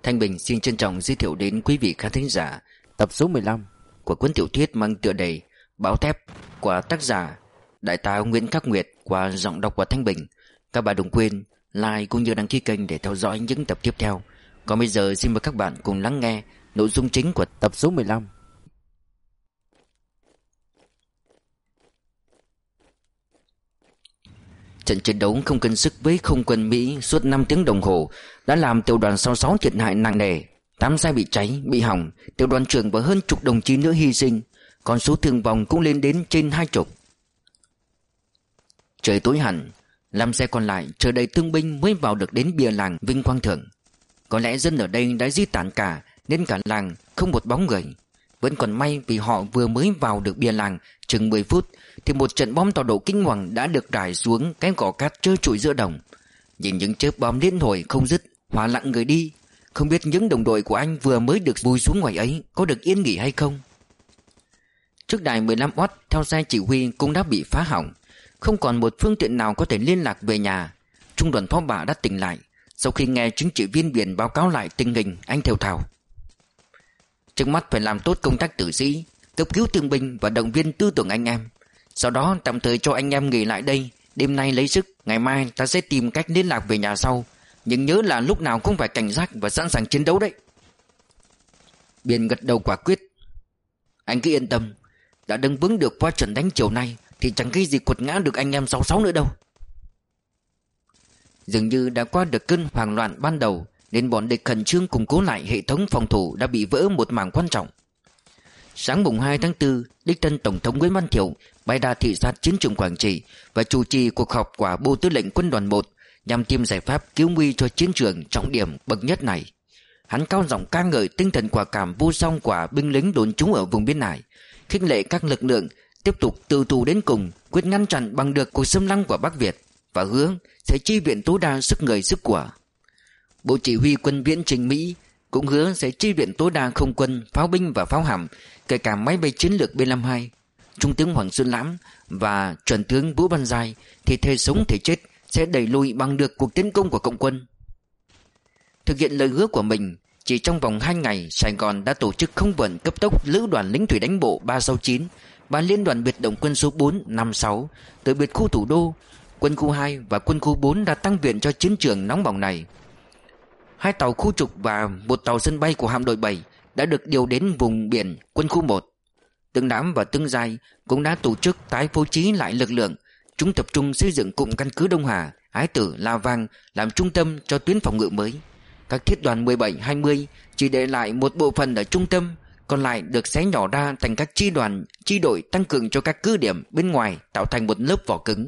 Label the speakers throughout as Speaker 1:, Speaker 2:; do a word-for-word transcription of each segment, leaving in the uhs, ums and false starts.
Speaker 1: Thanh Bình xin trân trọng giới thiệu đến quý vị khán thính giả tập số mười lăm của cuốn tiểu thuyết mang tựa đề Báo Thép của tác giả Đại tá Nguyễn Khắc Nguyệt qua giọng đọc của Thanh Bình. Các bạn đừng quên like cũng như đăng ký kênh để theo dõi những tập tiếp theo. Còn bây giờ xin mời các bạn cùng lắng nghe nội dung chính của tập số mười lăm. Trận chiến đấu không cân sức với không quân Mỹ suốt năm tiếng đồng hồ đã làm tiểu đoàn sáu mươi sáu thiệt hại nặng nề. Tám xe bị cháy, bị hỏng, tiểu đoàn trưởng và hơn chục đồng chí nữa hy sinh, còn số thương vong cũng lên đến trên hai chục. Trời tối hẳn, năm xe còn lại chờ đầy thương binh mới vào được đến bia làng Vinh Quang Thượng. Có lẽ dân ở đây đã di tản cả nên cả làng không một bóng người. Vẫn còn may vì họ vừa mới vào được bia làng chừng mười phút thì một trận bom tọa độ kinh hoàng đã được rải xuống cái gò cát trơ trụi giữa đồng. Nhìn những chớp bom liên hồi không dứt, hòa lặng người đi. Không biết những đồng đội của anh vừa mới được vùi xuống ngoài ấy có được yên nghỉ hay không. Trước đài mười lăm oát theo xe chỉ huy cũng đã bị phá hỏng, không còn một phương tiện nào có thể liên lạc về nhà. Trung đoàn pháo bạ đã tỉnh lại. Sau khi nghe chính trị viên biển báo cáo lại tình hình, anh thều thào: trước mắt phải làm tốt công tác tử sĩ, cấp cứu thương binh và động viên tư tưởng anh em. Sau đó tạm thời cho anh em nghỉ lại đây. Đêm nay lấy sức, ngày mai ta sẽ tìm cách liên lạc về nhà sau. Nhưng nhớ là lúc nào cũng phải cảnh giác và sẵn sàng chiến đấu đấy. Biển gật đầu quả quyết: anh cứ yên tâm, đã đứng vững được qua trận đánh chiều nay thì chẳng cái gì quật ngã được anh em sáu mươi sáu nữa đâu. Dường như đã qua được cơn hoảng loạn ban đầu nên bọn địch khẩn trương củng cố lại hệ thống phòng thủ đã bị vỡ một mảng quan trọng. Sáng mùng hai tháng tư, đích thân Tổng thống Nguyễn Văn Thiệu bay ra thị sát chiến trường Quảng Trị và chủ trì cuộc họp của Bộ Tư lệnh Quân đoàn một nhằm tìm giải pháp cứu nguy cho chiến trường trọng điểm bậc nhất này. Hắn cao giọng ca ngợi tinh thần quả cảm vô song của binh lính đồn trú ở vùng biên hải, khích lệ các lực lượng tiếp tục tự thủ đến cùng, quyết ngăn chặn bằng được cuộc xâm lăng của Bắc Việt và hứa sẽ chi viện tối đa sức người sức của. Bộ Chỉ huy Quân viễn trình Mỹ cũng hứa sẽ chi viện tối đa không quân, pháo binh và pháo hạm, kể cả máy bay chiến lược B năm mươi hai. Trung tướng Hoàng Xuân Lãm và chuẩn tướng Vũ Văn Giai thì thề sống thể chết sẽ đẩy lùi bằng được cuộc tiến công của Cộng quân. Thực hiện lời hứa của mình, chỉ trong vòng hai ngày, Sài Gòn đã tổ chức không vận cấp tốc lữ đoàn lính thủy đánh bộ ba sáu chín và liên đoàn biệt động quân số bốn, năm, sáu từ biệt khu thủ đô. Quân khu hai và quân khu bốn đã tăng viện cho chiến trường nóng bỏng này. Hai tàu khu trục và một tàu sân bay của hạm đội bảy đã được điều đến vùng biển quân khu một. Tướng Đám và Tướng Giai cũng đã tổ chức tái phối trí lại lực lượng. Chúng tập trung xây dựng cụm căn cứ Đông Hà, Ái Tử, La Vang làm trung tâm cho tuyến phòng ngự mới. Các thiết đoàn mười bảy, hai mươi chỉ để lại một bộ phận ở trung tâm, còn lại được xé nhỏ ra thành các chi đoàn, chi đội tăng cường cho các cứ điểm bên ngoài, tạo thành một lớp vỏ cứng.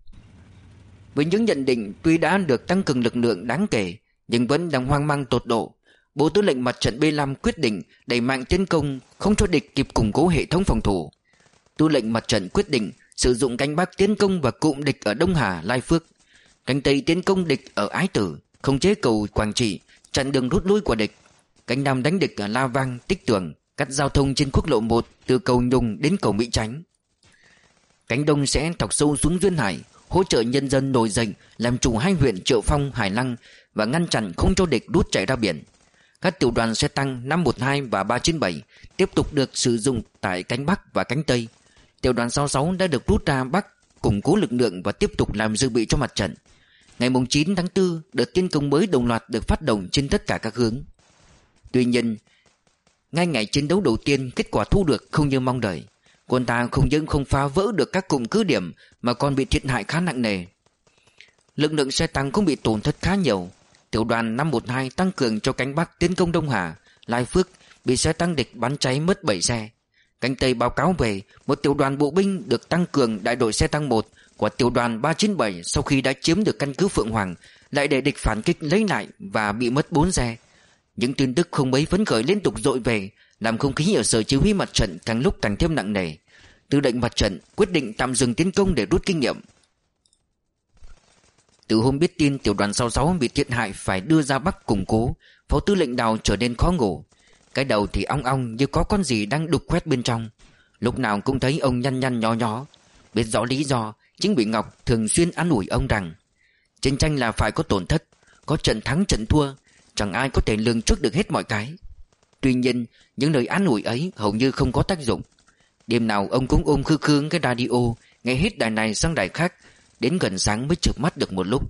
Speaker 1: Với những nhận định tuy đã được tăng cường lực lượng đáng kể nhưng vẫn đang hoang mang tột độ, Bộ Tư lệnh Mặt trận B năm quyết định đẩy mạnh tiến công, không cho địch kịp củng cố hệ thống phòng thủ. Tư lệnh Mặt trận quyết định sử dụng cánh Bắc tiến công và cụm địch ở Đông Hà, Lai Phước, cánh Tây tiến công địch ở Ái Tử, khống chế cầu Quảng Trị, chặn đường rút lui của địch, cánh Nam đánh địch ở La Vang, Tích Tường, cắt giao thông trên quốc lộ một từ cầu Nhung đến cầu Mỹ Chánh. Cánh Đông sẽ thọc sâu xuống Duyên Hải, hỗ trợ nhân dân nổi dậy làm chủ hai huyện Triệu Phong, Hải Lăng và ngăn chặn không cho địch rút chạy ra biển. Các tiểu đoàn xe tăng năm một hai và ba chín bảy tiếp tục được sử dụng tại cánh Bắc và cánh Tây. Tiểu đoàn sáu mươi sáu đã được rút ra Bắc, củng cố lực lượng và tiếp tục làm dự bị cho mặt trận. Ngày chín tháng tư, đợt tiến công mới đồng loạt được phát động trên tất cả các hướng. Tuy nhiên, ngay ngày chiến đấu đầu tiên, kết quả thu được không như mong đợi. Quân ta không những không phá vỡ được các cụm cứ điểm mà còn bị thiệt hại khá nặng nề. Lực lượng xe tăng cũng bị tổn thất khá nhiều. Tiểu đoàn năm một hai tăng cường cho cánh Bắc tiến công Đông Hà, Lai Phước bị xe tăng địch bắn cháy mất bảy xe. Cánh Tây báo cáo về một tiểu đoàn bộ binh được tăng cường đại đội xe tăng một của tiểu đoàn ba chín bảy sau khi đã chiếm được căn cứ Phượng Hoàng lại để địch phản kích lấy lại và bị mất bốn xe. Những tin tức không mấy phấn khởi liên tục dội về, làm không khí ở sở chỉ huy mặt trận càng lúc càng thêm nặng nề. Tư lệnh mặt trận quyết định tạm dừng tiến công để rút kinh nghiệm. Từ hôm biết tin tiểu đoàn sáu mươi sáu bị thiệt hại phải đưa ra Bắc củng cố, Phó Tư lệnh Đào trở nên khó ngủ. Cái đầu thì ong ong như có con gì đang đục khoét bên trong. Lúc nào cũng thấy ông nhăn nhăn nhó nhó. Biết rõ lý do, chính bị Ngọc thường xuyên an ủi ông rằng chiến tranh là phải có tổn thất, có trận thắng trận thua. chẳng ai có thể lường trước được hết mọi cái. Tuy nhiên những lời an ủi ấy hầu như không có tác dụng. Đêm nào ông cũng ôm khư khư cái radio, nghe hết đài này sang đài khác, đến gần sáng mới chợp mắt được một lúc.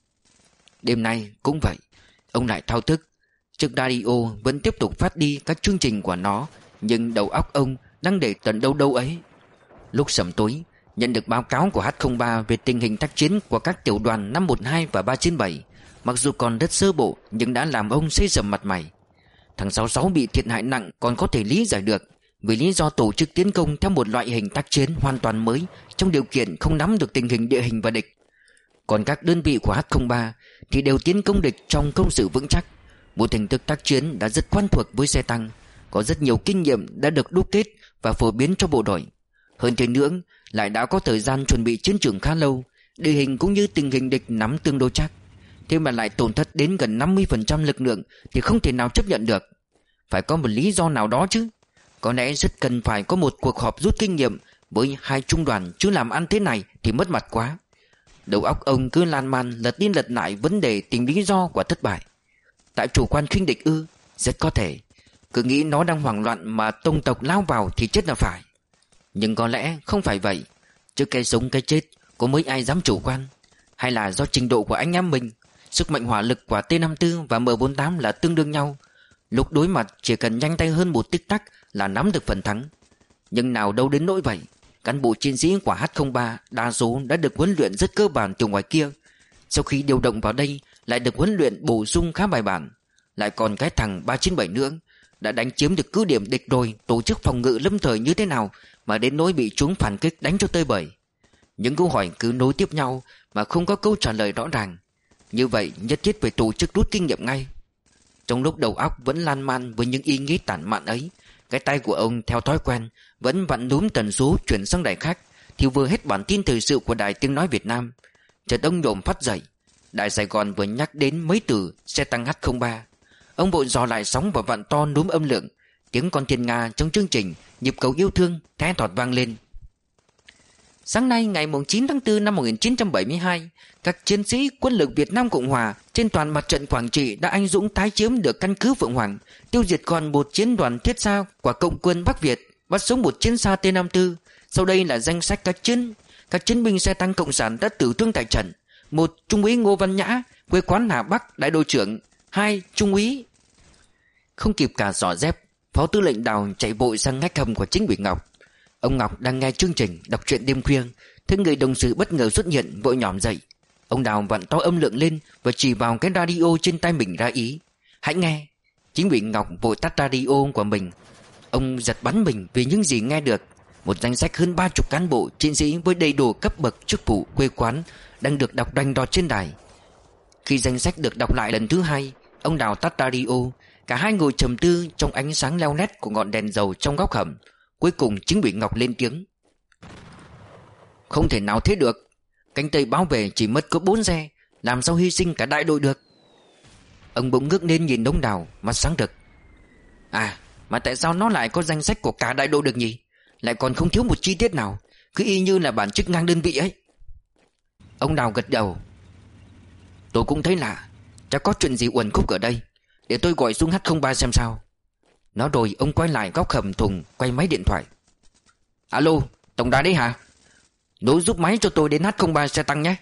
Speaker 1: Đêm nay cũng vậy, ông lại thao thức. Chiếc radio vẫn tiếp tục phát đi các chương trình của nó, nhưng đầu óc ông đang để tận đâu đâu ấy. Lúc sẩm tối, nhận được báo cáo của H không ba về tình hình tác chiến của các tiểu đoàn năm một hai và ba chín bảy, mặc dù còn rất sơ bộ nhưng đã làm ông xây sầm mặt mày. Thằng sáu sáu bị thiệt hại nặng còn có thể lý giải được, vì lý do tổ chức tiến công theo một loại hình tác chiến hoàn toàn mới trong điều kiện không nắm được tình hình địa hình và địch. Còn các đơn vị của H không ba thì đều tiến công địch trong công sự vững chắc. Một hình thức tác chiến đã rất quen thuộc với xe tăng, có rất nhiều kinh nghiệm đã được đúc kết và phổ biến cho bộ đội. Hơn thế nữa, lại đã có thời gian chuẩn bị chiến trường khá lâu, địa hình cũng như tình hình địch nắm tương đối chắc. Thế mà lại tổn thất đến gần năm mươi phần trăm lực lượng thì không thể nào chấp nhận được. Phải có một lý do nào đó chứ. Có lẽ rất cần phải có một cuộc họp rút kinh nghiệm với hai trung đoàn, chứ làm ăn thế này thì mất mặt quá. Đầu óc ông cứ lan man lật đi lật lại vấn đề tìm lý do của thất bại. Tại chủ quan khinh địch ư? Rất có thể. Cứ nghĩ nó đang hoảng loạn mà tông tộc lao vào thì chết là phải. Nhưng có lẽ không phải vậy. Trước cái sống cái chết, có mấy ai dám chủ quan? Hay là do trình độ của anh em mình? Sức mạnh hỏa lực của T năm tư và M bốn tám là tương đương nhau. Lúc đối mặt chỉ cần nhanh tay hơn một tích tắc là nắm được phần thắng. Nhưng nào đâu đến nỗi vậy. Cán bộ chiến sĩ của H không ba đa số đã được huấn luyện rất cơ bản từ ngoài kia. Sau khi điều động vào đây lại được huấn luyện bổ sung khá bài bản. Lại còn cái thằng ba chín bảy nữa, đã đánh chiếm được cứ điểm địch rồi, tổ chức phòng ngự lâm thời như thế nào mà đến nỗi bị chúng phản kích đánh cho tơi bời. Những câu hỏi cứ nối tiếp nhau mà không có câu trả lời rõ ràng. Như vậy nhất thiết phải tổ chức rút kinh nghiệm ngay. Trong lúc đầu óc vẫn lan man với những ý nghĩ tản mạn ấy, cái tay của ông theo thói quen vẫn vặn núm tần số chuyển sang đài khác. Thì vừa hết bản tin thời sự của Đài Tiếng Nói Việt Nam, chợt ông nhổm phát dậy. Đài Sài Gòn vừa nhắc đến mấy từ xe tăng H không ba. Ông vội dò lại sóng và vặn to núm âm lượng. Tiếng con thiên nga trong chương trình Nhịp cầu yêu thương thét thọt vang lên. Sáng nay ngày chín tháng tư năm một nghìn chín trăm bảy mươi hai, các chiến sĩ quân lực Việt Nam Cộng Hòa trên toàn mặt trận Quảng Trị đã anh dũng tái chiếm được căn cứ Phượng Hoàng, tiêu diệt còn một chiến đoàn thiết xa của Cộng quân Bắc Việt, bắt sống một chiến xa T năm tư. Sau đây là danh sách các chiến các chiến binh xe tăng cộng sản đã tử thương tại trận. Một, Trung úy Ngô Văn Nhã, quê quán Hà Bắc, đại đội trưởng. Hai, Trung úy. Không kịp cả giỏ dép, Phó Tư lệnh Đào chạy vội sang ngách hầm của chính ủy Ngọc. Ông Ngọc đang nghe chương trình đọc truyện đêm khuya, thấy người đồng sự bất ngờ xuất hiện, vội nhỏm dậy. Ông Đào vặn to âm lượng lên và chỉ vào cái radio trên tay mình ra ý: hãy nghe. Chính ủy Ngọc vội tắt radio của mình. Ông giật bắn mình vì những gì nghe được. Một danh sách hơn ba chục cán bộ chiến sĩ với đầy đủ cấp bậc chức vụ quê quán đang được đọc đoành đọt trên đài. Khi danh sách được đọc lại lần thứ hai, ông Đào tắt radio. Cả hai ngồi trầm tư trong ánh sáng leo lét của ngọn đèn dầu trong góc hầm. Cuối cùng chính ủy Ngọc lên tiếng: không thể nào thế được. Cánh Tây báo về chỉ mất có bốn xe, làm sao hy sinh cả đại đội được? Ông bỗng ngước lên nhìn ông Đào, mắt sáng rực. À, mà tại sao nó lại có danh sách của cả đại đội được nhỉ? Lại còn không thiếu một chi tiết nào, cứ y như là bản chức ngang đơn vị ấy. Ông Đào gật đầu. Tôi cũng thấy lạ, chắc có chuyện gì uẩn khúc ở đây. Để tôi gọi xuống H không ba xem sao. Nói rồi ông quay lại góc hầm thùng, quay máy điện thoại. Alo, tổng đài đấy hả? Nối giúp máy cho tôi đến H không ba xe tăng nhé.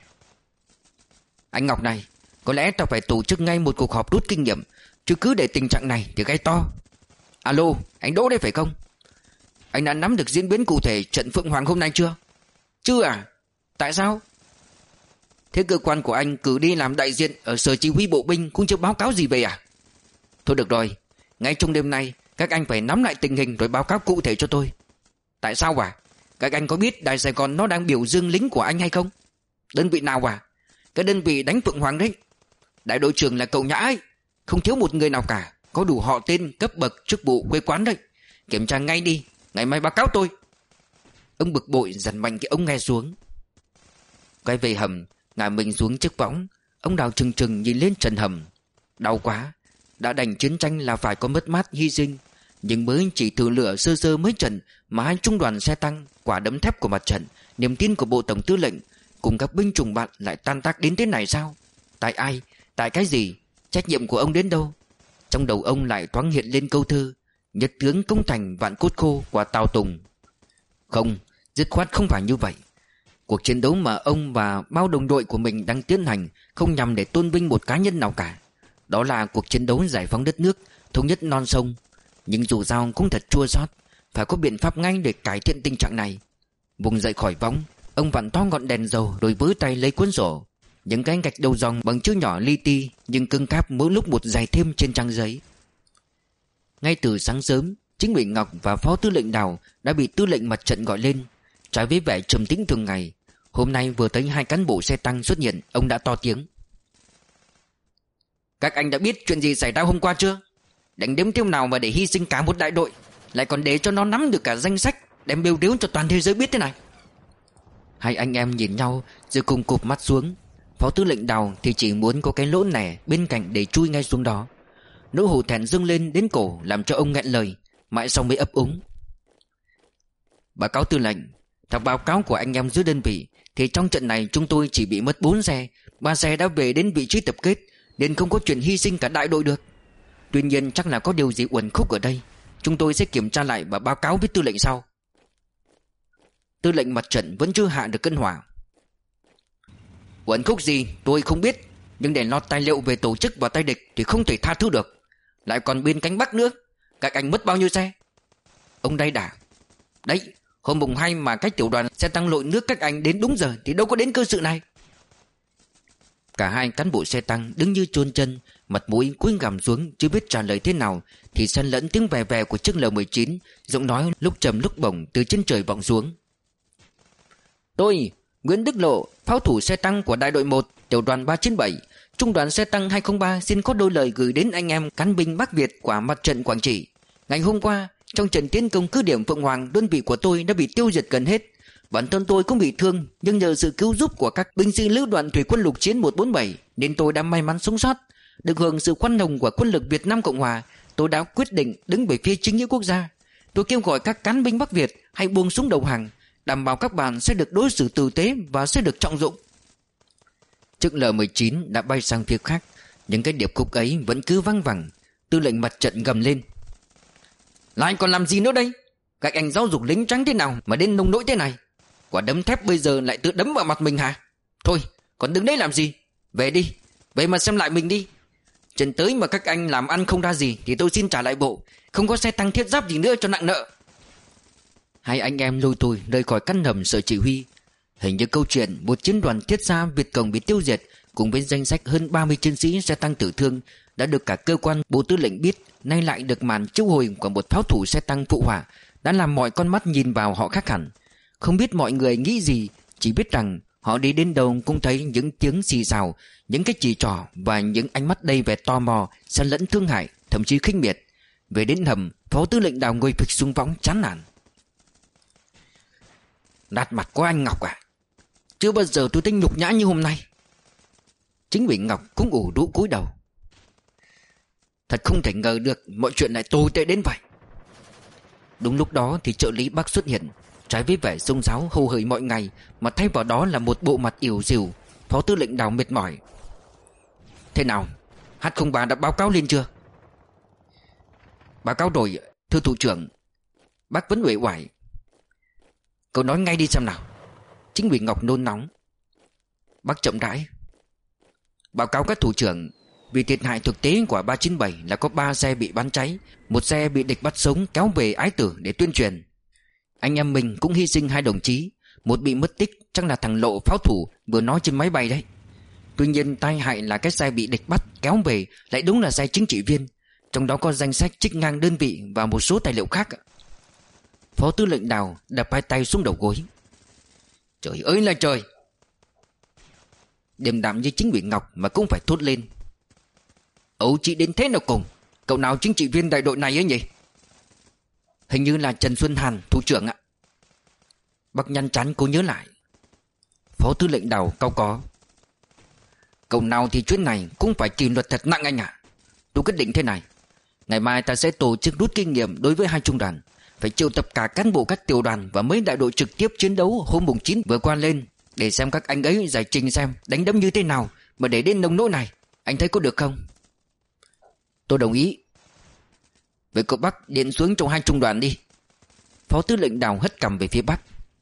Speaker 1: Anh Ngọc này, có lẽ ta phải tổ chức ngay một cuộc họp rút kinh nghiệm, chứ cứ để tình trạng này thì gây to. Alo, anh Đỗ đây phải không? Anh đã nắm được diễn biến cụ thể trận Phượng Hoàng hôm nay chưa? Chưa à? Tại sao? Thế cơ quan của anh cử đi làm đại diện ở sở chỉ huy bộ binh cũng chưa báo cáo gì về à? Thôi được rồi, ngay trong đêm nay các anh phải nắm lại tình hình rồi báo cáo cụ thể cho tôi. Tại sao à? Các anh có biết Đài Sài Gòn nó đang biểu dương lính của anh hay không? Đơn vị nào à? Cái đơn vị đánh Phượng Hoàng đấy. Đại đội trưởng là cậu Nhã ấy, không thiếu một người nào cả, có đủ họ tên, cấp bậc, chức vụ, quê quán đấy. Kiểm tra ngay đi, ngày mai báo cáo tôi. Ông bực bội dằn mạnh cái ống nghe xuống. Quay về hầm, ngả mình xuống chiếc võng. Ông Đào trừng trừng nhìn lên trần hầm. Đau quá, đã đành chiến tranh là phải có mất mát hy sinh, nhưng mới chỉ thử lửa sơ sơ mấy trận mà hai trung đoàn xe tăng, quả đấm thép của mặt trận, niềm tin của bộ tổng tư lệnh cùng các binh chủng bạn lại tan tác đến thế này sao? Tại ai? Tại cái gì? Trách nhiệm của ông đến đâu? Trong đầu ông lại thoáng hiện lên câu thơ Nhất tướng công thành vạn cốt khô của Tào Tùng. Không, dứt khoát không phải như vậy. Cuộc chiến đấu mà ông và bao đồng đội của mình đang tiến hành không nhằm để tôn vinh một cá nhân nào cả. Đó là cuộc chiến đấu giải phóng đất nước, thống nhất non sông. Nhưng dù sao cũng thật chua xót, phải có biện pháp ngay để cải thiện tình trạng này. Vùng dậy khỏi võng, ông vặn to ngọn đèn dầu rồi với tay lấy cuốn sổ. Những cái gạch đầu dòng bằng chữ nhỏ li ti nhưng cứng cáp mỗi lúc một dày thêm trên trang giấy. Ngay từ sáng sớm, chính ủy Ngọc và Phó Tư lệnh Đào đã bị Tư lệnh Mặt trận gọi lên. Trái với vẻ trầm tĩnh thường ngày, hôm nay vừa thấy hai cán bộ xe tăng xuất hiện, ông đã to tiếng: Các anh đã biết chuyện gì xảy ra hôm qua chưa? Đánh đếm tiêu nào mà để hy sinh cả một đại đội, lại còn để cho nó nắm được cả danh sách, đem bêu đếu cho toàn thế giới biết thế này. Hai anh em nhìn nhau rồi cùng cụp mắt xuống. Phó Tư lệnh Đào thì chỉ muốn có cái lỗ nẻ bên cạnh để chui ngay xuống đó. Nỗi hổ thẹn dâng lên đến cổ làm cho ông nghẹn lời, mãi sau mới ấp úng: Báo cáo tư lệnh, theo báo cáo của anh em dưới đơn vị thì trong trận này chúng tôi chỉ bị mất bốn xe, ba xe đã về đến vị trí tập kết, nên không có chuyện hy sinh cả đại đội được. Tuy nhiên chắc là có điều gì uẩn khúc ở đây. Chúng tôi sẽ kiểm tra lại và báo cáo với tư lệnh sau. Tư lệnh Mặt trận vẫn chưa hạ được cân hỏa. Uẩn khúc gì tôi không biết, nhưng để lọt tài liệu về tổ chức vào tay địch thì không thể tha thứ được. Lại còn bên cánh Bắc nữa, các anh mất bao nhiêu xe? Ông đay đà: Đấy, hôm mùng hai mà cách tiểu đoàn xe tăng lội nước các anh đến đúng giờ thì đâu có đến cơ sự này. Cả hai cán bộ xe tăng đứng như chôn chân, mặt mũi cúi gằm xuống chưa biết trả lời thế nào, thì xen lẫn tiếng vè vè của chiếc L mười chín, giọng nói lúc trầm lúc bổng từ trên trời vọng xuống: Tôi, Nguyễn Đức Lộ, pháo thủ xe tăng của đại đội một, tiểu đoàn ba chín bảy, trung đoàn xe tăng hai không ba xin có đôi lời gửi đến anh em cán binh Bắc Việt của Mặt trận Quảng Trị. Ngày hôm qua, trong trận tiến công cứ điểm Phượng Hoàng, đơn vị của tôi đã bị tiêu diệt gần hết. Bản thân tôi cũng bị thương, nhưng nhờ sự cứu giúp của các binh sĩ lữ đoàn thủy quân lục chiến một bốn bảy nên tôi đã may mắn sống sót. Được hưởng sự khoan hồng của quân lực Việt Nam Cộng Hòa, tôi đã quyết định đứng về phía chính nghĩa quốc gia. Tôi kêu gọi các cán binh Bắc Việt hãy buông súng đầu hàng, đảm bảo các bạn sẽ được đối xử tử tế và sẽ được trọng dụng. Chiếc L mười chín đã bay sang phía khác, nhưng cái điệp khúc ấy vẫn cứ văng vẳng. Tư lệnh Mặt trận gầm lên: Lại còn làm gì nữa đây? Các anh giáo dục lính trắng thế nào mà đến nông nỗi thế này? Quả đấm thép bây giờ lại tự đấm vào mặt mình hả? Thôi, còn đứng đấy làm gì? Về đi, về mà xem lại mình đi. Trận tới mà các anh làm ăn không ra gì thì tôi xin trả lại bộ, không có xe tăng thiết giáp gì nữa cho nặng nợ. Hai anh em lôi tôi rời khỏi căn hầm sở chỉ huy. Hình như câu chuyện một chiến đoàn thiết giáp Việt Cộng bị tiêu diệt cùng với danh sách hơn ba mươi chiến sĩ xe tăng tử thương đã được cả cơ quan bộ tư lệnh biết, nay lại được màn chiếu hồi của một pháo thủ xe tăng phụ hỏa đã làm mọi con mắt nhìn vào họ khác hẳn. Không biết mọi người nghĩ gì, chỉ biết rằng họ đi đến đâu cũng thấy những tiếng xì xào, những cái chỉ trỏ và những ánh mắt đầy vẻ tò mò, xen lẫn thương hại, thậm chí khinh miệt. Về đến hầm, Phó Tư lệnh Đào ngồi phịch xuống võng chán nản: Nát mặt của anh Ngọc à? Chưa bao giờ tôi thấy nhục nhã như hôm nay. Chính ủy Ngọc cũng ủ rũ cúi đầu: Thật không thể ngờ được mọi chuyện lại tồi tệ đến vậy. Đúng lúc đó thì trợ lý Bắc xuất hiện. Trái với vẻ xông xáo hầu hởi mọi ngày mà thay vào đó là một bộ mặt ỉu xìu. Phó Tư lệnh Đào mệt mỏi: Thế nào, H không ba đã báo cáo lên chưa? Báo cáo rồi, thưa thủ trưởng. Bác vẫn uể oải: Cậu nói ngay đi xem nào. Chính ủy Ngọc nôn nóng. Bác chậm rãi: Báo cáo các thủ trưởng, vì thiệt hại thực tế của ba chín bảy là có ba xe bị bắn cháy, một xe bị địch bắt sống kéo về Ái Tử để tuyên truyền. Anh em mình cũng hy sinh hai đồng chí, một bị mất tích chắc là thằng Lộ pháo thủ vừa nói trên máy bay đấy. Tuy nhiên tai hại là cái xe bị địch bắt kéo về lại đúng là xe chính trị viên, trong đó có danh sách trích ngang đơn vị và một số tài liệu khác. Phó Tư lệnh Đào đập hai tay xuống đầu gối: Trời ơi là trời! Điềm đạm như chính ủy Ngọc mà cũng phải thốt lên: Ấu chị đến thế nào cùng? Cậu nào chính trị viên đại đội này ấy nhỉ? Hình như là Trần Xuân Hàn, thủ trưởng ạ. Bác nhăn chán cố nhớ lại. Phó Tư lệnh Đào cau có: Cậu nào thì chuyến này cũng phải kỷ luật thật nặng anh ạ. Tôi quyết định thế này, ngày mai ta sẽ tổ chức rút kinh nghiệm đối với hai trung đoàn, phải triệu tập cả cán bộ các tiểu đoàn và mấy đại đội trực tiếp chiến đấu hôm mùng chín vừa qua lên, để xem các anh ấy giải trình xem đánh đấm như thế nào mà để đến nông nỗi này. Anh thấy có được không? Tôi đồng ý. Vậy cậu Bắc điện xuống trong hai trung đoàn đi. Phó Tư lệnh Đào hất cằm về phía Bắc.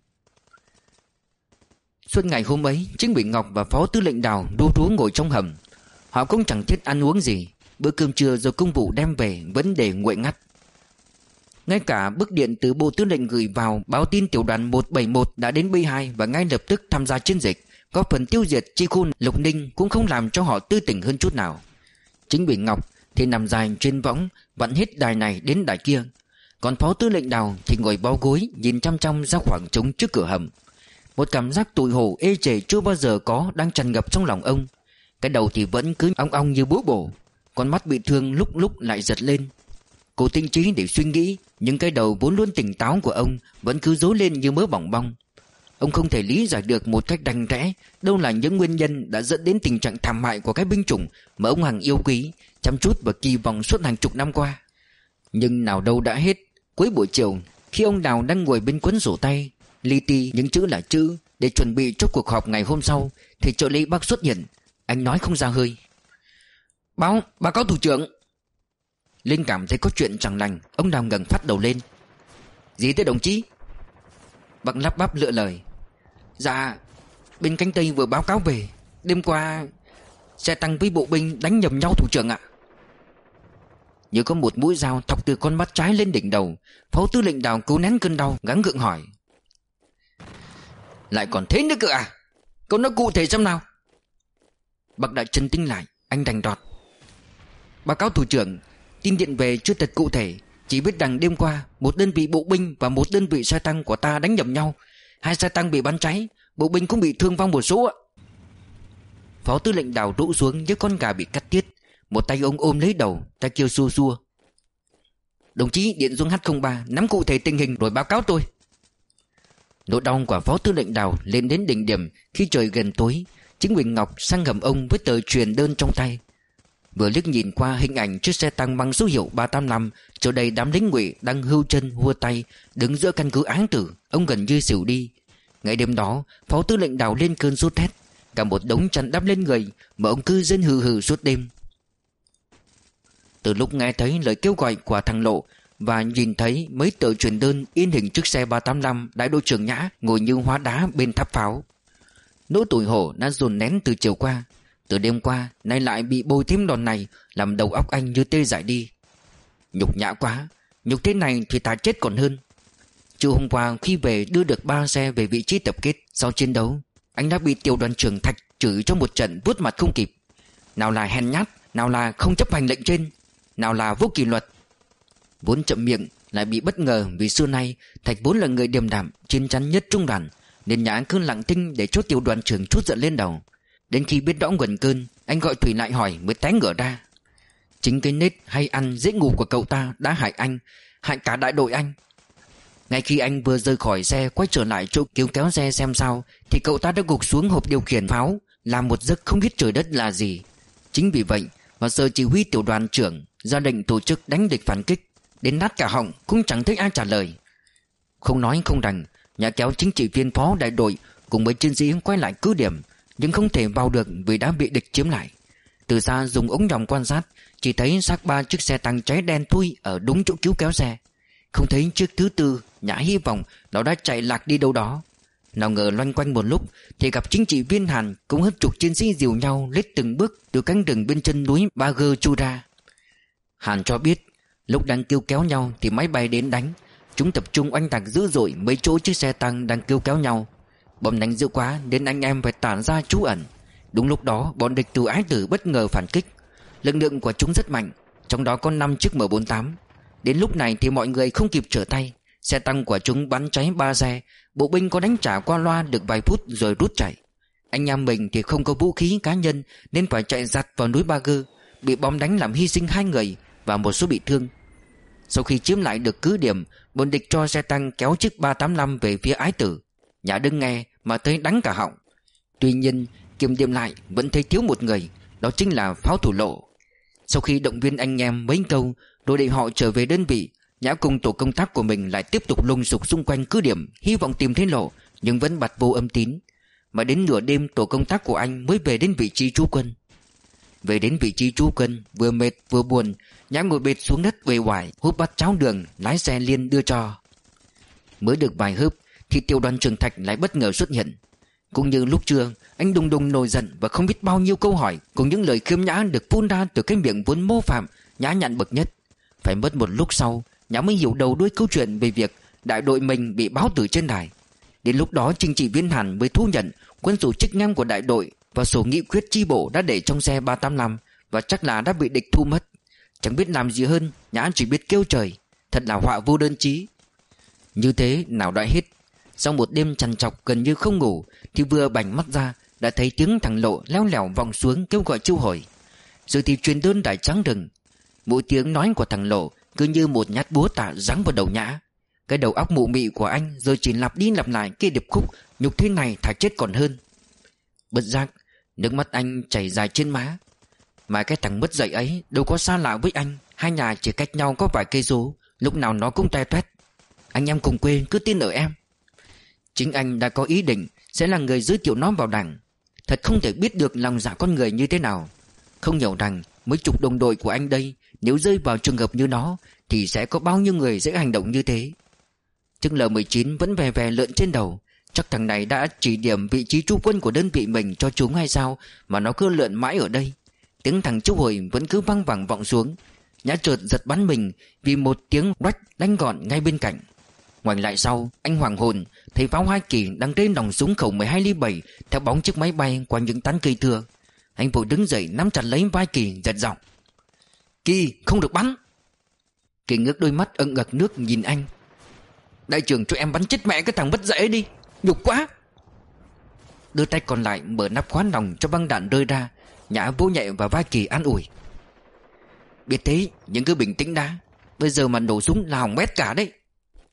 Speaker 1: Suốt ngày hôm ấy, Chính ủy Ngọc và Phó Tư lệnh Đào đu rú ngồi trong hầm. Họ cũng chẳng thiết ăn uống gì. Bữa cơm trưa do công vụ đem về vẫn để nguội ngắt. Ngay cả bức điện từ Bộ Tư lệnh gửi vào báo tin tiểu đoàn một bảy một đã đến B hai và ngay lập tức tham gia chiến dịch, góp phần tiêu diệt chi khu Lộc Ninh cũng không làm cho họ tươi tỉnh hơn chút nào. Chính ủy Ngọc thì nằm dài trên võng, vặn hết đài này đến đài kia. Còn Phó Tư lệnh Đào thì ngồi bó gối nhìn chăm chăm ra khoảng trống trước cửa hầm. Một cảm giác tủi hổ ê chề chưa bao giờ có đang tràn ngập trong lòng ông. Cái đầu thì vẫn cứ ong ong như búa bổ, con mắt bị thương lúc lúc lại giật lên. Cố tinh trí để suy nghĩ, nhưng cái đầu vốn luôn tỉnh táo của ông vẫn cứ rối lên như mớ bỏng bong. Ông không thể lý giải được một cách đành rẽ đâu là những nguyên nhân đã dẫn đến tình trạng thảm hại của cái binh chủng mà ông hằng yêu quý, chăm chút và kỳ vọng suốt hàng chục năm qua. Nhưng nào đâu đã hết. Cuối buổi chiều, khi ông Đào đang ngồi bên cuốn sổ tay li ti những chữ là chữ để chuẩn bị cho cuộc họp ngày hôm sau, thì trợ lý Bắc xuất hiện. Anh nói không ra hơi: Báo, báo cáo thủ trưởng. Linh cảm thấy có chuyện chẳng lành, ông Đào ngẩng phát đầu lên. Gì thế đồng chí? Bắc lắp bắp lựa lời: Dạ, bên cánh Tây vừa báo cáo về, đêm qua xe tăng với bộ binh đánh nhầm nhau thủ trưởng ạ. Như có một mũi dao thọc từ con mắt trái lên đỉnh đầu, Phó Tư lệnh Đào cố nén cơn đau, gắng gượng hỏi: Lại còn thế nữa cơ à? Cậu nói cụ thể xem nào. Bắc đã trấn tĩnh lại, anh đành đọt: Báo cáo thủ trưởng, tin điện về chưa thật cụ thể, chỉ biết rằng đêm qua một đơn vị bộ binh và một đơn vị xe tăng của ta đánh nhầm nhau. Hai xe tăng bị bắn cháy, bộ binh cũng bị thương vong một số ạ. Phó Tư lệnh Đào rũ xuống như con gà bị cắt tiết. Một tay ông ôm lấy đầu, tay kêu xua xua: Đồng chí điện xuống H không ba nắm cụ thể tình hình rồi báo cáo tôi. Nỗi đau của Phó Tư lệnh Đào lên đến đỉnh điểm khi trời gần tối. Chính ủy Ngọc sang hầm ông với tờ truyền đơn trong tay. Vừa liếc nhìn qua hình ảnh chiếc xe tăng mang số hiệu ba tám năm chở đầy đám lính ngụy đang hưu chân hua tay đứng giữa căn cứ Áng Tử, ông gần như xỉu đi. Ngày đêm đó, Phó Tư lệnh Đào lên cơn sốt rét, cả một đống chăn đắp lên người mà ông cứ rên hừ hừ suốt đêm. Từ lúc nghe thấy lời kêu gọi của thằng Lộ và nhìn thấy mấy tờ truyền đơn in hình chiếc xe ba tám năm đại đội trưởng Nhã ngồi như hóa đá bên tháp pháo, nỗi tủi hổ đã dồn nén từ chiều qua. Từ đêm qua nay lại bị bôi thêm đòn này, làm đầu óc anh như tê dại đi. Nhục nhã quá, nhục thế này thì thà chết còn hơn. Chiều hôm qua khi về đưa được ba xe về vị trí tập kết sau chiến đấu, anh đã bị tiểu đoàn trưởng Thạch chửi cho một trận vuốt mặt không kịp. Nào là hèn nhát, nào là không chấp hành lệnh trên, nào là vô kỷ luật. Vốn chậm miệng lại bị bất ngờ vì xưa nay Thạch vốn là người điềm đạm, chín chắn nhất trung đoàn, nên Nhã cứ lặng thinh để cho tiểu đoàn trưởng trút giận lên đầu. Đến khi biết rõ nguồn cơn, anh gọi Thủy lại hỏi mới té ngửa ra. Chính cái nết hay ăn dễ ngủ của cậu ta đã hại anh, hại cả đại đội anh. Ngay khi anh vừa rời khỏi xe quay trở lại chỗ cứu kéo xe xem sao, thì cậu ta đã gục xuống hộp điều khiển pháo, làm một giấc không biết trời đất là gì. Chính vì vậy mà giờ chỉ huy tiểu đoàn trưởng ra lệnh tổ chức đánh địch phản kích, đến nát cả họng cũng chẳng thấy ai trả lời. Không nói không rằng, Nhã kéo chính trị viên phó đại đội cùng với chiến sĩ quay lại cứ điểm, nhưng không thể vào được vì đã bị địch chiếm lại. Từ xa dùng ống nhòm quan sát, chỉ thấy xác ba chiếc xe tăng cháy đen thui ở đúng chỗ cứu kéo xe. Không thấy chiếc thứ tư, Nhã hy vọng nó đã chạy lạc đi đâu đó. Nào ngờ loanh quanh một lúc thì gặp chính trị viên Hàn cũng hơn chục chiến sĩ dìu nhau lết từng bước từ cánh rừng bên chân núi Ba Gơ chui ra. Hàn cho biết lúc đang kêu kéo nhau thì máy bay đến đánh. Chúng tập trung oanh tạc dữ dội mấy chỗ chiếc xe tăng đang kêu kéo nhau. Bom đánh dữ quá nên anh em phải tản ra trú ẩn. Đúng lúc đó bọn địch từ Ái Tử bất ngờ phản kích. Lực lượng của chúng rất mạnh, trong đó có năm chiếc M bốn tám. Đến lúc này thì mọi người không kịp trở tay. Xe tăng của chúng bắn cháy ba xe. Bộ binh có đánh trả qua loa được vài phút rồi rút chạy. Anh em mình thì không có vũ khí cá nhân nên phải chạy giặt vào núi Ba Gơ. Bị bom đánh làm hy sinh hai người và một số bị thương. Sau khi chiếm lại được cứ điểm, bọn địch cho xe tăng kéo chiếc ba tám năm về phía Ái Tử. Nhã đứng nghe mà thấy đắng cả họng. Tuy nhiên kiểm điểm lại vẫn thấy thiếu một người, đó chính là pháo thủ Lộ. Sau khi động viên anh em mấy câu rồi để họ trở về đơn vị, Nhã cùng tổ công tác của mình lại tiếp tục lùng sục xung quanh cứ điểm, hy vọng tìm thấy Lộ, nhưng vẫn bặt vô âm tín. Mà đến nửa đêm tổ công tác của anh mới về đến vị trí trú quân. Về đến vị trí trú quân, vừa mệt vừa buồn, Nhã ngồi bệt xuống đất uể oải, húp bát cháo đường lái xe Liên đưa cho. Mới được vài hớp thì tiểu đoàn Trường Thạch lại bất ngờ xuất hiện. Cũng như lúc trưa, anh đùng đùng nổi giận và không biết bao nhiêu câu hỏi cùng những lời khiêm nhã được phun ra từ cái miệng vốn mô phạm nhã nhặn bậc nhất. Phải mất một lúc sau, Nhã mới hiểu đầu đuôi câu chuyện về việc đại đội mình bị báo tử trên đài. Đến lúc đó chính trị viên Hàn mới thu nhận quân số chức năng của đại đội và sổ nghị quyết chi bộ đã để trong xe ba tám năm và chắc là đã bị địch thu mất. Chẳng biết làm gì hơn, Nhã chỉ biết kêu trời. Thật là họa vô đơn chí. Như thế nào đã hết. Sau một đêm trằn trọc gần như không ngủ thì vừa bảnh mắt ra đã thấy tiếng thằng Lộ leo lẻo vòng xuống kêu gọi Chu Hồi. Rồi thì truyền đơn đại trắng rừng. Mỗi tiếng nói của thằng Lộ cứ như một nhát búa tạ giáng vào đầu Nhã. Cái đầu óc mụ mị của anh rồi chỉ lặp đi lặp lại cái điệp khúc nhục thế này thà chết còn hơn. Bất giác nước mắt anh chảy dài trên má. Mà cái thằng mất dạy ấy đâu có xa lạ với anh. Hai nhà chỉ cách nhau có vài cây số. Lúc nào nó cũng toe toét. Anh em cùng quê cứ tin ở em. Chính anh đã có ý định sẽ là người giới thiệu nó vào đảng. Thật không thể biết được lòng dạ con người như thế nào. Không hiểu rằng mấy chục đồng đội của anh đây, nếu rơi vào trường hợp như nó thì sẽ có bao nhiêu người sẽ hành động như thế. Chiếc L mười chín vẫn vè vè lượn trên đầu. Chắc thằng này đã chỉ điểm vị trí trú quân của đơn vị mình cho chúng hay sao mà nó cứ lượn mãi ở đây. Tiếng thằng Chu Hồi vẫn cứ văng vẳng vọng xuống. Nhã chợt giật bắn mình vì một tiếng rách đánh gọn ngay bên cạnh. Ngoảnh lại sau, anh hoàng hồn thấy pháo hai kỳ đang trên nòng súng khẩu mười hai ly bảy theo bóng chiếc máy bay qua những tán cây thưa. Anh vội đứng dậy nắm chặt lấy vai Kỳ giật giọng: Kỳ, không được bắn. Kỳ ngước đôi mắt ẩn ngật nước nhìn anh: Đại trưởng cho em bắn chết mẹ cái thằng mất dạy đi, nhục quá. Đưa tay còn lại mở nắp khóa nòng cho băng đạn rơi ra. Nhã vỗ nhẹ vào vai Kỳ an ủi: Biết thế nhưng cứ bình tĩnh đã. Bây giờ mà nổ súng là hỏng bét cả đấy.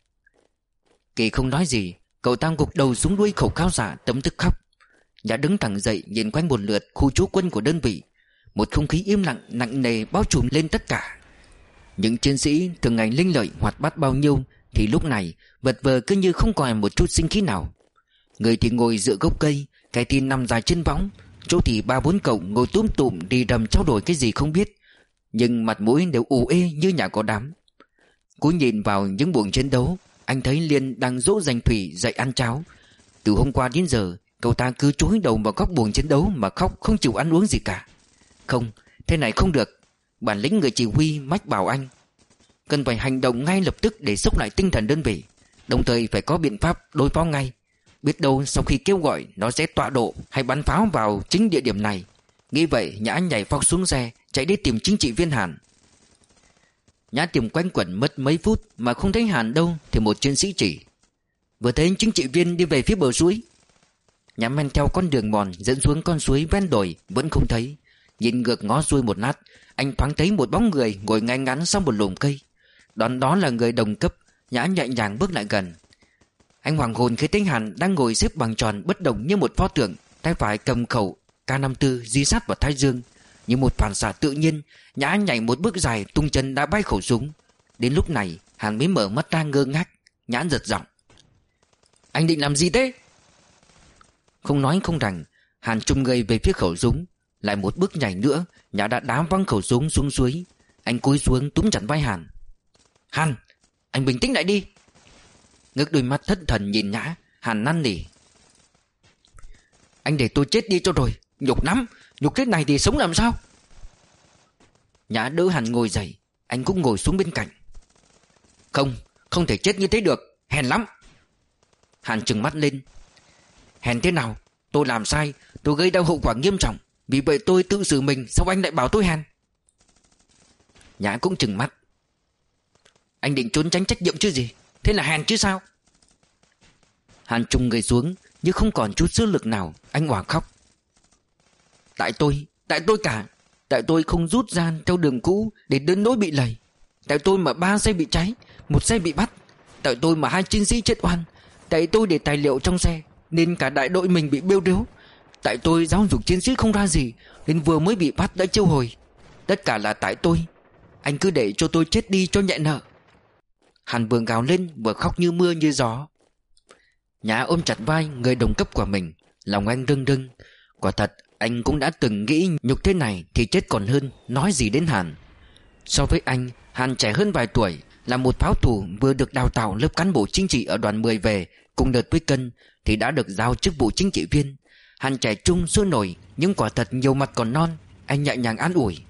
Speaker 1: Kỳ không nói gì. Cậu ta gục đầu xuống đuôi khẩu cao xạ tấm tức khóc. Nhã đứng thẳng dậy nhìn quanh một lượt khu trú quân của đơn vị. Một không khí im lặng nặng nề bao trùm lên tất cả. Những chiến sĩ thường ngày linh lợi hoạt bát bao nhiêu thì lúc này vật vờ cứ như không còn một chút sinh khí nào. Người thì ngồi dựa gốc cây, cái thì nằm dài trên võng, chỗ thì ba bốn cậu ngồi túm tụm đi đầm trao đổi cái gì không biết, nhưng mặt mũi đều ù ê như nhà có đám. Cú nhìn vào những buồng chiến đấu, anh thấy Liên đang dỗ dành Thủy dậy ăn cháo. Từ hôm qua đến giờ cậu ta cứ chúi đầu vào góc buồng chiến đấu mà khóc không chịu ăn uống gì cả. Không, thế này không được. Bản lĩnh người chỉ huy mách bảo anh cần phải hành động ngay lập tức để xúc lại tinh thần đơn vị, đồng thời phải có biện pháp đối phó ngay. Biết đâu sau khi kêu gọi nó sẽ tọa độ hay bắn pháo vào chính địa điểm này. Nghĩ vậy, Nhã nhảy phóc xuống xe chạy đi tìm chính trị viên Hàn. Nhã tìm quanh quẩn mất mấy phút mà không thấy Hàn đâu thì một chiến sĩ chỉ: Vừa thấy chính trị viên đi về phía bờ suối. Nhã men theo con đường mòn dẫn xuống con suối ven đồi vẫn không thấy. Nhìn ngược ngó xuôi một lát, anh thoáng thấy một bóng người ngồi ngay ngắn sau một lùm cây. Đoán đó là người đồng cấp. Nhã nhẹ nhàng bước lại gần. Anh hoàng hồn khi thấy Hàn đang ngồi xếp bằng tròn bất động như một pho tượng, tay phải cầm khẩu K năm mươi tư dí sát vào thái dương. Như một phản xạ tự nhiên, Nhã nhảy một bước dài tung chân đã bay khẩu súng. Đến lúc này Hàn mới mở mắt ra ngơ ngác. Nhã giật giọng: Anh định làm gì thế? Không nói không rằng, Hàn trùng người về phía khẩu súng. Lại một bước nhảy nữa, Nhã đã đá văng khẩu súng xuống suối. Anh cúi xuống túm chặt vai Hàn. Hàn, anh bình tĩnh lại đi. Ngước đôi mắt thất thần nhìn Nhã, Hàn năn nỉ: Anh để tôi chết đi cho rồi. Nhục lắm, nhục thế này thì sống làm sao? Nhã đỡ Hàn ngồi dậy. Anh cũng ngồi xuống bên cạnh. Không, không thể chết như thế được, hèn lắm. Hàn trừng mắt lên: Hèn thế nào? Tôi làm sai, tôi gây ra hậu quả nghiêm trọng, vì vậy tôi tự xử mình. Sao anh lại bảo tôi hèn? Nhã cũng trừng mắt: Anh định trốn tránh trách nhiệm chứ gì? Thế là hèn chứ sao? Hàn trùng người xuống nhưng không còn chút sức lực nào. Anh òa khóc: Tại tôi, tại tôi cả. Tại tôi không rút ra theo đường cũ để đến nỗi bị lầy. Tại tôi mà ba xe bị cháy, một xe bị bắt. Tại tôi mà hai chiến sĩ chết oan. Tại tôi để tài liệu trong xe nên cả đại đội mình bị bêu đếu. Tại tôi giáo dục chiến sĩ không ra gì nên vừa mới bị bắt đã chiêu hồi. Tất cả là tại tôi. Anh cứ để cho tôi chết đi cho nhẹ nợ. Hàn vừa gào lên vừa khóc như mưa như gió. Nhã ôm chặt vai người đồng cấp của mình. Lòng anh rưng rưng. Quả thật Anh cũng đã từng nghĩ nhục thế này thì chết còn hơn, nói gì đến Hàn. So với anh, Hàn trẻ hơn vài tuổi, là một pháo thủ vừa được đào tạo lớp cán bộ chính trị ở đoàn mười về, cùng đợt với Cân thì đã được giao chức vụ chính trị viên. Hàn trẻ trung sôi nổi, nhưng quả thật nhiều mặt còn non. Anh nhẹ nhàng an ủi.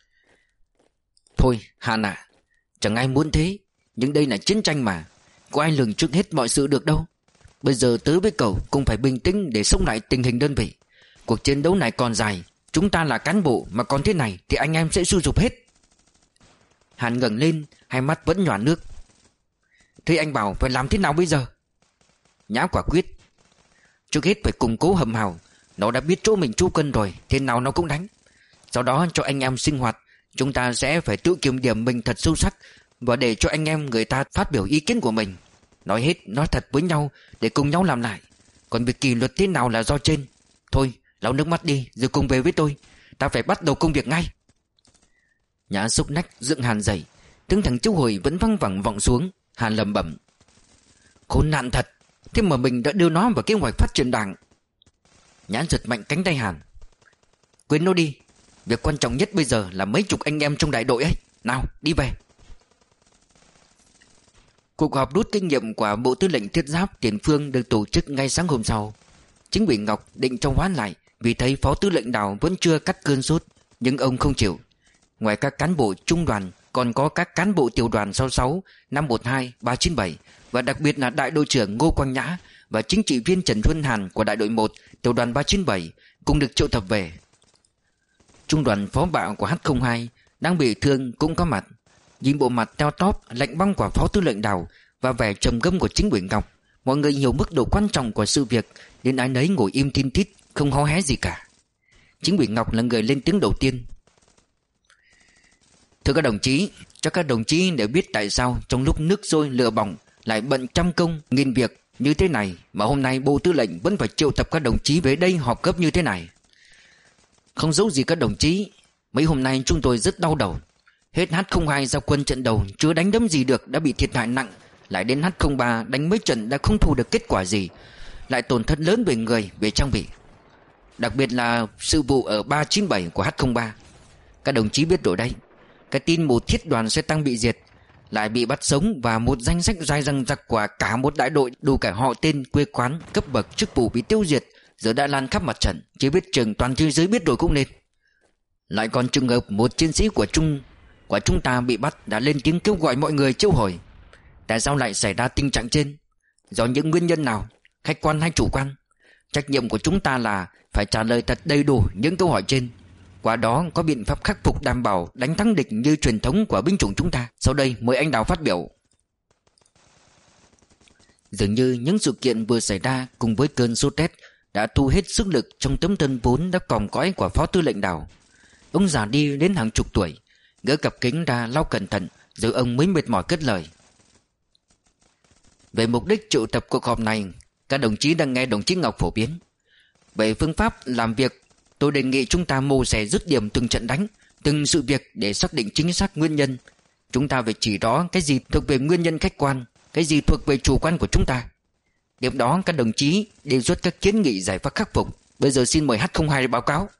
Speaker 1: Thôi Hàn à, chẳng ai muốn thế, nhưng đây là chiến tranh mà, có ai lường trước hết mọi sự được đâu. Bây giờ tớ với cậu cũng phải bình tĩnh để sống lại tình hình đơn vị. Cuộc chiến đấu này còn dài, chúng ta là cán bộ mà còn thế này thì anh em sẽ suy sụp hết. Hàn ngẩng lên, hai mắt vẫn nhòa nước. Thế anh bảo phải làm thế nào bây giờ? Nhã quả quyết. Trước hết phải củng cố Hầm Hào. Nó đã biết chỗ mình trú cân rồi, thế nào nó cũng đánh. Sau đó cho anh em sinh hoạt. Chúng ta sẽ phải tự kiểm điểm mình thật sâu sắc, và để cho anh em người ta phát biểu ý kiến của mình. Nói hết, nói thật với nhau để cùng nhau làm lại. Còn việc kỷ luật thế nào là do trên. Thôi, lau nước mắt đi rồi cùng về với tôi. Ta phải bắt đầu công việc ngay. Nhã xúc nách dựng Hàn dậy. Tiếng thằng chú Hồi vẫn văng vẳng vọng xuống. Hàn lẩm bẩm. Khốn nạn thật, thế mà mình đã đưa nó vào kế hoạch phát triển đảng. Nhã giật mạnh cánh tay Hàn. Quên nó đi, việc quan trọng nhất bây giờ là mấy chục anh em trong đại đội ấy. Nào, đi về. Cuộc họp rút kinh nghiệm của Bộ Tư lệnh Thiết giáp Tiền Phương được tổ chức ngay sáng hôm sau. Chính ủy Ngọc định cho hoãn lại vì thấy Phó Tư lệnh Đào vẫn chưa cắt cơn sốt, nhưng ông không chịu. Ngoài các cán bộ trung đoàn, còn có các cán bộ tiểu đoàn sáu sáu, năm một hai, ba chín bảy và đặc biệt là đại đội trưởng Ngô Quang Nhã và chính trị viên Trần Xuân Hàn của đại đội một, tiểu đoàn ba chín bảy cũng được triệu tập về. Trung đoàn phó bạo của H không hai đang bị thương cũng có mặt. Nhìn bộ mặt teo tóp, lạnh băng của Phó Tư lệnh Đào và vẻ trầm ngâm của chính ủy Ngọc, mọi người hiểu mức độ quan trọng của sự việc nên ai nấy ngồi im tin tít, không hó hé gì cả. Chính ủy Ngọc là người lên tiếng đầu tiên. Thưa các đồng chí, cho các đồng chí để biết tại sao trong lúc nước sôi lửa bỏng lại bận trăm công nghìn việc như thế này mà hôm nay Bộ Tư lệnh vẫn phải triệu tập các đồng chí về đây họp gấp như thế này. Không giấu gì các đồng chí, mấy hôm nay chúng tôi rất đau đầu. Hết H không hai ra quân trận đầu chưa đánh đấm gì được đã bị thiệt hại nặng, lại đến H không ba đánh mấy trận đã không thu được kết quả gì, lại tổn thất lớn về người, về trang bị. Đặc biệt là sự vụ ở ba chín bảy của H không ba. Các đồng chí biết rồi đấy, cái tin một thiết đoàn xe tăng bị diệt, lại bị bắt sống và một danh sách dài dằng dặc của cả một đại đội đủ cả họ tên, quê quán, cấp bậc, chức vụ bị tiêu diệt, giờ đã lan khắp mặt trận, chỉ biết chừng toàn thế giới biết rồi cũng nên. Lại còn trường hợp một chiến sĩ của Trung của chúng ta bị bắt đã lên tiếng kêu gọi mọi người triệu hồi. Tại sao lại xảy ra tình trạng trên? Do những nguyên nhân nào, khách quan hay chủ quan? Trách nhiệm của chúng ta là phải trả lời thật đầy đủ những câu hỏi trên, qua đó có biện pháp khắc phục đảm bảo đánh thắng địch như truyền thống của binh chủng chúng ta. Sau đây mời anh Đào phát biểu. Dường như những sự kiện vừa xảy ra cùng với cơn sốt rét đã thu hết sức lực trong tấm thân vốn đã còm cõi của Phó Tư lệnh Đào. Ông già đi đến hàng chục tuổi, gỡ cặp kính ra lau cẩn thận, rồi ông mới mệt mỏi cất lời. Về mục đích triệu tập cuộc họp này, các đồng chí đang nghe đồng chí Ngọc phổ biến. Về phương pháp làm việc, tôi đề nghị chúng ta mổ xẻ dứt điểm từng trận đánh, từng sự việc để xác định chính xác nguyên nhân. Chúng ta phải chỉ rõ cái gì thuộc về nguyên nhân khách quan, cái gì thuộc về chủ quan của chúng ta. Điểm đó các đồng chí đề xuất các kiến nghị giải pháp khắc phục. Bây giờ xin mời H không hai báo cáo.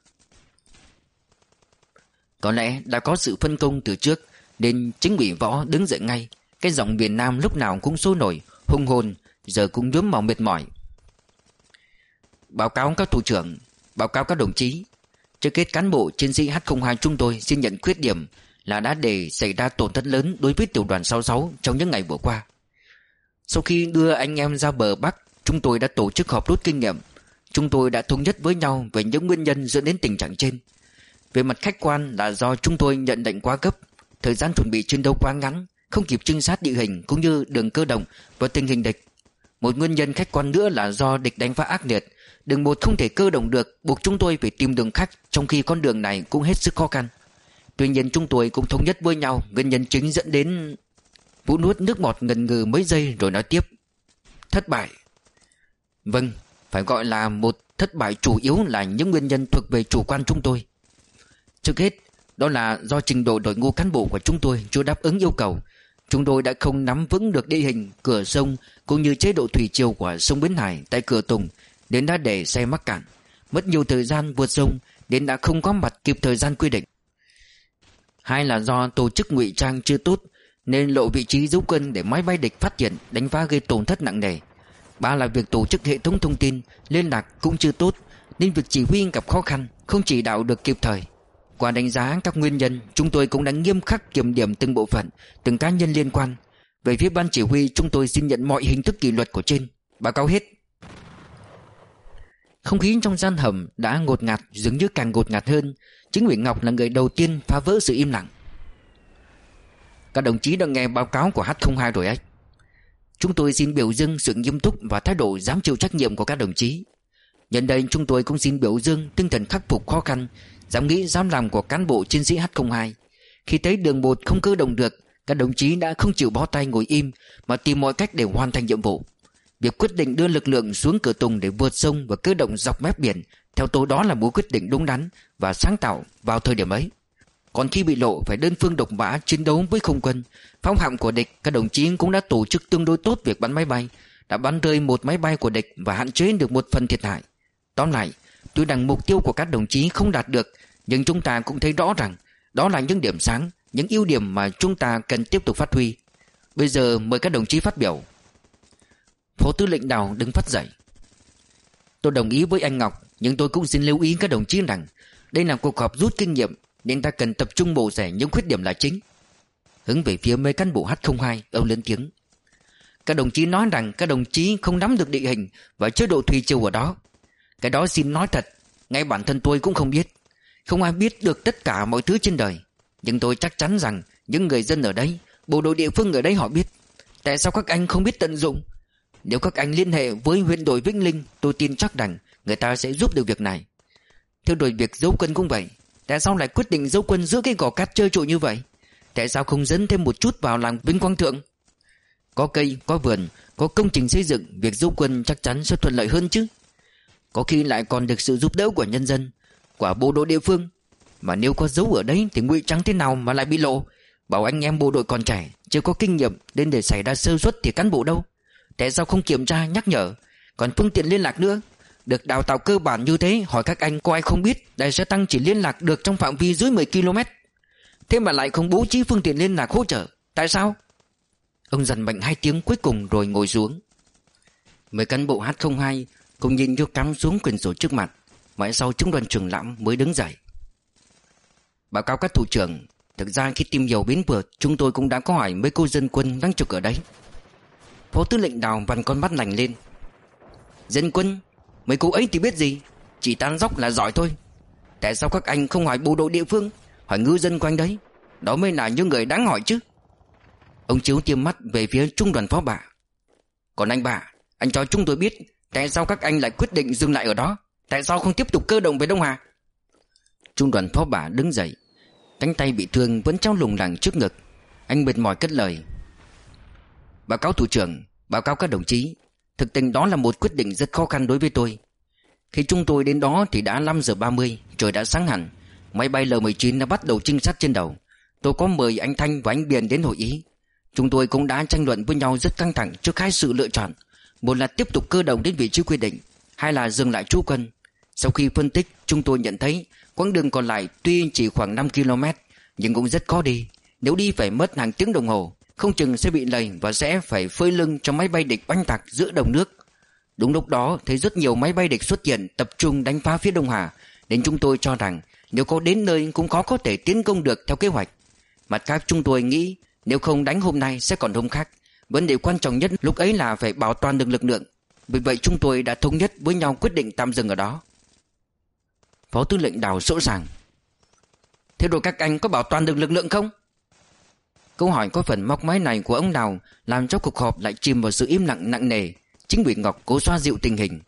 Speaker 1: Có lẽ đã có sự phân công từ trước nên chính ủy Võ đứng dậy ngay. Cái giọng miền Nam lúc nào cũng sôi nổi, hùng hồn, giờ cũng nhuốm màu mệt mỏi. Báo cáo các thủ trưởng, báo cáo các đồng chí, trước hết cán bộ chiến sĩ H không hai chúng tôi xin nhận khuyết điểm là đã để xảy ra tổn thất lớn đối với tiểu đoàn sáu sáu trong những ngày vừa qua. Sau khi đưa anh em ra bờ Bắc, chúng tôi đã tổ chức họp rút kinh nghiệm. Chúng tôi đã thống nhất với nhau về những nguyên nhân dẫn đến tình trạng trên. Về mặt khách quan là do chúng tôi nhận lệnh quá gấp, thời gian chuẩn bị chiến đấu quá ngắn, không kịp trinh sát địa hình cũng như đường cơ động và tình hình địch. Một nguyên nhân khách quan nữa là do địch đánh phá ác liệt, đường một không thể cơ động được, buộc chúng tôi phải tìm đường khác, trong khi con đường này cũng hết sức khó khăn. Tuy nhiên chúng tôi cũng thống nhất với nhau nguyên nhân chính dẫn đến... Vũ nuốt nước bọt ngần ngừ mấy giây rồi nói tiếp. Thất bại. Vâng, phải gọi là một thất bại chủ yếu là những nguyên nhân thuộc về chủ quan chúng tôi. Trước hết, đó là do trình độ đội ngũ cán bộ của chúng tôi chưa đáp ứng yêu cầu. Chúng tôi đã không nắm vững được địa hình, cửa sông cũng như chế độ thủy triều của sông Bến Hải tại cửa Tùng, nên đã để xe mắc cạn. mất nhiều thời gian vượt sông nên đã không có mặt kịp thời gian quy định. Hai là do tổ chức ngụy trang chưa tốt nên lộ vị trí giấu quân để máy bay địch phát hiện đánh phá gây tổn thất nặng nề. Ba là việc tổ chức hệ thống thông tin liên lạc cũng chưa tốt nên việc chỉ huy gặp khó khăn, không chỉ đạo được kịp thời. Qua đánh giá các nguyên nhân, chúng tôi cũng đã nghiêm khắc kiểm điểm từng bộ phận, từng cá nhân liên quan. Về phía ban chỉ huy, chúng tôi xin nhận mọi hình thức kỷ luật của trên. Báo cáo hết. Không khí trong gian hầm đã ngột ngạt, dường như càng ngột ngạt hơn. Chính ủy Ngọc là người đầu tiên phá vỡ sự im lặng. Các đồng chí đã nghe báo cáo của H không hai rồi ấy. Chúng tôi xin biểu dương sự nghiêm túc và thái độ dám chịu trách nhiệm của các đồng chí. Nhân đây chúng tôi cũng xin biểu dương tinh thần khắc phục khó khăn, dám nghĩ dám làm của cán bộ chiến sĩ H không hai. Khi thấy đường một không cơ động được, các đồng chí đã không chịu bó tay ngồi im mà tìm mọi cách để hoàn thành nhiệm vụ. Việc quyết định đưa lực lượng xuống Cửa Tùng để vượt sông và cơ động dọc mép biển, theo tôi đó là một quyết định đúng đắn và sáng tạo vào thời điểm ấy. Còn khi bị lộ phải đơn phương độc mã chiến đấu với không quân, phóng hạm của địch, các đồng chí cũng đã tổ chức tương đối tốt việc bắn máy bay, đã bắn rơi một máy bay của địch và hạn chế được một phần thiệt hại. Tóm lại, tuy rằng mục tiêu của các đồng chí không đạt được, nhưng chúng ta cũng thấy rõ rằng đó là những điểm sáng, những ưu điểm mà chúng ta cần tiếp tục phát huy. Bây giờ mời các đồng chí phát biểu. Phó tư lệnh Đào đứng phát dậy. Tôi đồng ý với anh Ngọc, nhưng tôi cũng xin lưu ý các đồng chí rằng đây là cuộc họp rút kinh nghiệm nên ta cần tập trung bổ rẻ những khuyết điểm là chính. Hướng về phía mấy cán bộ H không hai, ông lớn tiếng. Các đồng chí nói rằng các đồng chí không nắm được địa hình và chế độ thủy triều ở đó. Cái đó xin nói thật, ngay bản thân tôi cũng không biết. Không ai biết được tất cả mọi thứ trên đời. Nhưng tôi chắc chắn rằng những người dân ở đây, bộ đội địa phương ở đây họ biết. Tại sao các anh không biết tận dụng? Nếu các anh liên hệ với huyện đội Vĩnh Linh, tôi tin chắc rằng người ta sẽ giúp được việc này. Theo đuổi việc giấu quân cũng vậy. Tại sao lại quyết định giấu quân giữa cái gò cát trơ trụi như vậy? Tại sao không dấn thêm một chút vào làng Vinh Quang Thượng? Có cây, có vườn, có công trình xây dựng, việc giấu quân chắc chắn sẽ thuận lợi hơn chứ. Có khi lại còn được sự giúp đỡ của nhân dân, của bộ đội địa phương. Mà nếu có giấu ở đấy thì ngụy trang thế nào mà lại bị lộ? Bảo anh em bộ đội còn trẻ, chưa có kinh nghiệm nên để xảy ra sơ suất thì cán bộ đâu? Tại sao không kiểm tra, nhắc nhở? Còn phương tiện liên lạc nữa, được đào tạo cơ bản như thế, hỏi các anh có ai không biết đại xe tăng chỉ liên lạc được trong phạm vi dưới mười ki lô mét. Thế mà lại không bố trí phương tiện liên lạc hỗ trợ. Tại sao? Ông dằn mạnh hai tiếng cuối cùng rồi ngồi xuống. Mấy cán bộ H không hai cùng nhìn vô cắm xuống quyển sổ trước mặt. Mãi sau trung đoàn trưởng Lãm mới đứng dậy. Báo cáo các thủ trưởng, thực ra khi tìm hiểu bến vượt, chúng tôi cũng đã có hỏi mấy cô dân quân đang trực ở đấy. Phó tư lệnh Đào vằn con mắt lành lên. Dân quân? Mấy cô ấy thì biết gì? Chỉ tán dóc là giỏi thôi. Tại sao các anh không hỏi bộ đội địa phương, hỏi ngư dân quanh đấy? Đó mới là những người đáng hỏi chứ. Ông Chiếu tiêm mắt về phía trung đoàn phó Bạ. Còn anh Bạ, anh cho chúng tôi biết tại sao các anh lại quyết định dừng lại ở đó? Tại sao không tiếp tục cơ động về Đông Hà? Trung đoàn phó Bạ đứng dậy, cánh tay bị thương vẫn treo lủng lẳng trước ngực. Anh mệt mỏi cất lời. Báo cáo thủ trưởng, báo cáo các đồng chí, thực tình đó là một quyết định rất khó khăn đối với tôi. Khi chúng tôi đến đó thì đã năm giờ ba mươi, trời đã sáng hẳn. Máy bay L mười chín đã bắt đầu trinh sát trên đầu. Tôi có mời anh Thanh và anh Biền đến hội ý. Chúng tôi cũng đã tranh luận với nhau rất căng thẳng trước hai sự lựa chọn. Một là tiếp tục cơ động đến vị trí quy định, hai là dừng lại trú quân. Sau khi phân tích, chúng tôi nhận thấy quãng đường còn lại tuy chỉ khoảng năm ki lô mét nhưng cũng rất khó đi. Nếu đi phải mất hàng tiếng đồng hồ, không chừng sẽ bị lầy và sẽ phải phơi lưng cho máy bay địch oanh tạc giữa đồng nước. Đúng lúc đó thấy rất nhiều máy bay địch xuất hiện tập trung đánh phá phía Đông Hà, nên chúng tôi cho rằng nếu có đến nơi cũng khó có thể tiến công được theo kế hoạch. Mặt khác chúng tôi nghĩ nếu không đánh hôm nay sẽ còn hôm khác. Vấn đề quan trọng nhất lúc ấy là phải bảo toàn được lực lượng. Vì vậy chúng tôi đã thống nhất với nhau quyết định tạm dừng ở đó. Phó tư lệnh Đào sỗ sàng. Thế rồi các anh có bảo toàn được lực lượng không? Câu hỏi có phần móc máy này của ông Đào làm cho cuộc họp lại chìm vào sự im lặng nặng nề. Chính ủy Ngọc cố xoa dịu tình hình.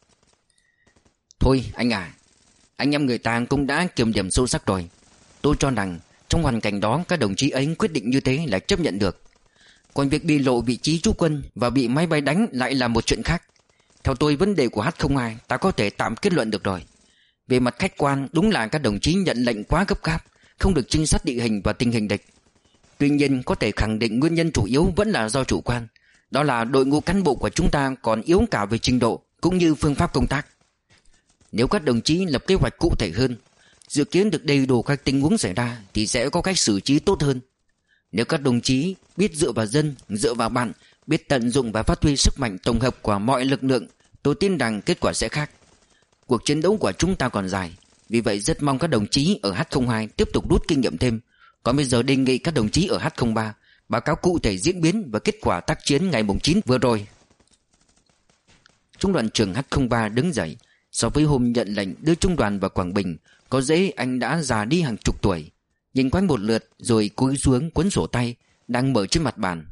Speaker 1: Thôi anh à, anh em người ta cũng đã kiểm điểm sâu sắc rồi. Tôi cho rằng trong hoàn cảnh đó các đồng chí ấy quyết định như thế là chấp nhận được. Còn việc bị lộ vị trí trú quân và bị máy bay đánh lại là một chuyện khác. Theo tôi vấn đề của H không hai ta có thể tạm kết luận được rồi. Về mặt khách quan đúng là các đồng chí nhận lệnh quá gấp gáp, không được trinh sát địa hình và tình hình địch. Tuy nhiên có thể khẳng định nguyên nhân chủ yếu vẫn là do chủ quan. Đó là đội ngũ cán bộ của chúng ta còn yếu cả về trình độ cũng như phương pháp công tác. Nếu các đồng chí lập kế hoạch cụ thể hơn, dự kiến được đầy đủ các tình huống xảy ra, thì sẽ có cách xử trí tốt hơn. Nếu các đồng chí biết dựa vào dân, dựa vào bạn, biết tận dụng và phát huy sức mạnh tổng hợp của mọi lực lượng, tôi tin rằng kết quả sẽ khác. Cuộc chiến đấu của chúng ta còn dài, vì vậy rất mong các đồng chí ở H không hai tiếp tục rút kinh nghiệm thêm. Còn bây giờ đề nghị các đồng chí ở H không ba báo cáo cụ thể diễn biến và kết quả tác chiến ngày chín vừa rồi. Trung đoàn trưởng H không ba đứng dậy. So với hôm nhận lệnh đưa trung đoàn vào Quảng Bình, có dễ anh đã già đi hàng chục tuổi. Nhìn quanh một lượt rồi cúi xuống cuốn sổ tay đang mở trên mặt bàn.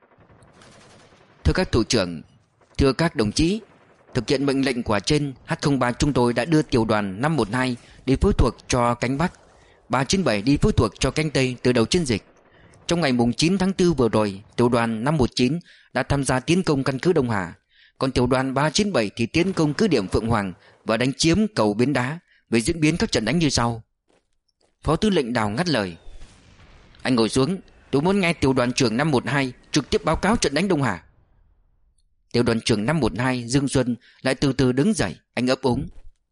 Speaker 1: Thưa các thủ trưởng, thưa các đồng chí, thực hiện mệnh lệnh của trên, H không ba chúng tôi đã đưa tiểu đoàn năm một hai đi phối thuộc cho cánh Bắc, ba chín bảy đi phối thuộc cho cánh Tây từ đầu chiến dịch. Trong ngày chín tháng tư vừa rồi, tiểu đoàn năm một chín đã tham gia tiến công căn cứ Đông Hà, còn tiểu đoàn ba chín bảy thì tiến công cứ điểm Phượng Hoàng và đánh chiếm cầu Bến Đá. Về diễn biến các trận đánh như sau. Phó tư lệnh Đào ngắt lời: Anh ngồi xuống, tôi muốn nghe tiểu đoàn trưởng năm một hai trực tiếp báo cáo trận đánh Đông Hà. Tiểu đoàn trưởng năm một hai Dương Xuân lại từ từ đứng dậy. Anh ấp úng: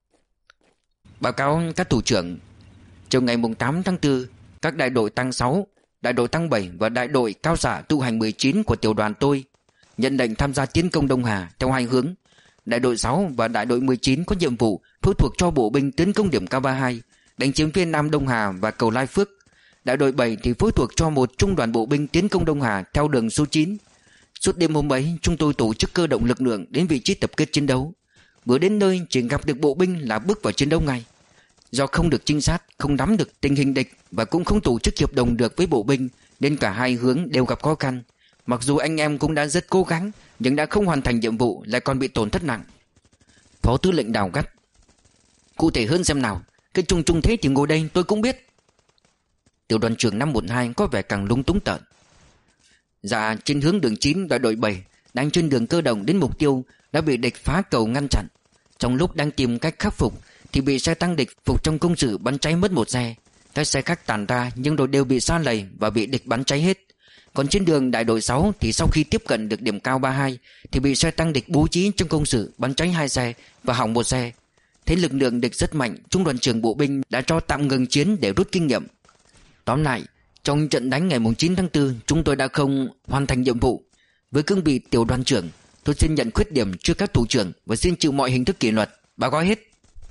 Speaker 1: Báo cáo các thủ trưởng, chiều ngày tám tháng tư, các đại đội tăng sáu, đại đội tăng bảy và đại đội cao xạ tu hành mười chín của tiểu đoàn tôi nhận lệnh tham gia tiến công Đông Hà theo hai hướng. Đại đội sáu và đại đội mười chín có nhiệm vụ phối thuộc cho bộ binh tiến công điểm K ba hai, đánh chiếm phía nam Đông Hà và cầu Lai Phước. Đại đội bảy thì phối thuộc cho một trung đoàn bộ binh tiến công Đông Hà theo đường số chín. Suốt đêm hôm ấy, chúng tôi tổ chức cơ động lực lượng đến vị trí tập kết chiến đấu. Vừa đến nơi chỉ gặp được bộ binh là bước vào chiến đấu ngay. Do không được trinh sát, không nắm được tình hình địch và cũng không tổ chức hiệp đồng được với bộ binh, nên cả hai hướng đều gặp khó khăn. Mặc dù anh em cũng đã rất cố gắng, nhưng đã không hoàn thành nhiệm vụ, lại còn bị tổn thất nặng. Phó tư lệnh Đào gắt: Cụ thể hơn xem nào, cái chung chung thế thì ngồi đây tôi cũng biết. Tiểu đoàn trưởng năm một hai có vẻ càng lúng túng tợn: Dạ, trên hướng đường chín, đại đội bảy đang trên đường cơ động đến mục tiêu đã bị địch phá cầu ngăn chặn. Trong lúc đang tìm cách khắc phục thì bị xe tăng địch phục trong công sự bắn cháy mất một xe. Các xe khác tàn ra nhưng rồi đều bị sa lầy và bị địch bắn cháy hết. Còn trên đường đại đội sáu thì sau khi tiếp cận được điểm cao ba hai thì bị xe tăng địch bố trí trong công sự bắn cháy hai xe và hỏng một xe. Thấy lực lượng địch rất mạnh, trung đoàn trưởng bộ binh đã cho tạm ngừng chiến để rút kinh nghiệm. Tóm lại, trong trận đánh ngày chín tháng tư, chúng tôi đã không hoàn thành nhiệm vụ. Với cương vị tiểu đoàn trưởng, tôi xin nhận khuyết điểm trước các thủ trưởng và xin chịu mọi hình thức kỷ luật, báo cáo hết.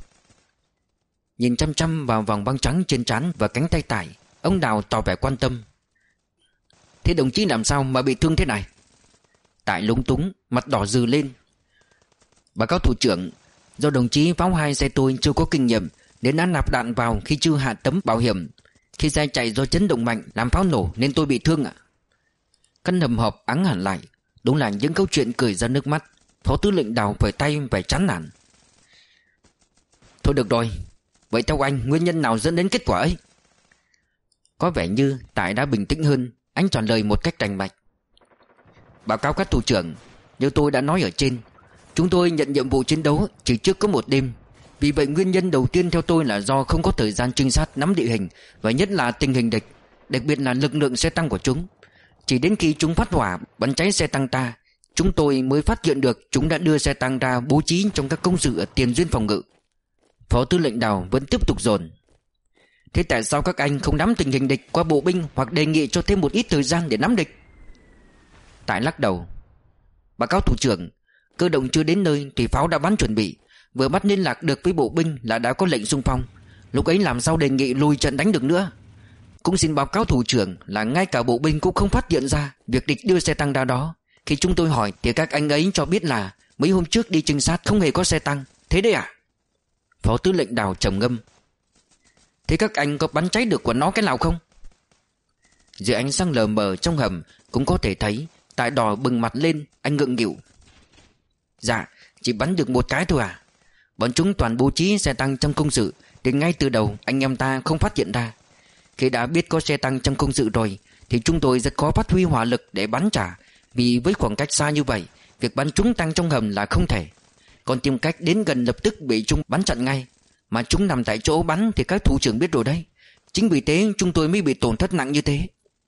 Speaker 1: Nhìn chăm chăm vào vòng băng trắng trên trán và cánh tay phải, ông Đào tỏ vẻ quan tâm: Thế đồng chí làm sao mà bị thương thế này? Tại lúng túng, mặt đỏ rừ lên: Báo cáo thủ trưởng, do đồng chí pháo hai xe tôi chưa có kinh nghiệm nên đã nạp đạn vào khi chưa hạ tấm bảo hiểm. Khi xe chạy do chấn động mạnh làm pháo nổ nên tôi bị thương ạ. Căn hầm họp ắng hẳn lại. Đúng là những câu chuyện cười ra nước mắt. Phó tư lệnh Đào phẩy tay vẻ chán nản: Thôi được rồi, vậy theo anh nguyên nhân nào dẫn đến kết quả ấy? Có vẻ như Tại đã bình tĩnh hơn. Anh trả lời một cách rành mạch: Báo cáo các thủ trưởng, như tôi đã nói ở trên, chúng tôi nhận nhiệm vụ chiến đấu chỉ trước có một đêm. Vì vậy nguyên nhân đầu tiên theo tôi là do không có thời gian trinh sát nắm địa hình và nhất là tình hình địch, đặc biệt là lực lượng xe tăng của chúng. Chỉ đến khi chúng phát hỏa bắn cháy xe tăng ta, chúng tôi mới phát hiện được chúng đã đưa xe tăng ra bố trí trong các công sự ở tiền duyên phòng ngự. Phó tư lệnh Đào vẫn tiếp tục dồn: Thế tại sao các anh không nắm tình hình địch qua bộ binh hoặc đề nghị cho thêm một ít thời gian để nắm địch? Tại lắc đầu: Báo cáo thủ trưởng, cơ động chưa đến nơi thì pháo đã bắn chuẩn bị. Vừa bắt liên lạc được với bộ binh là đã có lệnh xung phong. Lúc ấy làm sao đề nghị lùi trận đánh được nữa. Cũng xin báo cáo thủ trưởng là ngay cả bộ binh cũng không phát hiện ra việc địch đưa xe tăng ra đó. Khi chúng tôi hỏi thì các anh ấy cho biết là mấy hôm trước đi trinh sát không hề có xe tăng. Thế đấy à? Phó tư lệnh Đào trầm ngâm: Thế các anh có bắn cháy được của nó cái nào không? Dưới ánh sáng lờ mờ trong hầm cũng có thể thấy Tại đỏ bừng mặt lên. Anh ngượng nghịu: Dạ, chỉ bắn được một cái thôi à. Bọn chúng toàn bố trí xe tăng trong công sự thì ngay từ đầu anh em ta không phát hiện ra. Khi đã biết có xe tăng trong công sự rồi thì chúng tôi rất khó phát huy hỏa lực để bắn trả. Vì với khoảng cách xa như vậy, việc bắn chúng tăng trong hầm là không thể. Còn tìm cách đến gần lập tức bị chúng bắn chặn ngay. Mà chúng nằm tại chỗ bắn thì các thủ trưởng biết rồi đấy. Chính vì thế chúng tôi mới bị tổn thất nặng như thế.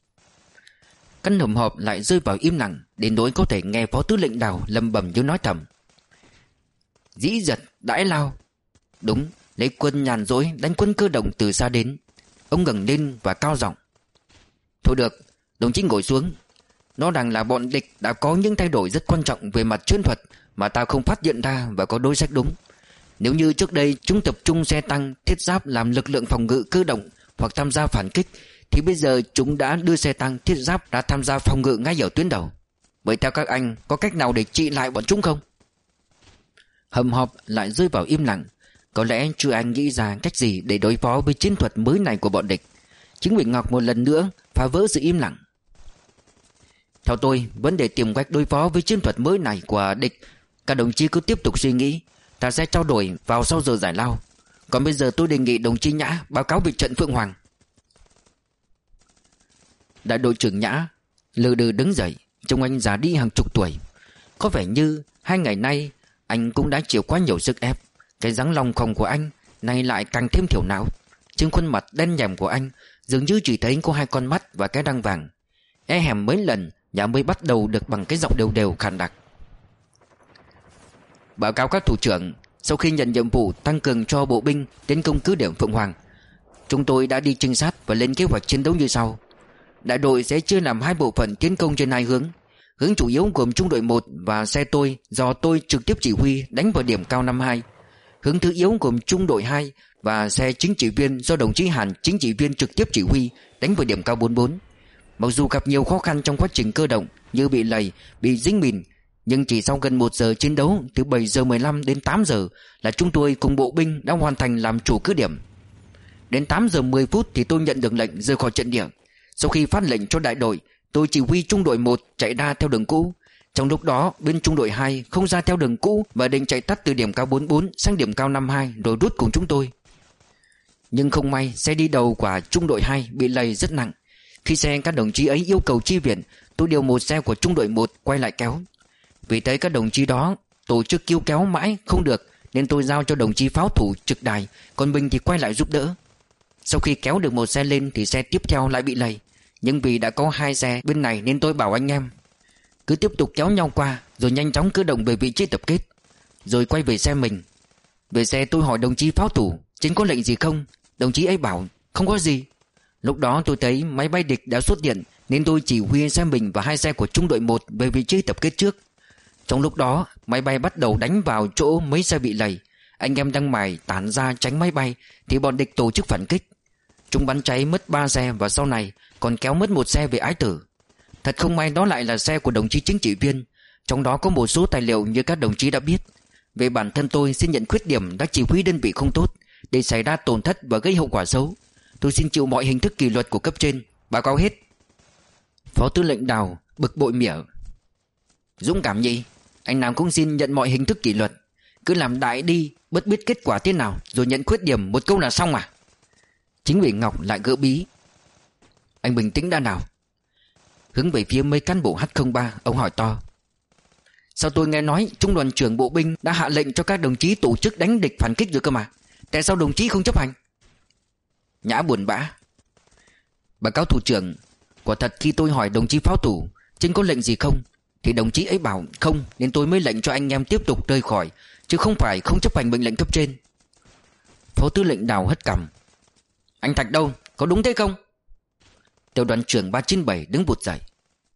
Speaker 1: Căn hầm họp lại rơi vào im lặng, đến nỗi có thể nghe phó tư lệnh Đào lầm bầm như nói thầm: Dĩ giật đãi lao. Đúng, lấy quân nhàn rỗi đánh quân cơ động từ xa đến. Ông ngẩng lên và cao giọng: Thôi được, đồng chí ngồi xuống. Nó rằng là bọn địch đã có những thay đổi rất quan trọng về mặt chiến thuật mà ta không phát hiện ra và có đối sách đúng. Nếu như trước đây chúng tập trung xe tăng, thiết giáp làm lực lượng phòng ngự cơ động hoặc tham gia phản kích, thì bây giờ chúng đã đưa xe tăng, thiết giáp ra tham gia phòng ngự ngay ở tuyến đầu. Vậy theo các anh, có cách nào để trị lại bọn chúng không? Hầm họp lại rơi vào im lặng. Có lẽ chưa ai nghĩ ra cách gì để đối phó với chiến thuật mới này của bọn địch. Chính Nguyễn Ngọc một lần nữa phá vỡ sự im lặng. Theo tôi, vấn đề tìm cách đối phó với chiến thuật mới này của địch, các đồng chí cứ tiếp tục suy nghĩ. Ta sẽ trao đổi vào sau giờ giải lao. Còn bây giờ tôi đề nghị đồng chí Nhã báo cáo về trận Phượng Hoàng. Đại đội trưởng Nhã lừ đừ đứng dậy, trông anh già đi hàng chục tuổi. Có vẻ như hai ngày nay anh cũng đã chịu quá nhiều sức ép. Cái dáng lòng khòng của anh nay lại càng thêm thiểu não. Trên khuôn mặt đen nhèm của anh dường như chỉ thấy có hai con mắt và cái răng vàng. E hèm mấy lần Nhã mới bắt đầu được bằng cái giọng đều đều khàn đặc. Báo cáo các thủ trưởng, sau khi nhận nhiệm vụ tăng cường cho bộ binh tiến công cứ điểm Phượng Hoàng, chúng tôi đã đi trinh sát và lên kế hoạch chiến đấu như sau. Đại đội sẽ chia làm hai bộ phận tiến công trên hai hướng. Hướng chủ yếu gồm trung đội một và xe tôi do tôi trực tiếp chỉ huy đánh vào điểm cao năm hai. Hướng thứ yếu gồm trung đội hai và xe chính trị viên do đồng chí Hàn chính trị viên trực tiếp chỉ huy đánh vào điểm cao bốn bốn. Mặc dù gặp nhiều khó khăn trong quá trình cơ động như bị lầy, bị dính mìn, nhưng chỉ sau gần một giờ chiến đấu, từ bảy giờ mười lăm đến tám giờ là chúng tôi cùng bộ binh đã hoàn thành làm chủ cứ điểm. Đến tám giờ mười phút thì tôi nhận được lệnh rời khỏi trận địa. Sau khi phát lệnh cho đại đội, tôi chỉ huy trung đội một chạy ra theo đường cũ. Trong lúc đó bên trung đội hai không ra theo đường cũ và định chạy tắt từ điểm cao bốn bốn sang điểm cao năm hai rồi rút cùng chúng tôi. Nhưng không may xe đi đầu của trung đội hai bị lầy rất nặng. Khi xe các đồng chí ấy yêu cầu chi viện, tôi điều một xe của trung đội một quay lại kéo. Vì thấy các đồng chí đó tổ chức kêu kéo mãi không được, nên tôi giao cho đồng chí pháo thủ trực đài, còn mình thì quay lại giúp đỡ. Sau khi kéo được một xe lên thì xe tiếp theo lại bị lầy. Nhưng vì đã có hai xe bên này nên tôi bảo anh em cứ tiếp tục kéo nhau qua, rồi nhanh chóng cơ động về vị trí tập kết. Rồi quay về xe mình. Về xe tôi hỏi đồng chí pháo thủ trên có lệnh gì không. Đồng chí ấy bảo không có gì. Lúc đó tôi thấy máy bay địch đã xuất hiện, nên tôi chỉ huy xe mình và hai xe của trung đội một về vị trí tập kết trước. Trong lúc đó máy bay bắt đầu đánh vào chỗ mấy xe bị lầy. Anh em đang mải tản ra tránh máy bay thì bọn địch tổ chức phản kích. Chúng bắn cháy mất ba xe và sau này còn kéo mất một xe về Ái Tử. Thật không may đó lại là xe của đồng chí chính trị viên. Trong đó có một số tài liệu như các đồng chí đã biết. Về bản thân tôi xin nhận khuyết điểm đã chỉ huy đơn vị không tốt, để xảy ra tổn thất và gây hậu quả xấu. Tôi xin chịu mọi hình thức kỷ luật của cấp trên. Báo cáo hết. Phó tư lệnh Đào bực bội mỉa: Dũng cảm nhỉ, anh nào cũng xin nhận mọi hình thức kỷ luật. Cứ làm đại đi, bất biết kết quả thế nào, rồi nhận khuyết điểm một câu là xong à? Chính ủy Ngọc lại gỡ bí: Anh bình tĩnh đã nào. Hướng về phía mấy cán bộ H không ba, ông hỏi to: Sao tôi nghe nói trung đoàn trưởng bộ binh đã hạ lệnh cho các đồng chí tổ chức đánh địch phản kích rồi cơ mà? Tại sao đồng chí không chấp hành? Nhã buồn bã: Báo cáo thủ trưởng, quả thật khi tôi hỏi đồng chí pháo thủ trên có lệnh gì không, thì đồng chí ấy bảo không, nên tôi mới lệnh cho anh em tiếp tục rời khỏi, chứ không phải không chấp hành mệnh lệnh cấp trên. Phó tư lệnh Đào hất cằm: Anh Thạch đâu, có đúng thế không? Tiểu đoàn trưởng ba chín bảy đứng vụt dậy: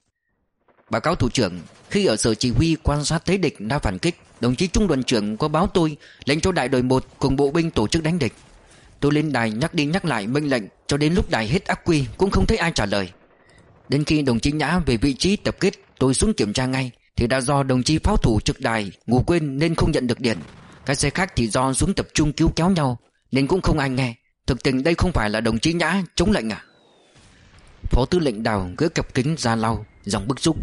Speaker 1: Báo cáo thủ trưởng, khi ở sở chỉ huy quan sát thấy địch đã phản kích, đồng chí trung đoàn trưởng có báo tôi lệnh cho đại đội một cùng bộ binh tổ chức đánh địch. Tôi lên đài nhắc đi nhắc lại mệnh lệnh, cho đến lúc đài hết ắc quy cũng không thấy ai trả lời. Đến khi đồng chí Nhã về vị trí tập kết, tôi xuống kiểm tra ngay, thì đã do đồng chí pháo thủ trực đài ngủ quên nên không nhận được điện. Các xe khác thì do xuống tập trung cứu kéo nhau nên cũng không ai nghe. Thực tình đây không phải là đồng chí Nhã chống lệnh à? Phó tư lệnh Đào gỡ cặp kính ra lau, giọng bức xúc: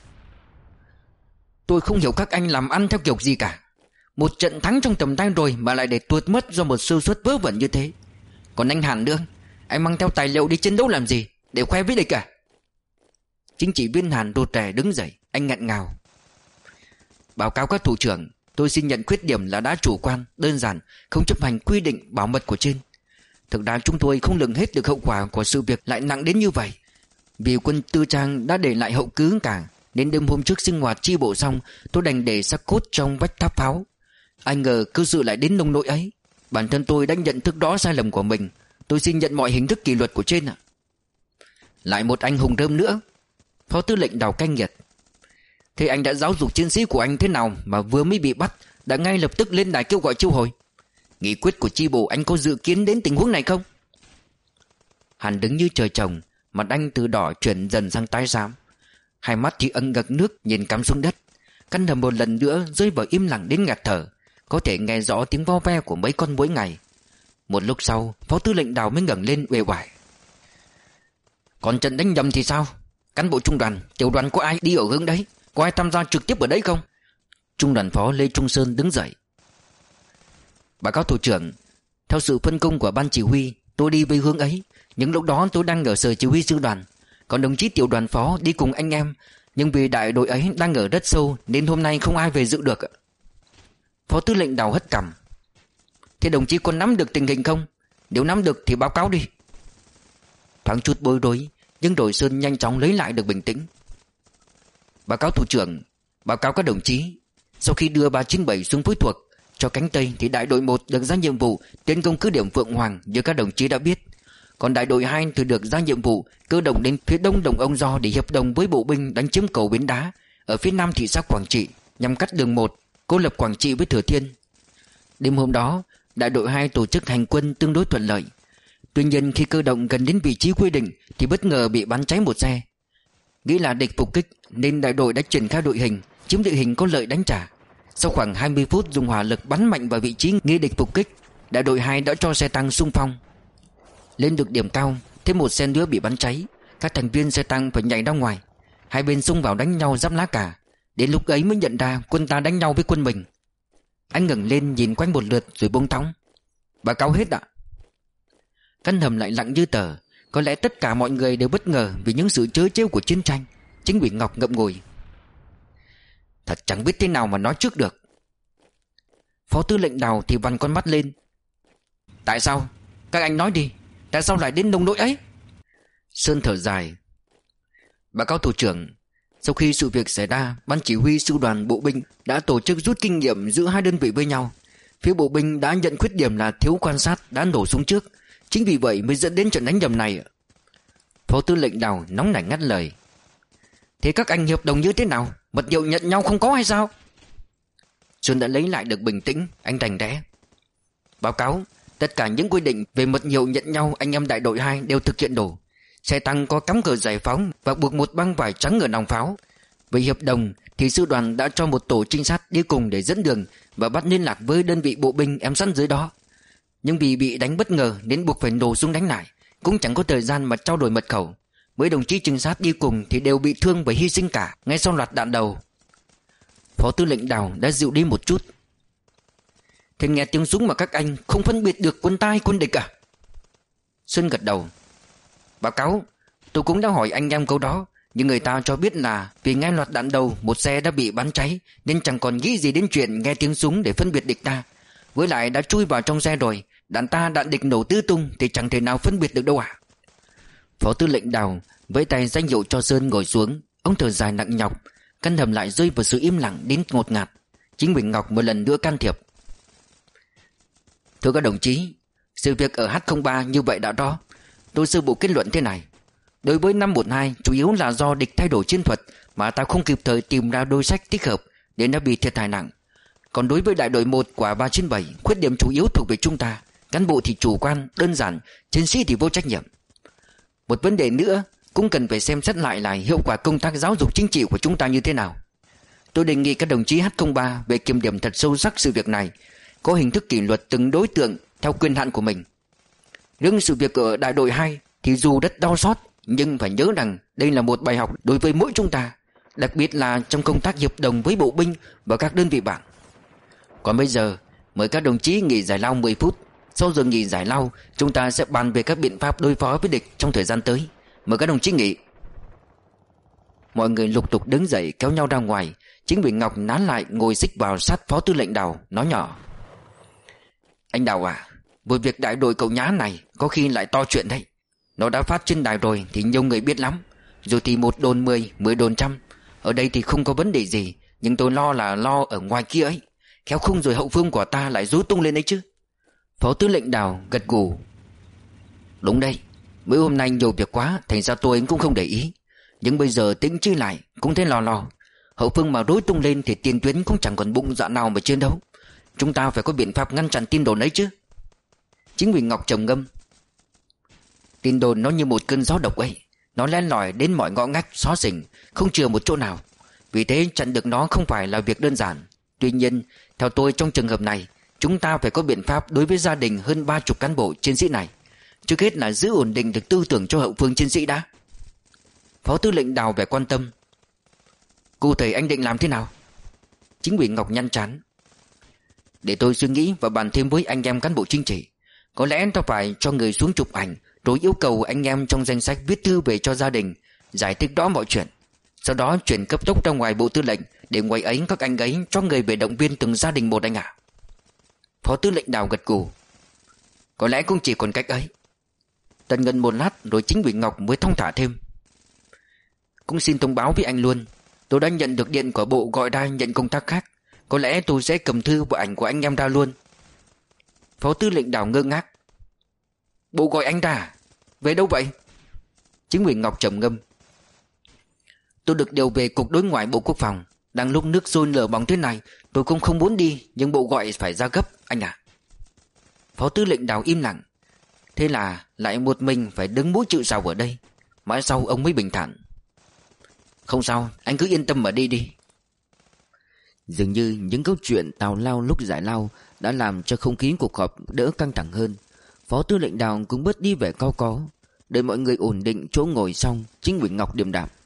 Speaker 1: Tôi không hiểu các anh làm ăn theo kiểu gì cả. Một trận thắng trong tầm tay rồi mà lại để tuột mất do một sơ suất vớ vẩn như thế. Còn anh Hàn nữa, anh mang theo tài liệu đi chiến đấu làm gì? Để khoe với địch à? Chính trị viên Hàn đô trẻ đứng dậy, anh nghẹn ngào: Báo cáo các thủ trưởng, tôi xin nhận khuyết điểm là đã chủ quan, đơn giản, không chấp hành quy định bảo mật của trên. Thực ra chúng tôi không lường hết được hậu quả của sự việc lại nặng đến như vậy. Vì quân tư trang đã để lại hậu cứ cả, nên đêm hôm trước sinh hoạt chi bộ xong, tôi đành để xác cốt trong vách tháp pháo. Ai ngờ cơ sự lại đến nông nỗi ấy. Bản thân tôi đã nhận thức rõ sai lầm của mình. Tôi xin nhận mọi hình thức kỷ luật của trên ạ. Lại một anh hùng rơm nữa. Phó tư lệnh Đào cay nghiệt. Thế anh đã giáo dục chiến sĩ của anh thế nào mà vừa mới bị bắt đã ngay lập tức lên đài kêu gọi chiêu hồi? Nghị quyết của chi bộ anh có dự kiến đến tình huống này không? Hắn đứng như trời trồng, mặt anh từ đỏ chuyển dần sang tái xám, hai mắt thì ẩn ngực nước nhìn cắm xuống đất. Căn hầm một lần nữa rơi vào im lặng đến ngạt thở, có thể nghe rõ tiếng vo ve của mấy con muỗi ngày. Một lúc sau, Phó tư lệnh Đào mới ngẩng lên uể oải. Còn trận đánh nhầm thì sao? Cán bộ trung đoàn, tiểu đoàn có ai đi ở hướng đấy? Có ai tham gia trực tiếp ở đấy không? Trung đoàn phó Lê Trung Sơn đứng dậy. Báo cáo thủ trưởng, theo sự phân công của ban chỉ huy, tôi đi với hướng ấy. Nhưng lúc đó tôi đang ở sở chỉ huy sư đoàn, còn đồng chí tiểu đoàn phó đi cùng anh em. Nhưng vì đại đội ấy đang ở đất sâu nên hôm nay không ai về dự được. Phó tư lệnh Đào hất cằm. Thế đồng chí có nắm được tình hình không? Nếu nắm được thì báo cáo đi. Thoáng chút bối rối, nhưng đội Sơn nhanh chóng lấy lại được bình tĩnh. Báo cáo thủ trưởng, báo cáo các đồng chí, sau khi đưa ba chín bảy xuống phối thuộc cho cánh Tây thì đại đội một được giao nhiệm vụ tiến công cứ điểm Phượng Hoàng như các đồng chí đã biết. Còn đại đội hai thì được giao nhiệm vụ cơ động đến phía đông Đồng Ông Do để hiệp đồng với bộ binh đánh chiếm cầu Bến Đá ở phía nam thị xã Quảng Trị, nhằm cắt đường một cô lập Quảng Trị với Thừa Thiên. Đêm hôm đó, đại đội hai tổ chức hành quân tương đối thuận lợi. Tuy nhiên khi cơ động gần đến vị trí quy định thì bất ngờ bị bắn cháy một xe. Nghĩ là địch phục kích nên đại đội đã triển khai đội hình, chiếm địa hình có lợi đánh trả. Sau khoảng hai mươi phút dùng hỏa lực bắn mạnh vào vị trí nghi địch phục kích, đại đội hai đã cho xe tăng xung phong. Lên được điểm cao, thêm một xe nữa bị bắn cháy. Các thành viên xe tăng phải nhảy ra ngoài. Hai bên xung vào đánh nhau giáp lá cả. Đến lúc ấy mới nhận ra quân ta đánh nhau với quân mình. Anh ngẩng lên nhìn quanh một lượt rồi buông thõng. Báo cáo hết ạ. Căn hầm lại lặng như tờ. Có lẽ tất cả mọi người đều bất ngờ vì những sự trớ trêu của chiến tranh. Chính ủy Ngọc ngậm ngùi. Thật chẳng biết thế nào mà nói trước được. Phó tư lệnh Đào thì vằn con mắt lên. Tại sao? Các anh nói đi. Tại sao lại đến nông nỗi ấy? Sơn thở dài. Báo cáo thủ trưởng, sau khi sự việc xảy ra, ban chỉ huy sư đoàn bộ binh đã tổ chức rút kinh nghiệm giữa hai đơn vị với nhau. Phía bộ binh đã nhận khuyết điểm là thiếu quan sát, đã nổ súng trước. Chính vì vậy mới dẫn đến trận đánh nhầm này. Phó tư lệnh Đào nóng nảy ngắt lời. Thế các anh hiệp đồng như thế nào? Mật hiệu nhận nhau không có hay sao? Sơn đã lấy lại được bình tĩnh. Anh đành đẽ. Báo cáo, tất cả những quy định về mật hiệu nhận nhau anh em đại đội hai đều thực hiện đủ. Xe tăng có cắm cờ giải phóng và buộc một băng vải trắng ở nòng pháo. Về hiệp đồng thì sư đoàn đã cho một tổ trinh sát đi cùng để dẫn đường và bắt liên lạc với đơn vị bộ binh em sẵn dưới đó. Nhưng vì bị đánh bất ngờ nên buộc phải nổ súng đánh lại, cũng chẳng có thời gian mà trao đổi mật khẩu. Mấy đồng chí trinh sát đi cùng thì đều bị thương và hy sinh cả ngay sau loạt đạn đầu. Phó tư lệnh Đào đã dịu đi một chút. Thế nghe tiếng súng mà các anh không phân biệt được quân ta hay quân địch à? Xuân gật đầu. Báo cáo, tôi cũng đã hỏi anh em câu đó, nhưng người ta cho biết là vì ngay loạt đạn đầu một xe đã bị bắn cháy nên chẳng còn nghĩ gì đến chuyện nghe tiếng súng để phân biệt địch ta. Với lại đã chui vào trong xe rồi, đạn ta đạn địch nổ tứ tung thì chẳng thể nào phân biệt được đâu ạ. Phó tư lệnh Đào với tay danh hiệu cho Sơn ngồi xuống. Ông thở dài nặng nhọc. Căn hầm lại rơi vào sự im lặng đến ngột ngạt. Chính Bình Ngọc một lần nữa can thiệp. Thưa các đồng chí, sự việc ở H không ba như vậy đã rõ. Tôi sơ bộ kết luận thế này. Đối với năm một hai chủ yếu là do địch thay đổi chiến thuật mà ta không kịp thời tìm ra đối sách thích hợp nên đã bị thiệt hại nặng. Còn đối với đại đội một của ba chín bảy, khuyết điểm chủ yếu thuộc về chúng ta. Cán bộ thì chủ quan, đơn giản, chiến sĩ thì vô trách nhiệm. Một vấn đề nữa cũng cần phải xem xét lại là hiệu quả công tác giáo dục chính trị của chúng ta như thế nào. Tôi đề nghị các đồng chí H không ba về kiểm điểm thật sâu sắc sự việc này, có hình thức kỷ luật từng đối tượng theo quyền hạn của mình. Riêng sự việc ở đại đội hai thì dù rất đau xót, nhưng phải nhớ rằng đây là một bài học đối với mỗi chúng ta, đặc biệt là trong công tác hiệp đồng với bộ binh và các đơn vị bạn. Còn bây giờ, mời các đồng chí nghỉ giải lao mười phút. Sau giờ nghỉ giải lao, chúng ta sẽ bàn về các biện pháp đối phó với địch trong thời gian tới. Mời các đồng chí nghỉ. Mọi người lục tục đứng dậy kéo nhau ra ngoài. Chính Bình Ngọc nán lại ngồi xích vào sát Phó tư lệnh Đào, nói nhỏ. Anh Đào à, vụ việc đại đội cậu nhá này có khi lại to chuyện đấy. Nó đã phát trên đài rồi thì nhiều người biết lắm. Rồi thì một đồn mười, mười đồn trăm. Ở đây thì không có vấn đề gì, nhưng tôi lo là lo ở ngoài kia ấy. Khéo không rồi hậu phương của ta lại rối tung lên ấy chứ. Phó Tư lệnh Đào gật gù. Đúng đây, mấy hôm nay nhiều việc quá, thành ra tôi cũng không để ý. Nhưng bây giờ tính chi lại cũng thấy lo lo. Hậu phương mà rối tung lên thì tiền tuyến cũng chẳng còn bụng dạ nào mà chiến đấu. Chúng ta phải có biện pháp ngăn chặn tin đồn ấy chứ. Chính vì Ngọc trầm ngâm. Tin đồn nó như một cơn gió độc ấy, nó len lỏi đến mọi ngõ ngách xó xỉnh, không chừa một chỗ nào. Vì thế chặn được nó không phải là việc đơn giản. Tuy nhiên, theo tôi trong trường hợp này, chúng ta phải có biện pháp đối với gia đình hơn ba chục cán bộ chiến sĩ này. Trước hết là giữ ổn định được tư tưởng cho hậu phương chiến sĩ đã. Phó Tư lệnh Đào vẻ quan tâm. Cụ thể anh định làm thế nào? Chính ủy Ngọc nhăn trán. Để tôi suy nghĩ và bàn thêm với anh em cán bộ chính trị. Có lẽ ta phải cho người xuống chụp ảnh, rồi yêu cầu anh em trong danh sách viết thư về cho gia đình, giải thích rõ mọi chuyện. Sau đó chuyển cấp tốc ra ngoài bộ tư lệnh, để ngoài ấy các anh ấy cho người về động viên từng gia đình một anh ạ. Phó Tư lệnh Đào gật gù. Có lẽ cũng chỉ còn cách ấy. Tần ngần một lát rồi chính ủy Ngọc mới thong thả thêm. Cũng xin thông báo với anh luôn, tôi đã nhận được điện của bộ gọi ra nhận công tác khác. Có lẽ tôi sẽ cầm thư và ảnh của anh em ra luôn. Phó Tư lệnh Đào ngơ ngác. Bộ gọi anh ra? Về đâu vậy? Chính ủy Ngọc trầm ngâm. Tôi được điều về cục đối ngoại Bộ Quốc phòng. Đang lúc nước sôi lửa bỏng thế này, tôi cũng không muốn đi, nhưng bộ gọi phải ra gấp anh à. Phó Tư lệnh Đào im lặng. Thế là lại một mình phải đứng mũi chịu sào ở đây. Mãi sau ông mới bình thản. Không sao, anh cứ yên tâm mà đi đi. Dường như những câu chuyện tào lao lúc giải lao đã làm cho không khí cuộc họp đỡ căng thẳng hơn. Phó Tư lệnh Đào cũng bớt đi vẻ cau có. Đợi mọi người ổn định chỗ ngồi xong, chính ủy Ngọc điềm đạm.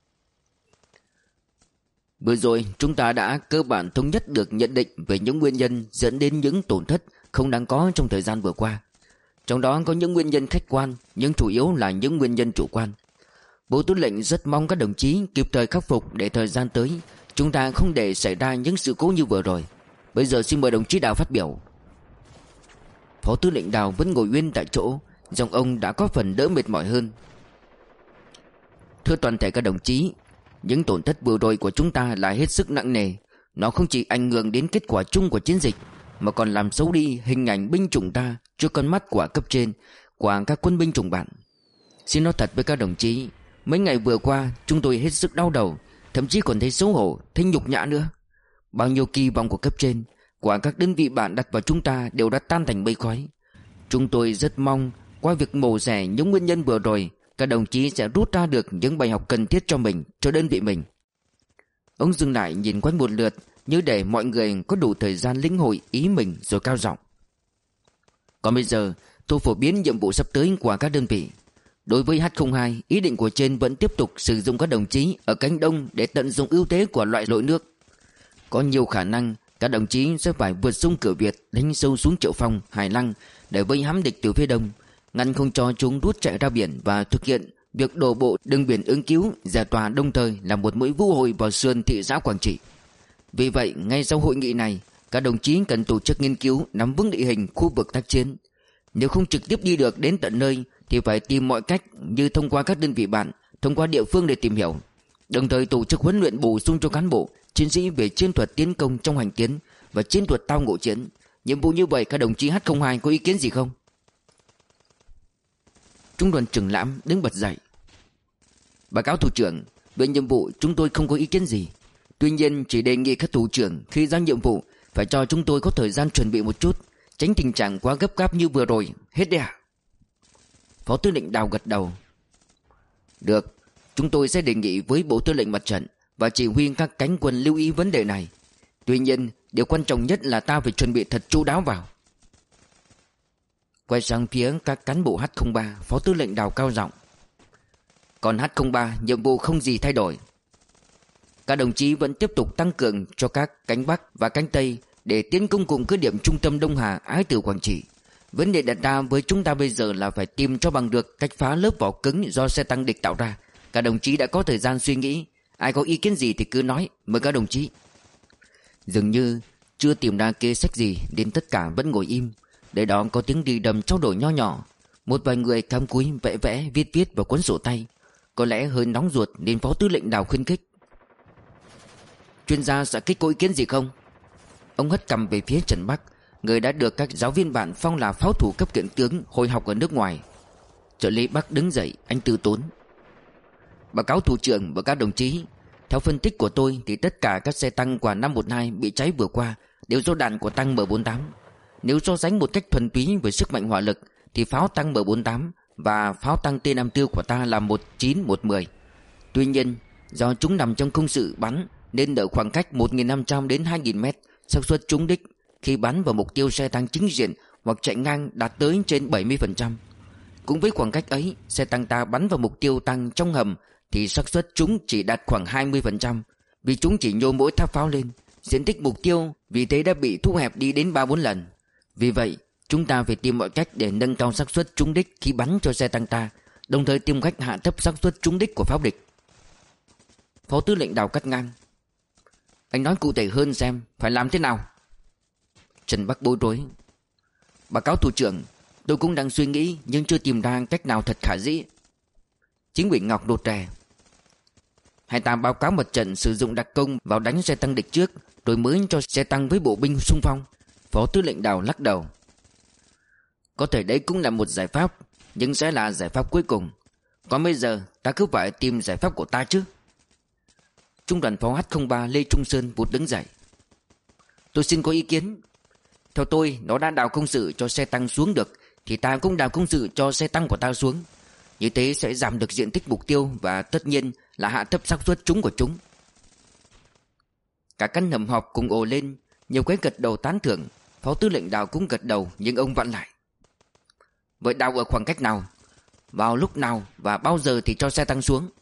Speaker 1: Vừa rồi chúng ta đã cơ bản thống nhất được nhận định về những nguyên nhân dẫn đến những tổn thất không đáng có trong thời gian vừa qua. Trong đó có những nguyên nhân khách quan, nhưng chủ yếu là những nguyên nhân chủ quan. Bộ Tư lệnh rất mong các đồng chí kịp thời khắc phục để thời gian tới chúng ta không để xảy ra những sự cố như vừa rồi. Bây giờ xin mời đồng chí Đào phát biểu. Phó Tư lệnh Đào vẫn ngồi yên tại chỗ, giọng ông đã có phần đỡ mệt mỏi hơn. Thưa toàn thể các đồng chí, những tổn thất vừa rồi của chúng ta là hết sức nặng nề. Nó không chỉ ảnh hưởng đến kết quả chung của chiến dịch, mà còn làm xấu đi hình ảnh binh chủng ta trước con mắt của cấp trên, của các quân binh chủng bạn. Xin nói thật với các đồng chí, mấy ngày vừa qua chúng tôi hết sức đau đầu, thậm chí còn thấy xấu hổ, thấy nhục nhã nữa. Bao nhiêu kỳ vọng của cấp trên, của các đơn vị bạn đặt vào chúng ta đều đã tan thành mây khói. Chúng tôi rất mong qua việc mổ xẻ những nguyên nhân vừa rồi, các đồng chí sẽ rút ra được những bài học cần thiết cho mình, cho đơn vị mình. Ông dừng lại nhìn quanh một lượt, như để mọi người có đủ thời gian lĩnh hội ý mình, rồi cao giọng. Còn bây giờ tôi phổ biến nhiệm vụ sắp tới của các đơn vị. Đối với H không hai, ý định của trên vẫn tiếp tục sử dụng các đồng chí ở cánh đông để tận dụng ưu thế của loại lội nước. Có nhiều khả năng các đồng chí sẽ phải vượt sông Cửa Việt, đánh sâu xuống Triệu Phong, Hải Lăng để vây hãm địch từ phía đông, ngăn không cho chúng rút chạy ra biển và thực hiện việc đổ bộ đường biển ứng cứu, giải tỏa đồng thời là một mũi vu hồi vào sườn thị xã Quảng Trị. Vì vậy, ngay sau hội nghị này, các đồng chí cần tổ chức nghiên cứu nắm vững địa hình khu vực tác chiến. Nếu không trực tiếp đi được đến tận nơi thì phải tìm mọi cách như thông qua các đơn vị bạn, thông qua địa phương để tìm hiểu. Đồng thời tổ chức huấn luyện bổ sung cho cán bộ, chiến sĩ về chiến thuật tiến công trong hành tiến và chiến thuật tao ngộ chiến. Nhiệm vụ như vậy các đồng chí H không hai có ý kiến gì không? Trung đoàn trưởng Lãm đứng bật dậy. Báo cáo thủ trưởng, về nhiệm vụ chúng tôi không có ý kiến gì. Tuy nhiên chỉ đề nghị các thủ trưởng khi giao nhiệm vụ phải cho chúng tôi có thời gian chuẩn bị một chút, tránh tình trạng quá gấp gáp như vừa rồi. Hết đi ạ. Phó Tư lệnh Đào gật đầu. Được, chúng tôi sẽ đề nghị với Bộ Tư lệnh Mặt trận và chỉ huy các cánh quân lưu ý vấn đề này. Tuy nhiên, điều quan trọng nhất là ta phải chuẩn bị thật chu đáo vào. Quay sang phía các cán bộ H không ba, Phó Tư lệnh Đào cao giọng. Còn H không ba, nhiệm vụ không gì thay đổi. Các đồng chí vẫn tiếp tục tăng cường cho các cánh Bắc và cánh Tây để tiến công cùng cứ điểm trung tâm Đông Hà, Ái Tử, Quảng Trị. Vấn đề đặt ra với chúng ta bây giờ là phải tìm cho bằng được cách phá lớp vỏ cứng do xe tăng địch tạo ra. Các đồng chí đã có thời gian suy nghĩ, ai có ý kiến gì thì cứ nói, mời các đồng chí. Dường như chưa tìm ra kế sách gì nên tất cả vẫn ngồi im. Để đó có tiếng đi đầm trao đổi nho nhỏ. Một vài người cắm cúi vẽ vẽ viết viết vào cuốn sổ tay. Có lẽ hơi nóng ruột nên Phó Tư lệnh Đào khuyến khích. Chuyên gia sẽ kích có ý kiến gì không? Ông hất cằm về phía Trần Bắc. người đã được các giáo viên bạn phong là pháo thủ cấp kiện tướng hồi học ở nước ngoài. Trợ lý Bắc đứng dậy, anh từ tốn: Báo cáo thủ trưởng và các đồng chí, theo phân tích của tôi thì tất cả các xe tăng của năm một hai bị cháy vừa qua đều do đạn của tăng M bốn tám. Nếu so sánh một cách thuần túy với sức mạnh hỏa lực thì pháo tăng M bốn tám và pháo tăng T năm mươi tư của ta là một chín một mười. Tuy nhiên, do chúng nằm trong khung sự bắn nên ở khoảng cách một nghìn năm trăm đến hai nghìn mét, xác suất trúng đích khi bắn vào mục tiêu xe tăng chính diện hoặc chạy ngang đạt tới trên bảy mươi phần trăm. Cũng với khoảng cách ấy, xe tăng ta bắn vào mục tiêu tăng trong hầm thì xác suất chúng chỉ đạt khoảng hai mươi phần trăm, vì chúng chỉ nhô mỗi tháp pháo lên. Diện tích mục tiêu vì thế đã bị thu hẹp đi đến ba bốn lần. Vì vậy, chúng ta phải tìm mọi cách để nâng cao xác suất trúng đích khi bắn cho xe tăng ta, đồng thời tìm cách hạ thấp xác suất trúng đích của pháo địch. Phó Tư lệnh Đào cắt ngang: Anh nói cụ thể hơn xem phải làm thế nào? Trần Bắc bối rối: Báo cáo thủ trưởng, tôi cũng đang suy nghĩ nhưng chưa tìm ra cách nào thật khả dĩ. Chính ủy Ngọc đột rè: Hay ta báo cáo một trận sử dụng đặc công vào đánh xe tăng địch trước, rồi mới cho xe tăng với bộ binh xung phong. Phó Tư lệnh Đào lắc đầu: Có thể đấy cũng là một giải pháp, nhưng sẽ là giải pháp cuối cùng. Còn bây giờ ta cứ phải tìm giải pháp của ta chứ. Trung đoàn pháo H không ba Lê Trung Sơn vụt đứng dậy: Tôi xin có ý kiến. Theo tôi, nó đã đào công sự cho xe tăng xuống được thì ta cũng đào công sự cho xe tăng của ta xuống. Như thế sẽ giảm được diện tích mục tiêu và tất nhiên là hạ thấp xác suất trúng của chúng. Cả căn hầm họp cùng ồ lên, nhiều cái gật đầu tán thưởng. Phó Tư lệnh Đào cũng gật đầu, nhưng ông vặn lại: Vậy đào ở khoảng cách nào, vào lúc nào và bao giờ thì cho xe tăng xuống?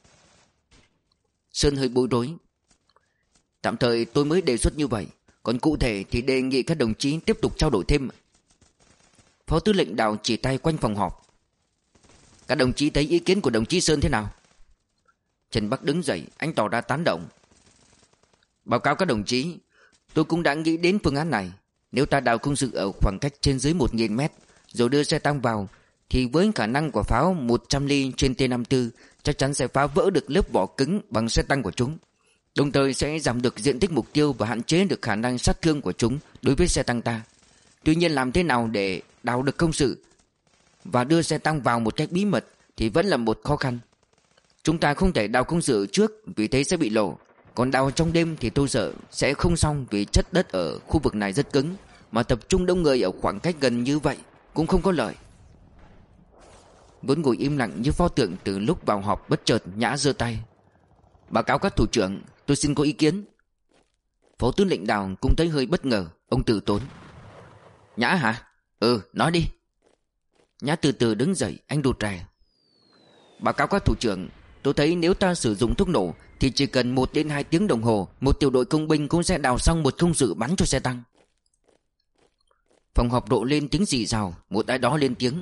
Speaker 1: Sơn hơi bối rối: Tạm thời tôi mới đề xuất như vậy, còn cụ thể thì đề nghị các đồng chí tiếp tục trao đổi thêm. Phó Tư lệnh Đào chỉ tay quanh phòng họp: Các đồng chí thấy ý kiến của đồng chí Sơn thế nào? Trần Bắc đứng dậy, anh tỏ ra tán động: Báo cáo các đồng chí, tôi cũng đã nghĩ đến phương án này. Nếu ta đào công sự ở khoảng cách trên dưới một nghìn mét rồi đưa xe tăng vào thì với khả năng của pháo một trăm ly trên T năm mươi tư chắc chắn sẽ phá vỡ được lớp vỏ cứng bằng xe tăng của chúng, đồng thời sẽ giảm được diện tích mục tiêu và hạn chế được khả năng sát thương của chúng đối với xe tăng ta. Tuy nhiên làm thế nào để đào được công sự và đưa xe tăng vào một cách bí mật thì vẫn là một khó khăn. Chúng ta không thể đào công sự trước vì thế sẽ bị lộ. Còn đào trong đêm thì tôi sợ sẽ không xong, vì chất đất ở khu vực này rất cứng, mà tập trung đông người ở khoảng cách gần như vậy cũng không có lợi. Vốn ngồi im lặng như pho tượng từ lúc vào họp, bất chợt Nhã giơ tay: Báo cáo các thủ trưởng, tôi xin có ý kiến. Phó Tư lệnh Đào cũng thấy hơi bất ngờ, ông từ tốn: Nhã hả? Ừ, nói đi. Nhã từ từ đứng dậy, anh đột rè: Báo cáo các thủ trưởng, tôi thấy nếu ta sử dụng thuốc nổ thì chỉ cần một đến hai tiếng đồng hồ, một tiểu đội công binh cũng sẽ đào xong một công sự bắn cho xe tăng. Phòng họp rộ lên tiếng rì rào, một ai đó lên tiếng: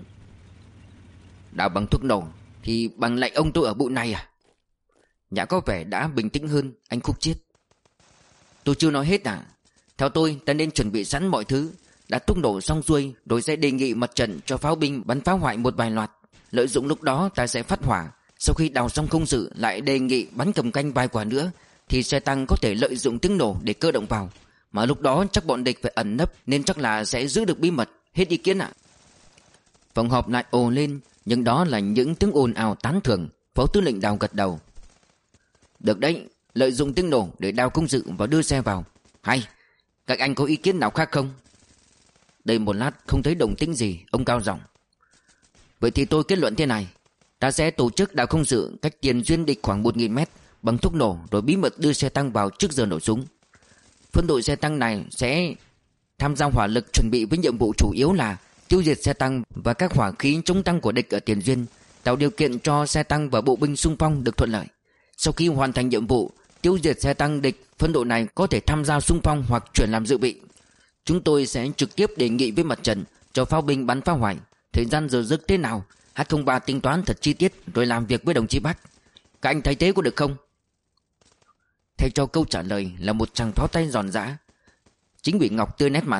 Speaker 1: Đào bằng thuốc nổ thì bằng lệnh ông tôi ở bộ này à? Nhã có vẻ đã bình tĩnh hơn, anh khúc chiết: Tôi chưa nói hết à? Theo tôi, ta nên chuẩn bị sẵn mọi thứ, đã thuốc nổ xong xuôi rồi sẽ đề nghị mặt trận cho pháo binh bắn phá hoại một vài loạt. Lợi dụng lúc đó ta sẽ phát hỏa. Sau khi đào xong công sự lại đề nghị bắn cầm canh vài quả nữa thì xe tăng có thể lợi dụng tiếng nổ để cơ động vào. Mà lúc đó chắc bọn địch phải ẩn nấp nên chắc là sẽ giữ được bí mật. Hết ý kiến ạ. Phòng họp lại ồ lên, nhưng đó là những tiếng ồn ào tán thưởng. Phó Tư lệnh Đào gật đầu: Được đấy, lợi dụng tiếng nổ để đào công sự và đưa xe vào. Hay, các anh có ý kiến nào khác không? Đây một lát không thấy động tĩnh gì, ông cao giọng: Vậy thì tôi kết luận thế này, ta sẽ tổ chức đào công sự cách tiền duyên địch khoảng một nghìn mét bằng thuốc nổ, rồi bí mật đưa xe tăng vào trước giờ nổ súng. Phân đội xe tăng này sẽ tham gia hỏa lực, chuẩn bị với nhiệm vụ chủ yếu là tiêu diệt xe tăng và các hỏa khí chống tăng của địch ở tiền duyên, tạo điều kiện cho xe tăng và bộ binh xung phong được thuận lợi. Sau khi hoàn thành nhiệm vụ tiêu diệt xe tăng địch, phân đội này có thể tham gia xung phong hoặc chuyển làm dự bị. Chúng tôi sẽ trực tiếp đề nghị với mặt trận cho pháo binh bắn phá hoại. Thời gian giờ giấc thế nào H không ba tính toán thật chi tiết rồi làm việc với đồng chí Bắc. Các anh thấy thế có được không? Thay cho câu trả lời là một tràng pháo tay giòn giã. Chính ủy Ngọc tươi nét mặt: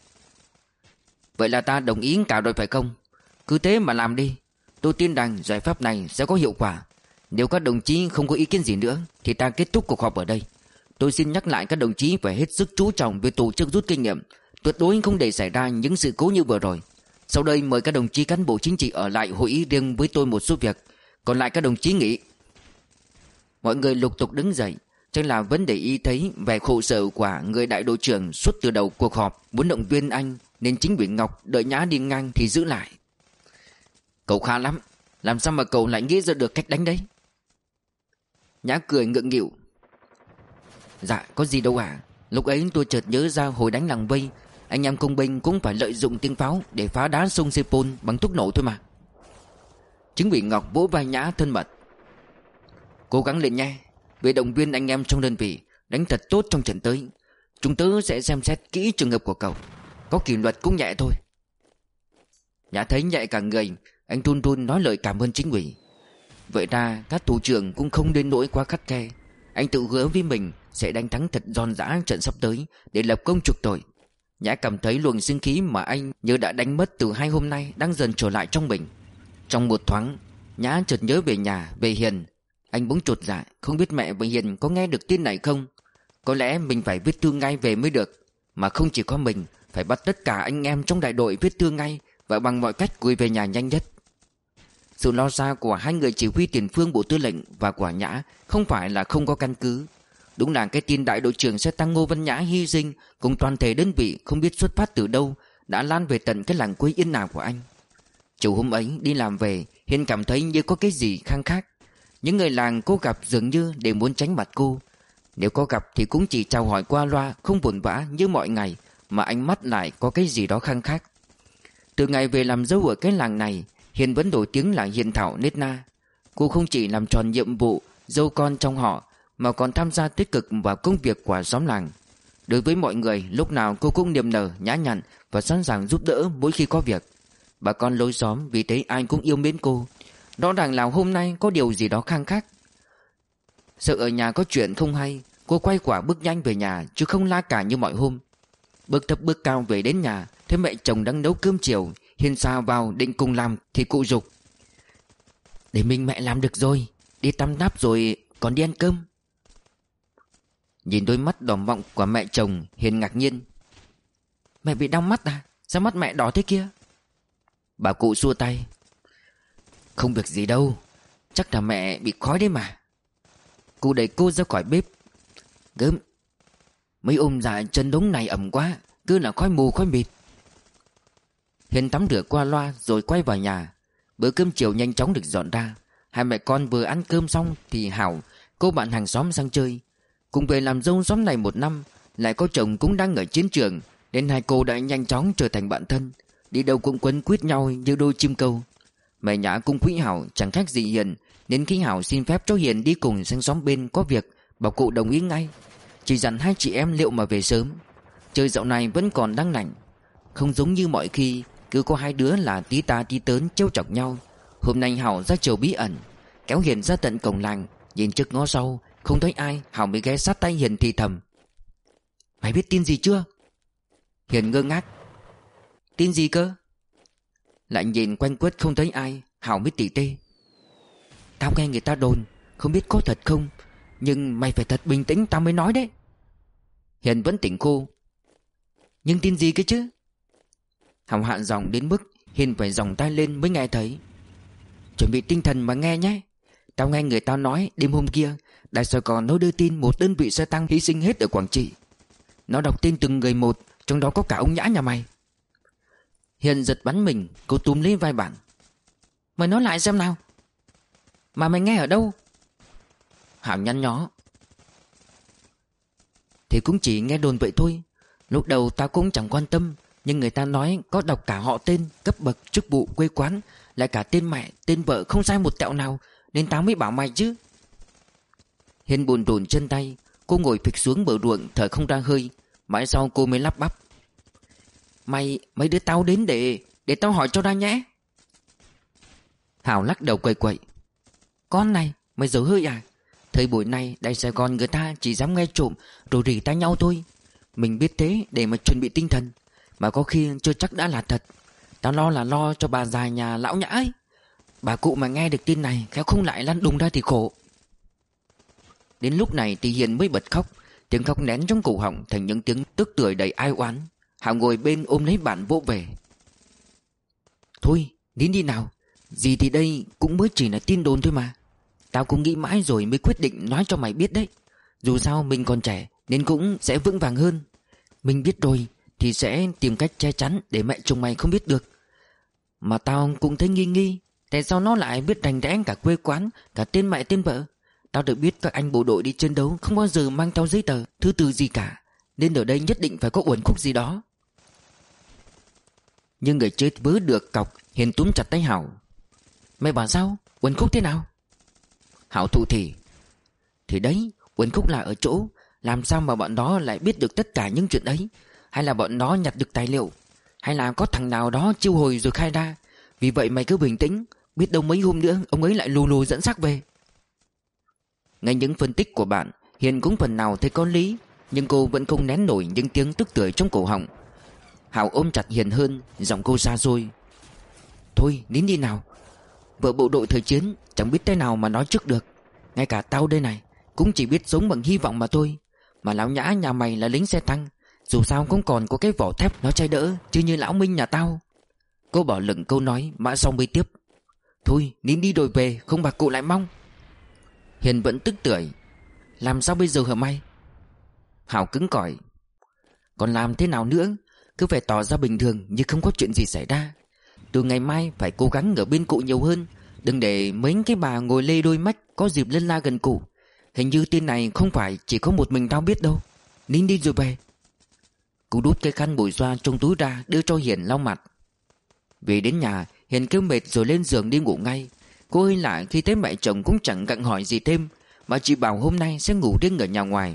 Speaker 1: Vậy là ta đồng ý cả rồi phải không? Cứ thế mà làm đi. Tôi tin rằng giải pháp này sẽ có hiệu quả. Nếu các đồng chí không có ý kiến gì nữa thì ta kết thúc cuộc họp ở đây. Tôi xin nhắc lại các đồng chí phải hết sức chú trọng về tổ chức rút kinh nghiệm, tuyệt đối không để xảy ra những sự cố như vừa rồi. Sau đây mời các đồng chí cán bộ chính trị ở lại hội ý riêng với tôi một số việc, còn lại các đồng chí nghỉ. Mọi người lục tục đứng dậy. Chắc là vẫn để ý thấy vẻ khổ sở của người đại đội trưởng suốt từ đầu cuộc họp, muốn động viên anh, nên chính ủy Ngọc đợi Nhã đi ngang thì giữ lại. Cậu khá lắm, làm sao mà cậu lại nghĩ ra được cách đánh đấy? Nhã cười ngượng nghịu. Dạ có gì đâu ạ. Lúc ấy tôi chợt nhớ ra hồi đánh làng Vây, anh em công binh cũng phải lợi dụng tiếng pháo để phá đá sông Sepol bằng thuốc nổ thôi mà. Chính ủy Ngọc vỗ vai Nhã thân mật. Cố gắng lên nha, về động viên anh em trong đơn vị, đánh thật tốt trong trận tới. Chúng tớ sẽ xem xét kỹ trường hợp của cậu, có kỷ luật cũng nhẹ thôi. Nhã thấy nhẹ cả người, anh run run nói lời cảm ơn chính ủy. Vậy ra các thủ trưởng cũng không đến nỗi quá khắt khe. Anh tự hứa với mình sẽ đánh thắng thật giòn giã trận sắp tới để lập công chuộc tội. Nhã cảm thấy luồng sinh khí mà anh như đã đánh mất từ hai hôm nay đang dần trở lại trong mình. Trong một thoáng, Nhã chợt nhớ về nhà, về Hiền. Anh bỗng chột dạ, không biết mẹ và Hiền có nghe được tin này không. Có lẽ mình phải viết thư ngay về mới được. Mà không chỉ có mình, phải bắt tất cả anh em trong đại đội viết thư ngay và bằng mọi cách gửi về nhà nhanh nhất. Sự lo xa của hai người chỉ huy tiền phương bộ tư lệnh và của Nhã không phải là không có căn cứ. Đúng là cái tin đại đội trưởng sẽ tăng Ngô Văn Nhã hy sinh cùng toàn thể đơn vị không biết xuất phát từ đâu đã lan về tận cái làng quê yên nào của anh. Chiều hôm ấy đi làm về, Hiền cảm thấy như có cái gì khang khác. Những người làng cô gặp dường như đều muốn tránh mặt cô. Nếu có gặp thì cũng chỉ chào hỏi qua loa, không vội vã như mọi ngày, mà ánh mắt lại có cái gì đó khang khác. Từ ngày về làm dâu ở cái làng này, Hiền vẫn nổi tiếng là hiền thảo nết na. Cô không chỉ làm tròn nhiệm vụ dâu con trong họ, mà còn tham gia tích cực vào công việc của xóm làng. Đối với mọi người, lúc nào cô cũng niềm nở, nhã nhặn và sẵn sàng giúp đỡ mỗi khi có việc. Bà con lối xóm vì thế ai cũng yêu mến cô. Rõ ràng là hôm nay có điều gì đó khang khác. Sợ ở nhà có chuyện không hay, cô quay quả bước nhanh về nhà chứ không la cả như mọi hôm. Bước thấp bước cao về đến nhà, thấy mẹ chồng đang nấu cơm chiều. Hiền xào vào định cùng làm thì cụ giục: để mình mẹ làm được rồi, đi tắm đáp rồi còn đi ăn cơm. Nhìn đôi mắt đỏ vọng của mẹ chồng, Hiền ngạc nhiên. Mẹ bị đau mắt à? Sao mắt mẹ đỏ thế kia? Bà cụ xua tay. Không việc gì đâu, chắc là mẹ bị khói đấy mà. Cụ đẩy cô ra khỏi bếp. Gớm, mấy ôm dạ chân đống này ẩm quá, cứ là khói mù khói mịt. Hiền tắm rửa qua loa rồi quay vào nhà. Bữa cơm chiều nhanh chóng được dọn ra. Hai mẹ con vừa ăn cơm xong thì Hảo, cô bạn hàng xóm sang chơi. Cùng về làm dâu xóm này một năm, lại có chồng cũng đang ở chiến trường, nên hai cô đã nhanh chóng trở thành bạn thân. Đi đâu cũng quấn quýt nhau như đôi chim câu. Mẹ Nhã cũng quý Hảo chẳng khác gì Hiền, nên khi Hảo xin phép cho Hiền đi cùng sang xóm bên có việc, bảo cụ đồng ý ngay. Chỉ dặn hai chị em liệu mà về sớm. Trời dạo này vẫn còn đang lạnh, không giống như mọi khi cứ có hai đứa là tí ta tí tớn trêu chọc nhau. Hôm nay Hảo ra chiều bí ẩn, kéo Hiền ra tận cổng làng. Nhìn trước ngó sau không thấy ai, Hảo mới ghé sát tay Hiền thì thầm: Mày biết tin gì chưa? Hiền ngơ ngác. Tin gì cơ? Lại nhìn quanh quất không thấy ai, Hảo mới tỉ tê. Tao nghe người ta đồn, không biết có thật không, nhưng mày phải thật bình tĩnh tao mới nói đấy. Hiền vẫn tỉnh khô. Nhưng tin gì cơ chứ? Hảo hạn giọng đến mức Hiền phải giòng tay lên mới nghe thấy. Chuẩn bị tinh thần mà nghe nhé. Tao nghe người ta nói đêm hôm kia Đại Sài Gòn nó đưa tin một đơn vị xe tăng hy sinh hết ở Quảng Trị. Nó đọc tên từng người một, trong đó có cả ông Nhã nhà mày. Hiền giật bắn mình, cô túm lấy vai bạn. Mày nói lại xem nào. Mà mày nghe ở đâu? Hảo nhăn nhó. Thì cũng chỉ nghe đồn vậy thôi. Lúc đầu tao cũng chẳng quan tâm, nhưng người ta nói có đọc cả họ tên, cấp bậc, chức vụ, quê quán, lại cả tên mẹ, tên vợ không sai một tẹo nào, nên tao mới bảo mày chứ. Hiền buồn rùn chân tay. Cô ngồi phịch xuống bờ ruộng thở không ra hơi. Mãi sau cô mới lắp bắp. Mày, mày đưa tao đến để Để tao hỏi cho ra nhé. Hảo lắc đầu quậy quậy. Con này, mày dở hơi à? Thời buổi này Đại Sài Gòn người ta chỉ dám nghe trộm rồi rỉ tai nhau thôi. Mình biết thế để mà chuẩn bị tinh thần, mà có khi chưa chắc đã là thật. Tao lo là lo cho bà già nhà lão Nhã ấy. Bà cụ mà nghe được tin này khéo không lại lăn đùng ra thì khổ. Đến lúc này thì Hiền mới bật khóc. Tiếng khóc nén trong cổ họng thành những tiếng tức tưởi đầy ai oán. Hảo ngồi bên ôm lấy bạn vỗ về. Thôi nín đi nào, gì thì đây cũng mới chỉ là tin đồn thôi mà. Tao cũng nghĩ mãi rồi mới quyết định nói cho mày biết đấy. Dù sao mình còn trẻ nên cũng sẽ vững vàng hơn. Mình biết rồi thì sẽ tìm cách che chắn để mẹ chồng mày không biết được. Mà tao cũng thấy nghi nghi, tại sao nó lại biết rành rẽ cả quê quán, cả tên mẹ tên vợ. Tao được biết các anh bộ đội đi chiến đấu không bao giờ mang theo giấy tờ, thư từ gì cả, nên ở đây nhất định phải có uẩn khúc gì đó. Nhưng người chết vớ được cọc, Hiền túm chặt tay Hảo. Mày bảo sao? Uẩn khúc thế nào? Hảo thụ thì Thì đấy, uẩn khúc là ở chỗ làm sao mà bọn đó lại biết được tất cả những chuyện ấy. Hay là bọn đó nhặt được tài liệu, hay là có thằng nào đó chiêu hồi rồi khai ra. Vì vậy mày cứ bình tĩnh, biết đâu mấy hôm nữa ông ấy lại lù lù dẫn xác về. Ngay những phân tích của bạn, Hiền cũng phần nào thấy có lý, nhưng cô vẫn không nén nổi những tiếng tức tưởi trong cổ họng. Hảo ôm chặt Hiền hơn, giọng cô xa xôi. Thôi nín đi nào, vợ bộ đội thời chiến chẳng biết thế nào mà nói trước được. Ngay cả tao đây này cũng chỉ biết sống bằng hy vọng mà thôi. Mà lão Nhã nhà mày là lính xe tăng, dù sao cũng còn có cái vỏ thép nó che đỡ, chứ như lão Minh nhà tao. Cô bỏ lửng câu nói mãi xong mới tiếp. Thôi nín đi rồi về, không bà cụ lại mong. Hiền vẫn tức tưởi. Làm sao bây giờ hả mày? Hảo cứng cỏi. Còn làm thế nào nữa? Cứ phải tỏ ra bình thường như không có chuyện gì xảy ra. Từ ngày mai phải cố gắng ở bên cụ nhiều hơn, đừng để mấy cái bà ngồi lê đôi mách có dịp lân la gần cụ. Hình như tin này không phải chỉ có một mình tao biết đâu. Nín đi rồi về. Cụ đút cái khăn bụi xoa trong túi ra đưa cho Hiền lau mặt. Về đến nhà, Hiền kêu mệt rồi lên giường đi ngủ ngay. Cô hơi lại khi thấy mẹ chồng cũng chẳng gặng hỏi gì thêm, mà chỉ bảo hôm nay sẽ ngủ riêng ở nhà ngoài.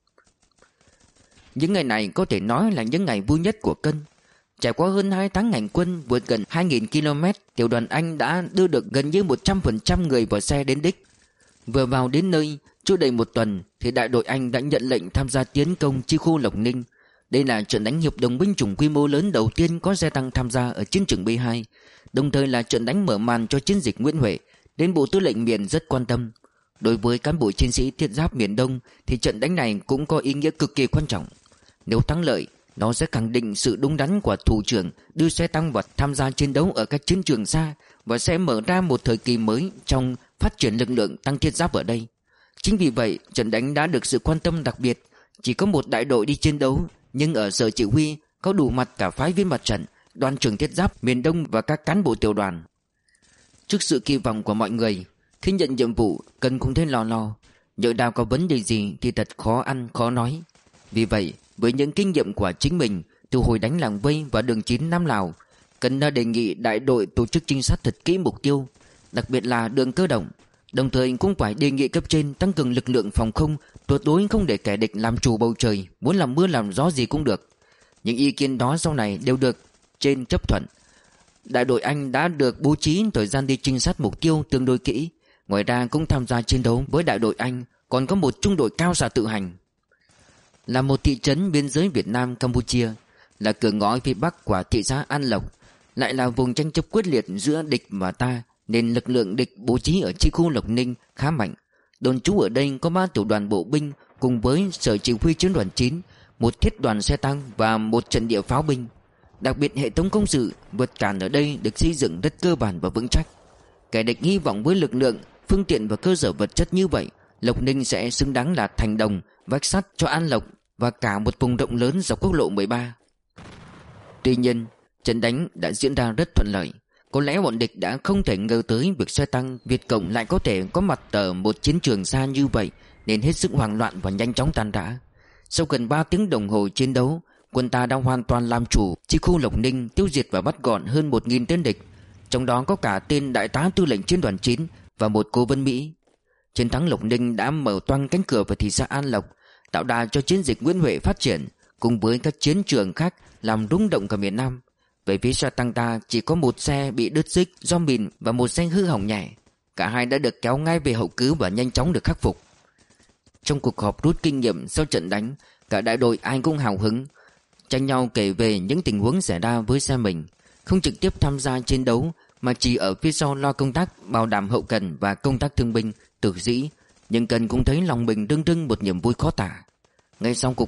Speaker 1: Những ngày này có thể nói là những ngày vui nhất của Cân. Trải qua hơn hai tháng hành quân vượt gần hai nghìn ki lô mét, tiểu đoàn Anh đã đưa được gần như một trăm phần trăm người vào xe đến đích. Vừa vào đến nơi, chưa đầy một tuần thì đại đội Anh đã nhận lệnh tham gia tiến công chi khu Lộc Ninh. Đây là trận đánh hiệp đồng binh chủng quy mô lớn đầu tiên có xe tăng tham gia ở chiến trường B hai, đồng thời là trận đánh mở màn cho chiến dịch Nguyễn Huệ, đến Bộ Tư lệnh miền rất quan tâm. Đối với cán bộ chiến sĩ thiết giáp miền Đông thì trận đánh này cũng có ý nghĩa cực kỳ quan trọng. Nếu thắng lợi, nó sẽ khẳng định sự đúng đắn của thủ trưởng đưa xe tăng vào tham gia chiến đấu ở các chiến trường xa, và sẽ mở ra một thời kỳ mới trong phát triển lực lượng tăng thiết giáp ở đây. Chính vì vậy, trận đánh đã được sự quan tâm đặc biệt. Chỉ có một đại đội đi chiến đấu, nhưng ở sở chỉ huy có đủ mặt cả phái viên mặt trận, đoàn trưởng thiết giáp miền Đông và các cán bộ tiểu đoàn. Trước sự kỳ vọng của mọi người, khi nhận nhiệm vụ, Cần cũng thấy lo lo. Nhỡ đào có vấn đề gì thì thật khó ăn khó nói. Vì vậy, với những kinh nghiệm của chính mình từ hồi đánh Làng Vây và đường chín Nam Lào, Cần đã đề nghị đại đội tổ chức trinh sát thật kỹ mục tiêu, đặc biệt là đường cơ động. Đồng thời cũng phải đề nghị cấp trên tăng cường lực lượng phòng không, tuyệt đối không để kẻ địch làm chủ bầu trời, muốn làm mưa làm gió gì cũng được. Những ý kiến đó sau này đều được trên chấp thuận. Đại đội Anh đã được bố trí thời gian đi trinh sát mục tiêu tương đối kỹ. Ngoài ra cũng tham gia chiến đấu với đại đội Anh còn có một trung đội cao xạ tự hành. Là một thị trấn biên giới Việt Nam Campuchia, là cửa ngõ phía bắc của thị xã An Lộc, lại là vùng tranh chấp quyết liệt giữa địch và ta, nên lực lượng địch bố trí ở chi khu Lộc Ninh khá mạnh. Đồn trú ở đây có ba tiểu đoàn bộ binh cùng với sở chỉ huy chiến đoàn chín, một thiết đoàn xe tăng và một trận địa pháo binh. Đặc biệt hệ thống công sự vượt cản ở đây được xây dựng rất cơ bản và vững chắc. Kẻ địch hy vọng với lực lượng, phương tiện và cơ sở vật chất như vậy, Lộc Ninh sẽ xứng đáng là thành đồng, vách sắt cho An Lộc và cả một vùng rộng lớn dọc quốc lộ mười ba. Tuy nhiên, trận đánh đã diễn ra rất thuận lợi. Có lẽ bọn địch đã không thể ngờ tới việc xe tăng Việt Cộng lại có thể có mặt ở một chiến trường xa như vậy, nên hết sức hoảng loạn và nhanh chóng tan rã. Sau gần ba tiếng đồng hồ chiến đấu, quân ta đã hoàn toàn làm chủ chi khu Lộc Ninh, tiêu diệt và bắt gọn hơn một nghìn tên địch, trong đó có cả tên đại tá tư lệnh chiến đoàn chín và một cố vấn Mỹ. Chiến thắng Lộc Ninh đã mở toang cánh cửa vào thị xã An Lộc, tạo đà cho chiến dịch Nguyễn Huệ phát triển, cùng với các chiến trường khác làm rung động cả miền Nam. Về phía xe tăng ta chỉ có một xe bị đứt xích do mìn và một xe hư hỏng nhẹ. Cả hai đã được kéo ngay về hậu cứu và nhanh chóng được khắc phục. Trong cuộc họp rút kinh nghiệm sau trận đánh, cả đại đội ai cũng hào hứng, tranh nhau kể về những tình huống xảy ra với xe mình. Không trực tiếp tham gia chiến đấu mà chỉ ở phía sau lo công tác bảo đảm hậu cần và công tác thương binh, tử sĩ. Nhưng Cần cũng thấy lòng mình rưng rưng một niềm vui khó tả. Ngay sau cuộc họp,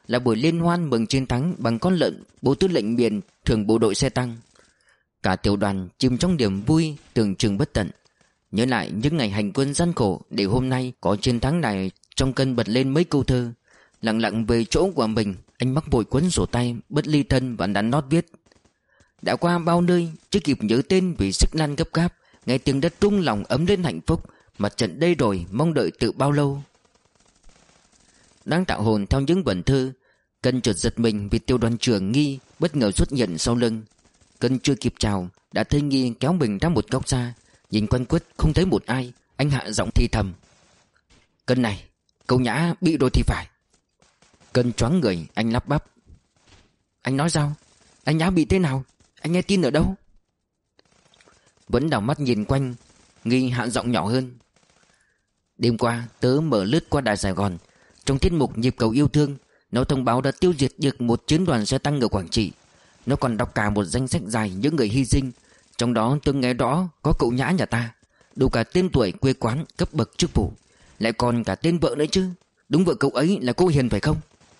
Speaker 1: là buổi liên hoan mừng chiến thắng bằng con lợn Bộ Tư lệnh miền thưởng bộ đội xe tăng. Cả tiểu đoàn chìm trong niềm vui tưởng chừng bất tận. Nhớ lại những ngày hành quân gian khổ để hôm nay có chiến thắng này, trong cơn bật lên mấy câu thơ. Lặng lặng về chỗ của mình, anh mắc bội cuốn sổ tay bất ly thân và đắn nót viết: đã qua bao nơi, chưa kịp nhớ tên vì sức lan gấp gáp, nghe tiếng đất rung lòng ấm lên hạnh phúc. Mặt trận đây rồi, mong đợi từ bao lâu. Đang tạo hồn theo những vần thơ, Cân chợt giật mình vì tiểu đoàn trưởng Nghi bất ngờ xuất hiện sau lưng. Cân chưa kịp chào đã thấy Nghi kéo mình ra một góc xa. Nhìn quanh quất không thấy một ai, anh hạ giọng thì thầm: Cân này, cậu Nhã bị rồi thì phải. Cân choáng người, anh lắp bắp: Anh nói sao? Anh Nhã bị thế nào? Anh nghe tin ở đâu? Vẫn đảo mắt nhìn quanh, Nghi hạ giọng nhỏ hơn: Đêm qua tớ mở lướt qua đài Sài Gòn, trong tiết mục Nhịp cầu yêu thương, nó thông báo đã tiêu diệt được một chiến đoàn xe tăng ở Quảng Trị. Nó còn đọc cả một danh sách dài những người hy sinh, trong đó tôi nghe rõ có cậu Nhã nhà ta, đủ cả tên tuổi, quê quán, cấp bậc, chức vụ, lại còn cả tên vợ nữa chứ. Đúng vợ cậu ấy là cô Hiền phải không?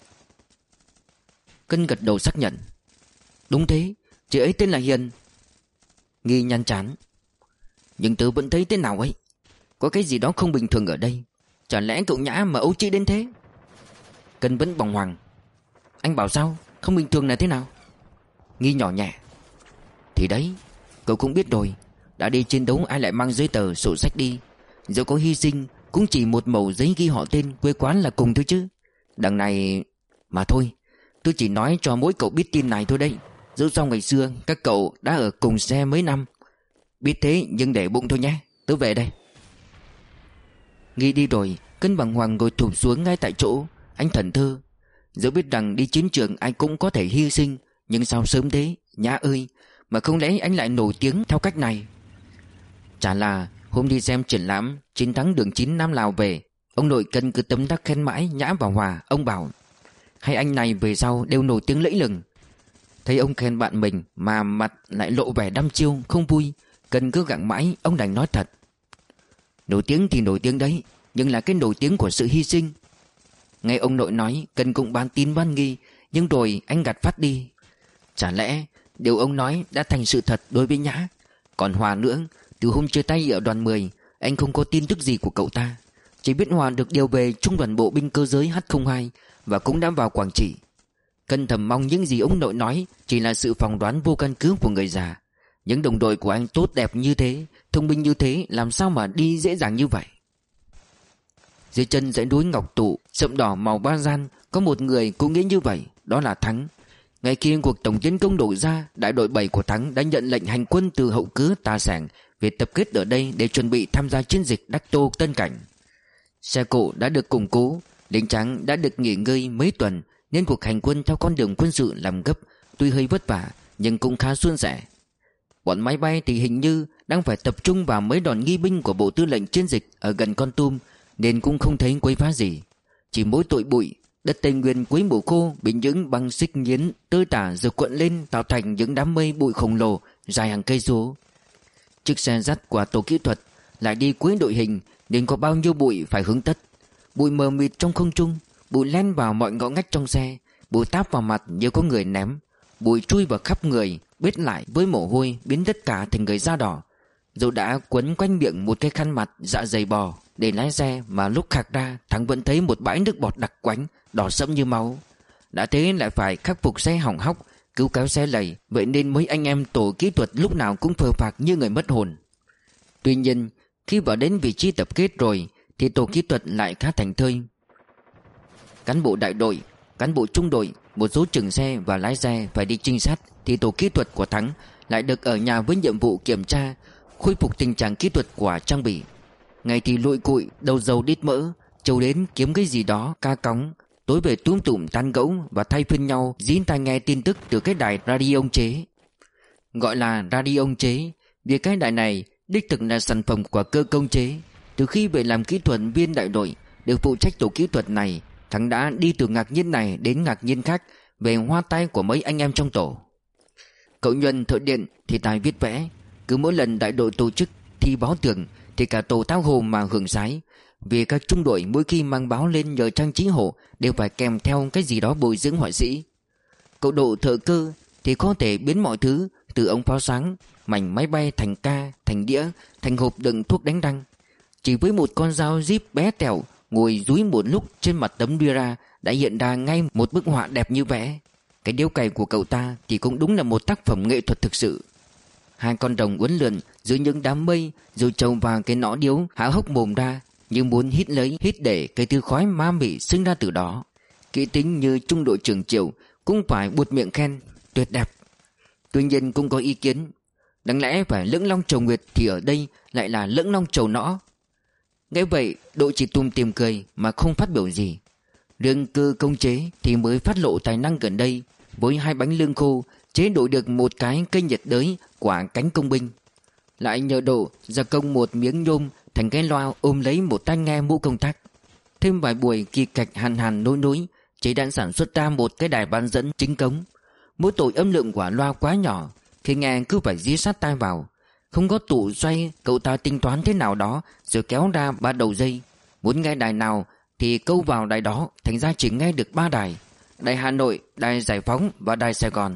Speaker 1: Cân gật đầu xác nhận: Đúng thế, chị ấy tên là Hiền. Nghi nhăn chán: Nhưng tớ vẫn thấy tên nào ấy, có cái gì đó không bình thường ở đây. Chả lẽ cậu Nhã mà ấu trĩ đến thế? Cân vẫn bàng hoàng: Anh bảo sao? Không bình thường là thế nào? Nghi nhỏ nhẹ: Thì đấy, cậu cũng biết rồi, đã đi chiến đấu ai lại mang giấy tờ sổ sách đi. Dẫu có hy sinh cũng chỉ một mẩu giấy ghi họ tên, quê quán là cùng thôi chứ. Đằng này mà thôi, tôi chỉ nói cho mỗi cậu biết tin này thôi đấy. Dẫu sao ngày xưa các cậu đã ở cùng xe mấy năm. Biết thế nhưng để bụng thôi nhé, tớ về đây. Nghi đi rồi, Cân bàng hoàng ngồi thụp xuống ngay tại chỗ. Anh thẫn thơ: Dẫu biết rằng đi chiến trường ai cũng có thể hy sinh, nhưng sao sớm thế, Nhã ơi, mà không lẽ anh lại nổi tiếng theo cách này? Chả là hôm đi xem triển lãm chiến thắng đường chín Nam Lào về, ông nội Cân cứ tấm tắc khen mãi Nhã và Hòa. Ông bảo hai anh này về sau đều nổi tiếng lẫy lừng. Thấy ông khen bạn mình mà mặt lại lộ vẻ đăm chiêu không vui, Cân cứ gặng mãi, ông đành nói thật: Nổi tiếng thì nổi tiếng đấy, nhưng là cái nổi tiếng của sự hy sinh. Nghe ông nội nói, Cân cũng bán tín bán nghi, nhưng rồi anh gạt phát đi. Chả lẽ điều ông nói đã thành sự thật đối với Nhã? Còn Hòa nữa, từ hôm chia tay ở đoàn mười, anh không có tin tức gì của cậu ta. Chỉ biết Hòa được điều về trung đoàn bộ binh cơ giới H không hai và cũng đã vào Quảng Trị. Cân thầm mong những gì ông nội nói chỉ là sự phỏng đoán vô căn cứ của người già. Những đồng đội của anh tốt đẹp như thế, thông minh như thế, làm sao mà đi dễ dàng như vậy? Dưới chân dãy núi Ngọc Tụ sậm đỏ màu ba gian, có một người cũng nghĩ như vậy, đó là Thắng. Ngay khi cuộc tổng tiến công đổ ra, đại đội bảy của Thắng đã nhận lệnh hành quân từ hậu cứ Tà Sảng về tập kết ở đây để chuẩn bị tham gia chiến dịch Đắc Tô Tân Cảnh. Xe cộ đã được củng cố, lính Trắng đã được nghỉ ngơi mấy tuần, nên cuộc hành quân theo con đường quân sự làm gấp, tuy hơi vất vả nhưng cũng khá suôn sẻ. Bọn máy bay thì hình như đang phải tập trung vào mấy đòn nghi binh của Bộ Tư lệnh chiến dịch ở gần Kon Tum, nên cũng không thấy quấy phá gì. Chỉ mỗi tội bụi, đất Tây Nguyên cuối mùa khô bị những băng xích nghiến tơi tả rồi cuộn lên tạo thành những đám mây bụi khổng lồ dài hàng cây số. Chiếc xe dắt của tổ kỹ thuật lại đi cuối đội hình, nên có bao nhiêu bụi phải hướng tất. Bụi mờ mịt trong không trung, bụi len vào mọi ngõ ngách trong xe, bụi táp vào mặt như có người ném, bụi chui vào khắp người, bết lại với mồ hôi biến tất cả thành người da đỏ. Dẫu đã quấn quanh miệng một cái khăn mặt dạ dày bò để lái xe, mà lúc khạc ra Thắng vẫn thấy một bãi nước bọt đặc quánh đỏ sẫm như máu. Đã thế lại phải khắc phục xe hỏng hóc, cứu kéo xe lầy, vậy nên mấy anh em tổ kỹ thuật lúc nào cũng phờ phạc như người mất hồn. Tuy nhiên khi vào đến vị trí tập kết rồi thì tổ kỹ thuật lại khá thành thơi. Cán bộ đại đội, cán bộ trung đội, một số trưởng xe và lái xe phải đi trinh sát, thì tổ kỹ thuật của Thắng lại được ở nhà với nhiệm vụ kiểm tra, khôi phục tình trạng kỹ thuật của trang bị. Ngày thì lụi cụi, đầu dầu đít mỡ, chiều đến kiếm cái gì đó ca cóng, tối về túm tụm tán gẫu và thay phiên nhau dí tai nghe tin tức từ cái đài radio ông chế. Gọi là radio ông chế vì cái đài này đích thực là sản phẩm của cơ công chế. Từ khi về làm kỹ thuật viên đại đội được phụ trách tổ kỹ thuật này, Thắng đã đi từ ngạc nhiên này đến ngạc nhiên khác về hoa tay của mấy anh em trong tổ. Cậu Nhuần thợ điện thì tài viết vẽ, cứ mỗi lần đại đội tổ chức thi báo tường thì cả tổ thao hồ mà hưởng sái. Vì các trung đội mỗi khi mang báo lên nhờ trang trí hộ đều phải kèm theo cái gì đó bồi dưỡng họa sĩ. Cậu Độ thợ cơ thì có thể biến mọi thứ, từ ống pháo sáng, mảnh máy bay thành ca, thành đĩa, thành hộp đựng thuốc đánh răng. Chỉ với một con dao zip bé tẹo ngồi dúi một lúc trên mặt tấm Dura đã hiện ra ngay một bức họa đẹp như vẽ. Cái điếu cày của cậu ta thì cũng đúng là một tác phẩm nghệ thuật thực sự. Hai con rồng uốn lượn giữa những đám mây rồi trồng vào cái nõ điếu, há hốc mồm ra như muốn hít lấy hít để cái thứ khói ma mị sinh ra từ đó. Kỹ tính như trung đội trưởng Triệu cũng phải buột miệng khen tuyệt đẹp. Tuy nhiên cũng có ý kiến, đáng lẽ phải lưỡng long chầu nguyệt thì ở đây lại là lưỡng long chầu nõ. Nghe vậy Độ chỉ tùm tìm cười mà không phát biểu gì. Riêng Cơ Công chế thì mới phát lộ tài năng gần đây, với hai bánh lương khô chế đổi được một cái cây nhiệt đới quả cánh công binh. Lại nhờ Độ gia công một miếng nhôm thành cái loa ôm lấy một tai nghe mũ công tắc. Thêm vài buổi kỳ kạch hàn hàn nối nối, chế đã sản xuất ra một cái đài bán dẫn chính cống. Mỗi tội âm lượng của loa quá nhỏ, khi nghe cứ phải dí sát tai vào. Không có tụ xoay, cậu ta tính toán thế nào đó rồi kéo ra ba đầu dây. Muốn nghe đài nào thì câu vào đài đó, thành ra chỉ nghe được ba đài: đài Hà Nội, đài Giải Phóng và đài Sài Gòn.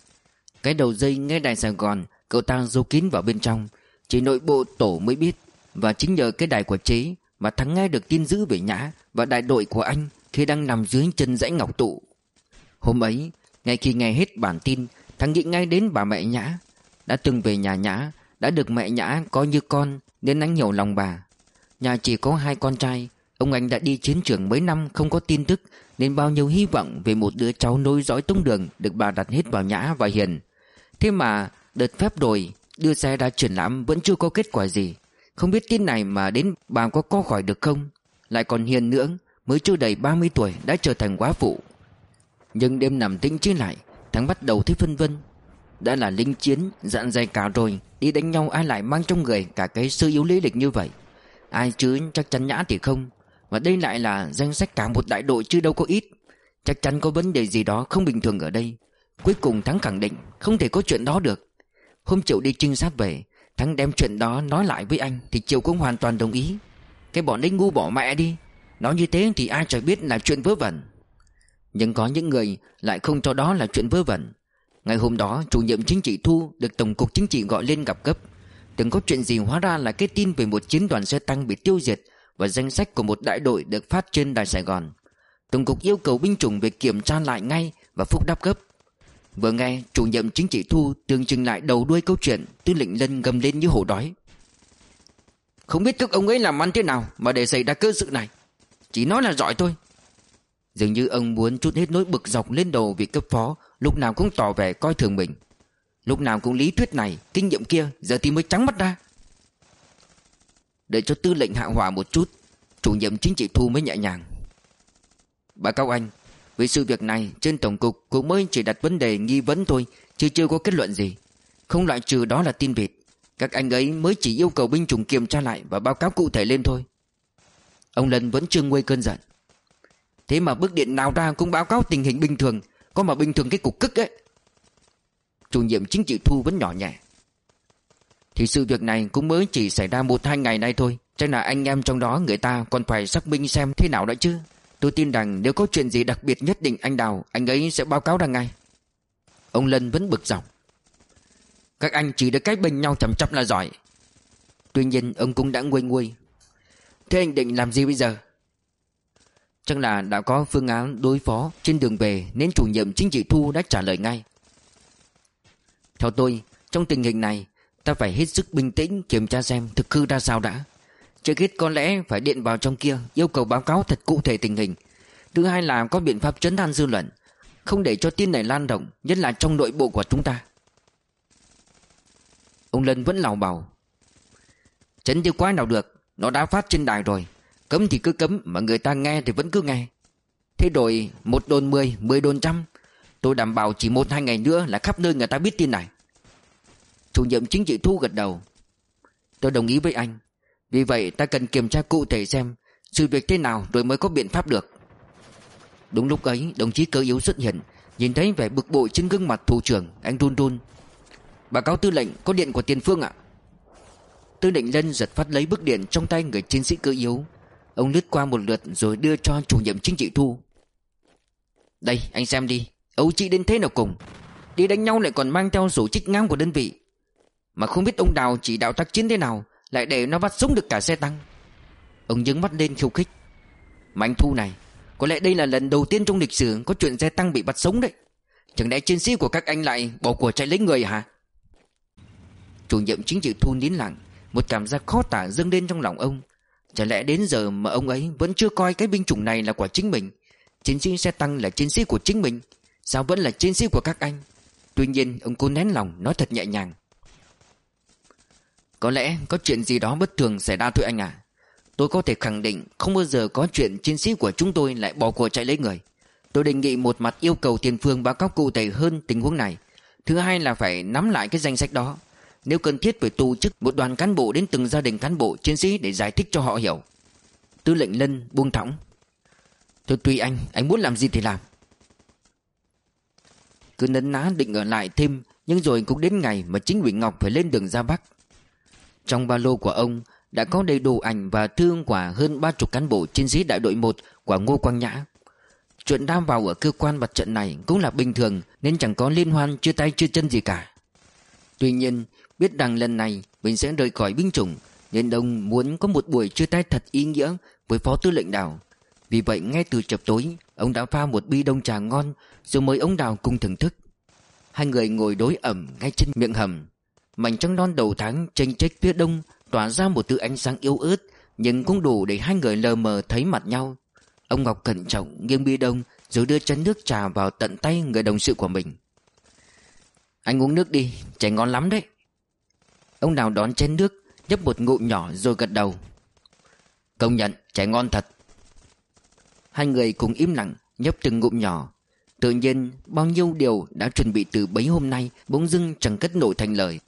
Speaker 1: Cái đầu dây nghe đài Sài Gòn cậu ta giấu kín vào bên trong, chỉ nội bộ tổ mới biết. Và chính nhờ cái đài của chế mà Thắng nghe được tin dữ về Nhã và đại đội của anh khi đang nằm dưới chân dãy ngọc tụ. Hôm ấy, ngay khi nghe hết bản tin, Thắng nghĩ ngay đến bà mẹ Nhã. Đã từng về nhà Nhã, đã được mẹ Nhã coi như con nên anh hiểu lòng bà. Nhà chỉ có hai con trai, ông anh đã đi chiến trường mấy năm không có tin tức, nên bao nhiêu hy vọng về một đứa cháu nối dõi tông đường được bà đặt hết vào Nhã và Hiền. Thế mà đợt phép đồi đưa xe ra triển lãm vẫn chưa có kết quả gì. Không biết tin này mà đến bà có co khỏi được không. Lại còn Hiền nữa, mới chưa đầy ba mươi tuổi đã trở thành quá phụ. Nhưng đêm nằm tĩnh chứ lại, Thắng bắt đầu thấy phân vân. Đã là lính chiến dạn dày cả rồi, đi đánh nhau ai lại mang trong người cả cái sơ yếu lý lịch như vậy. Ai chứ chắc chắn Nhã thì không. Và đây lại là danh sách cả một đại đội chứ đâu có ít. Chắc chắn có vấn đề gì đó không bình thường ở đây. Cuối cùng Thắng khẳng định không thể có chuyện đó được. Hôm Triệu đi trinh sát về, Thắng đem chuyện đó nói lại với anh thì Triệu cũng hoàn toàn đồng ý. Cái bọn đấy ngu bỏ mẹ đi, nói như thế thì ai chẳng biết là chuyện vớ vẩn. Nhưng có những người lại không cho đó là chuyện vớ vẩn. Ngày hôm đó chủ nhiệm chính trị Thu được Tổng cục Chính trị gọi lên gặp cấp. Từng có chuyện gì hóa ra là cái tin về một chiến đoàn xe tăng bị tiêu diệt và danh sách của một đại đội được phát trên đài Sài Gòn. Tổng cục yêu cầu binh chủng về kiểm tra lại ngay và phúc đáp gấp. Vừa nghe chủ nhiệm chính trị Thu tường trình lại đầu đuôi câu chuyện, Tư lệnh Lân gầm lên như hổ đói. Không biết các ông ấy làm ăn thế nào mà để xảy ra cơ sự này. Chỉ nói là giỏi thôi. Dường như ông muốn trút hết nỗi bực dọc lên đầu vị cấp phó, lúc nào cũng tỏ vẻ coi thường mình. Lúc nào cũng lý thuyết này, kinh nghiệm kia, giờ thì mới trắng mắt ra. Để cho tư lệnh hạ hỏa một chút, chủ nhiệm chính trị Thu mới nhẹ nhàng. Báo cáo anh, về sự việc này trên tổng cục cũng mới chỉ đặt vấn đề nghi vấn thôi, chứ chưa có kết luận gì. Không loại trừ đó là tin vịt. Các anh ấy mới chỉ yêu cầu binh chủng kiểm tra lại và báo cáo cụ thể lên thôi. Ông Lân vẫn chưa nguôi cơn giận. Thế mà bức điện nào ra cũng báo cáo tình hình bình thường, có mà bình thường cái cục cức ấy. Chủ nhiệm chính trị Thu vẫn nhỏ nhẹ. Thì sự việc này cũng mới chỉ xảy ra một hai ngày nay thôi, chắc là anh em trong đó người ta còn phải xác minh xem thế nào nữa chứ. Tôi tin rằng nếu có chuyện gì đặc biệt nhất định anh Đào, anh ấy sẽ báo cáo ra ngay. Ông Lân vẫn bực dọc. Các anh chỉ được cách bình nhau chầm chậm là giỏi. Tuy nhiên ông cũng đã nguôi nguôi. Thế anh định làm gì bây giờ? Chắc là đã có phương án đối phó trên đường về, nên chủ nhiệm chính trị Thu đã trả lời ngay. Theo tôi, trong tình hình này, ta phải hết sức bình tĩnh kiểm tra xem thực hư ra sao đã. Trước hết có lẽ phải điện vào trong kia yêu cầu báo cáo thật cụ thể tình hình. Thứ hai là có biện pháp trấn an dư luận, không để cho tin này lan rộng, nhất là trong nội bộ của chúng ta. Ông Lân vẫn lào bào. Chấn tiêu quái nào được, nó đã phát trên đài rồi. Cấm thì cứ cấm, mà người ta nghe thì vẫn cứ nghe. Thế rồi một đồn mười, mười đồn trăm. Tôi đảm bảo chỉ một hai ngày nữa là khắp nơi người ta biết tin này. Chủ nhiệm chính trị Thu gật đầu. Tôi đồng ý với anh. Vì vậy ta cần kiểm tra cụ thể xem sự việc thế nào rồi mới có biện pháp được. Đúng lúc ấy đồng chí Cơ Yếu xuất hiện. Nhìn thấy vẻ bực bội trên gương mặt thủ trưởng, anh run run. Báo cáo tư lệnh, có điện của Tiền Phương ạ. Tư lệnh Lân giật phát lấy bức điện trong tay người chiến sĩ Cơ Yếu. Ông lướt qua một lượt rồi đưa cho chủ nhiệm chính trị Thu. Đây anh xem đi, ấu chị đến thế nào cùng. Đi đánh nhau lại còn mang theo sổ trích ngang của đơn vị. Mà không biết ông Đào chỉ đạo tác chiến thế nào, lại để nó bắt sống được cả xe tăng. Ông nhướng mắt lên khiêu khích. Mà anh Thu này, có lẽ đây là lần đầu tiên trong lịch sử có chuyện xe tăng bị bắt sống đấy. Chẳng lẽ chiến sĩ của các anh lại bỏ của chạy lấy người hả? Chủ nhiệm chính trị Thu nín lặng. Một cảm giác khó tả dâng lên trong lòng ông. Chả lẽ đến giờ mà ông ấy vẫn chưa coi cái binh chủng này là của chính mình? Chiến sĩ xe tăng là chiến sĩ của chính mình, sao vẫn là chiến sĩ của các anh? Tuy nhiên ông cố nén lòng nói thật nhẹ nhàng. Có lẽ có chuyện gì đó bất thường xảy ra thôi anh à. Tôi có thể khẳng định không bao giờ có chuyện chiến sĩ của chúng tôi lại bỏ của chạy lấy người. Tôi đề nghị một mặt yêu cầu tiền phương báo cáo cụ thể hơn tình huống này. Thứ hai là phải nắm lại cái danh sách đó. Nếu cần thiết phải tổ chức một đoàn cán bộ đến từng gia đình cán bộ chiến sĩ để giải thích cho họ hiểu. Tư lệnh Lân buông thõng. Thôi tùy anh, anh muốn làm gì thì làm. Cứ nấn ná định ở lại thêm, nhưng rồi cũng đến ngày mà chính ủy Ngọc phải lên đường ra Bắc. Trong ba lô của ông đã có đầy đủ ảnh và thư của hơn ba chục cán bộ chiến sĩ đại đội một của Ngô Quang Nhã. Chuyện đam vào ở cơ quan mặt trận này cũng là bình thường, nên chẳng có liên hoan chia tay chia chân gì cả. Tuy nhiên, biết rằng lần này mình sẽ rời khỏi binh chủng, nên ông muốn có một buổi chia tay thật ý nghĩa với Phó Tư lệnh Đào. Vì vậy ngay từ chập tối, ông đã pha một bi đông trà ngon rồi mời ông Đào cùng thưởng thức. Hai người ngồi đối ẩm ngay trên miệng hầm. Mảnh trăng non đầu tháng chênh chếch phía đông tỏa ra một thứ ánh sáng yếu ớt, nhưng cũng đủ để hai người lờ mờ thấy mặt nhau. Ông Ngọc cẩn trọng nghiêng bi đông rồi đưa chén nước trà vào tận tay người đồng sự của mình. Anh uống nước đi, chè ngon lắm đấy. Ông Đào đón chén nước, nhấp một ngụm nhỏ rồi gật đầu. Công nhận, chè ngon thật. Hai người cùng im lặng nhấp từng ngụm nhỏ. Tự nhiên bao nhiêu điều đã chuẩn bị từ bấy hôm nay bỗng dưng chẳng cất nổi thành lời.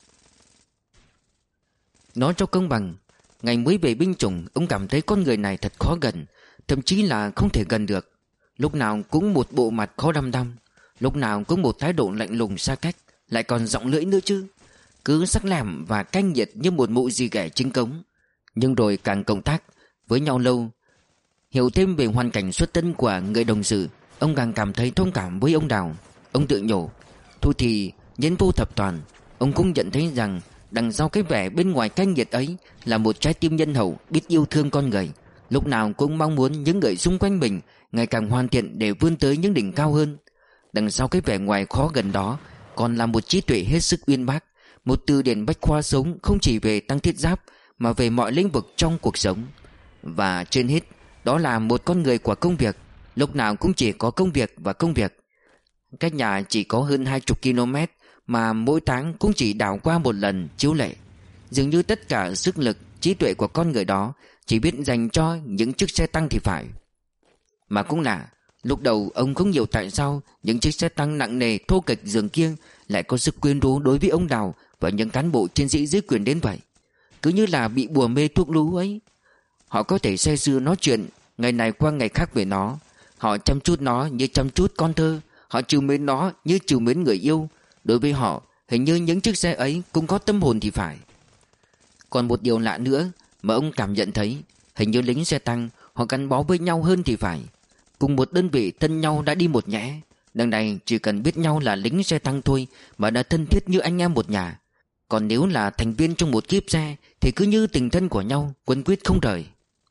Speaker 1: Nói cho công bằng, ngày mới về binh chủng, ông cảm thấy con người này thật khó gần, thậm chí là không thể gần được. Lúc nào cũng một bộ mặt khó đăm đăm, lúc nào cũng một thái độ lạnh lùng xa cách, lại còn giọng lưỡi nữa chứ. Cứ sắc lẻm và canh nhiệt như một mụ gì ghẻ chính cống. Nhưng rồi càng công tác với nhau lâu, hiểu thêm về hoàn cảnh xuất thân của người đồng sự, ông càng cảm thấy thông cảm với ông Đào. Ông tự nhủ, thôi thì nhân vô thập toàn. Ông cũng nhận thấy rằng đằng sau cái vẻ bên ngoài canh nhiệt ấy là một trái tim nhân hậu biết yêu thương con người, lúc nào cũng mong muốn những người xung quanh mình ngày càng hoàn thiện để vươn tới những đỉnh cao hơn. Đằng sau cái vẻ ngoài khó gần đó còn là một trí tuệ hết sức uyên bác, một từ điển bách khoa sống không chỉ về tăng thiết giáp mà về mọi lĩnh vực trong cuộc sống. Và trên hết, đó là một con người của công việc, lúc nào cũng chỉ có công việc và công việc. Cách nhà chỉ có hơn hai chục km mà mỗi tháng cũng chỉ đảo qua một lần chiếu lệ. Dường như tất cả sức lực, trí tuệ của con người đó chỉ biết dành cho những chiếc xe tăng thì phải. Mà cũng là, lúc đầu ông không hiểu tại sao những chiếc xe tăng nặng nề thô kệch giường kia lại có sức quyến rũ đối với ông Đào và những cán bộ chiến sĩ dưới quyền đến vậy. Cứ như là bị bùa mê thuốc lú ấy. Họ có thể say sưa nói chuyện ngày này qua ngày khác về nó. Họ chăm chút nó như chăm chút con thơ. Họ trìu mến nó như trìu mến người yêu. Đối với họ, hình như những chiếc xe ấy cũng có tâm hồn thì phải. Còn một điều lạ nữa mà ông cảm nhận thấy, hình như lính xe tăng họ gắn bó với nhau hơn thì phải. Cùng một đơn vị thân nhau đã đi một nhẽ. Đằng này chỉ cần biết nhau là lính xe tăng thôi mà đã thân thiết như anh em một nhà. Còn nếu là thành viên trong một kiếp xe thì cứ như tình thân của nhau, quấn quýt không rời.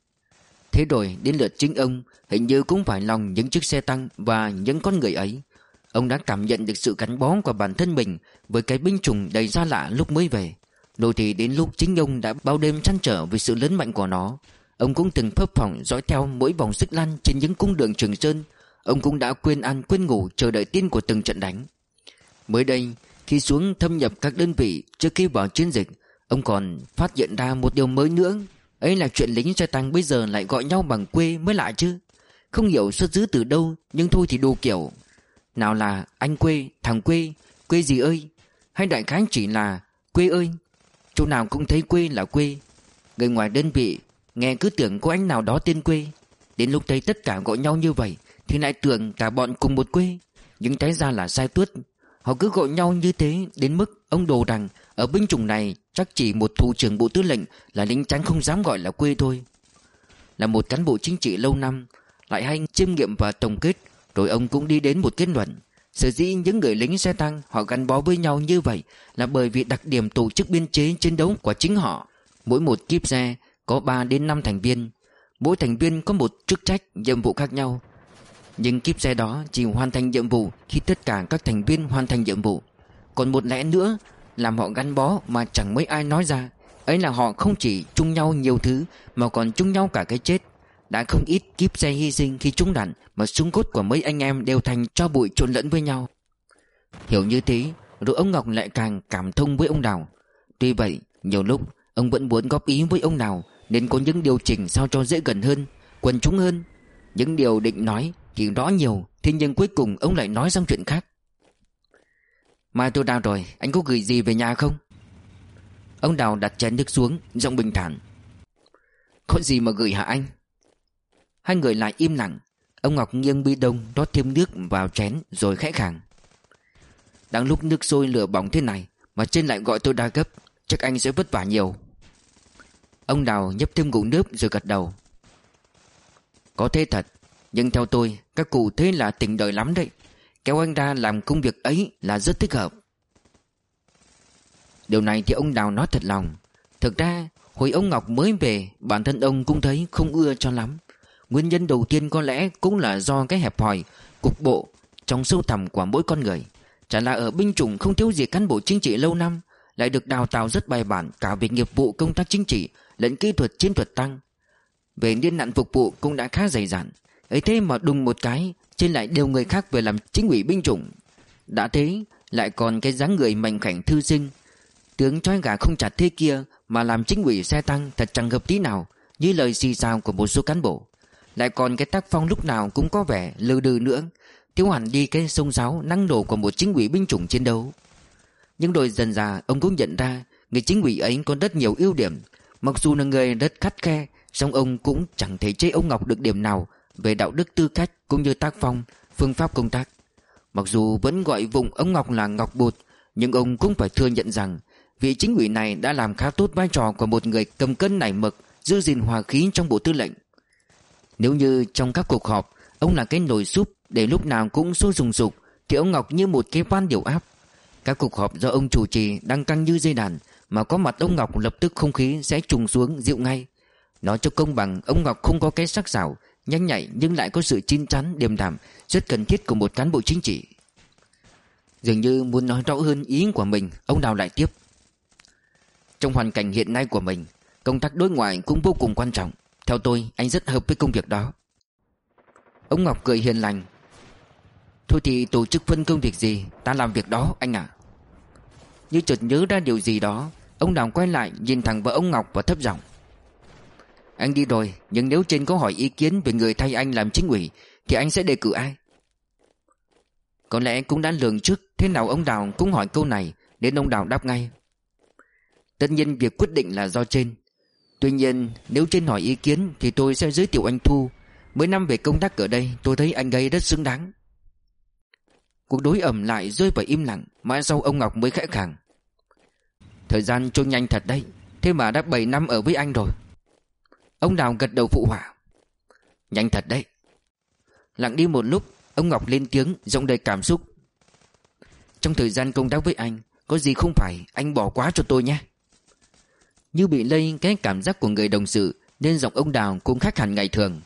Speaker 1: Thế rồi đến lượt chính ông, hình như cũng phải lòng những chiếc xe tăng và những con người ấy. Ông đã cảm nhận được sự gắn bó của bản thân mình với cái binh chủng đầy xa lạ lúc mới về. Rồi thì đến lúc chính ông đã bao đêm trăn trở về sự lớn mạnh của nó. Ông cũng từng phấp phỏng dõi theo mỗi vòng xích lăn trên những cung đường Trường Sơn. Ông cũng đã quên ăn quên ngủ chờ đợi tin của từng trận đánh. Mới đây, khi xuống thâm nhập các đơn vị trước khi vào chiến dịch, ông còn phát hiện ra một điều mới nữa. Ấy là chuyện lính xe tăng bây giờ lại gọi nhau bằng quê mới lạ chứ. Không hiểu xuất xứ từ đâu, nhưng thôi thì đủ kiểu. Nào là anh quê, thằng quê, quê gì ơi, hay đại khái chỉ là quê ơi. Chỗ nào cũng thấy quê là quê. Người ngoài đơn vị nghe cứ tưởng có anh nào đó tên quê. Đến lúc thấy tất cả gọi nhau như vậy thì lại tưởng cả bọn cùng một quê. Nhưng té ra là sai tuốt. Họ cứ gọi nhau như thế đến mức ông đồ rằng ở binh chủng này chắc chỉ một thủ trưởng bộ tư lệnh là lính trắng không dám gọi là quê thôi. là một cán bộ chính trị lâu năm, lại hay chiêm nghiệm và tổng kết. Rồi ông cũng đi đến một kết luận: sở dĩ những người lính xe tăng họ gắn bó với nhau như vậy là bởi vì đặc điểm tổ chức biên chế chiến đấu của chính họ. Mỗi một kíp xe có ba đến năm thành viên, mỗi thành viên có một chức trách, nhiệm vụ khác nhau. Nhưng kíp xe đó chỉ hoàn thành nhiệm vụ khi tất cả các thành viên hoàn thành nhiệm vụ. Còn một lẽ nữa làm họ gắn bó mà chẳng mấy ai nói ra, ấy là họ không chỉ chung nhau nhiều thứ mà còn chung nhau cả cái chết. Đã không ít kíp xe hy sinh khi trúng đạn mà xương cốt của mấy anh em đều thành tro bụi trộn lẫn với nhau. Hiểu như thế rồi ông Ngọc lại càng cảm thông với ông Đào. Tuy vậy nhiều lúc ông vẫn muốn góp ý với ông Đào nên có những điều chỉnh sao cho dễ gần hơn, quần chúng hơn. Những điều định nói thì rõ nhiều, thế nhưng cuối cùng ông lại nói sang chuyện khác. Mai tôi Đào rồi, anh có gửi gì về nhà không? Ông Đào đặt chén nước xuống, giọng bình thản. Có gì mà gửi hả anh? Hai người lại im lặng. Ông Ngọc nghiêng bi đông rót thêm nước vào chén rồi khẽ khàng. Đang lúc nước sôi lửa bỏng thế này mà trên lại gọi tôi đa gấp, chắc anh sẽ vất vả nhiều. Ông Đào nhấp thêm ngụm nước rồi gật đầu. Có thế thật, nhưng theo tôi các cụ thế là tình đời lắm đấy. Kéo anh ra làm công việc ấy là rất thích hợp. Điều này thì ông Đào nói thật lòng. Thực ra hồi ông Ngọc mới về, bản thân ông cũng thấy không ưa cho lắm. Nguyên nhân đầu tiên có lẽ cũng là do cái hẹp hòi, cục bộ trong sâu thẳm của mỗi con người. Chả là ở binh chủng không thiếu gì cán bộ chính trị lâu năm, lại được đào tạo rất bài bản cả về nghiệp vụ công tác chính trị lẫn kỹ thuật chiến thuật tăng. Về niên hạn phục vụ cũng đã khá dày dặn. Ấy thế mà đùng một cái trên lại đều người khác về làm chính ủy binh chủng. Đã thế lại còn cái dáng người mảnh khảnh thư sinh, tướng trói gà không chặt thế kia mà làm chính ủy xe tăng thật chẳng hợp tí nào, như lời xì xào của một số cán bộ. Lại còn cái tác phong lúc nào cũng có vẻ lừ đừ nữa, thiếu hẳn đi cái xông xáo năng nổ của một chính ủy binh chủng chiến đấu. Nhưng rồi dần dà ông cũng nhận ra người chính ủy ấy có rất nhiều ưu điểm. Mặc dù là người rất khắt khe, song ông cũng chẳng thể chê ông Ngọc được điểm nào về đạo đức tư cách cũng như tác phong, phương pháp công tác. Mặc dù vẫn gọi vụng ông Ngọc là Ngọc Bụt, nhưng ông cũng phải thừa nhận rằng vị chính ủy này đã làm khá tốt vai trò của một người cầm cân nảy mực, giữ gìn hòa khí trong bộ tư lệnh. Nếu như trong các cuộc họp ông là cái nồi súp để lúc nào cũng sôi sùng sục, thì ông Ngọc như một cái van điều áp. Các cuộc họp do ông chủ trì đang căng như dây đàn, mà có mặt ông Ngọc lập tức không khí sẽ trùng xuống dịu ngay. Nói cho công bằng, ông Ngọc không có cái sắc sảo nhanh nhạy nhưng lại có sự chín chắn điềm đạm rất cần thiết của một cán bộ chính trị. Dường như muốn nói rõ hơn ý của mình, ông Đào lại tiếp. Trong hoàn cảnh hiện nay của mình, công tác đối ngoại cũng vô cùng quan trọng. Theo tôi, anh rất hợp với công việc đó. Ông Ngọc cười hiền lành. Thôi thì tổ chức phân công việc gì, ta làm việc đó anh ạ. Như chợt nhớ ra điều gì đó, ông Đào quay lại nhìn thẳng vào ông Ngọc và thấp giọng. Anh đi rồi, nhưng nếu trên có hỏi ý kiến về người thay anh làm chính ủy thì anh sẽ đề cử ai? Có lẽ cũng đã lường trước thế nào ông Đào cũng hỏi câu này, nên ông Đào đáp ngay. Tất nhiên việc quyết định là do trên. Tuy nhiên nếu trên hỏi ý kiến thì tôi sẽ giới thiệu anh Thu. Mấy năm về công tác ở đây tôi thấy anh ấy rất xứng đáng. Cuộc đối ẩm lại rơi vào im lặng. Mãi sau ông Ngọc mới khẽ khàng. Thời gian trôi nhanh thật đấy, thế mà đã bảy năm ở với anh rồi. Ông Đào gật đầu phụ họa. Nhanh thật đấy. Lặng đi một lúc, ông Ngọc lên tiếng giọng đầy cảm xúc. Trong thời gian công tác với anh, có gì không phải anh bỏ quá cho tôi nhé. Như bị lây cái cảm giác của người đồng sự, nên giọng ông Đào cũng khác hẳn ngày thường.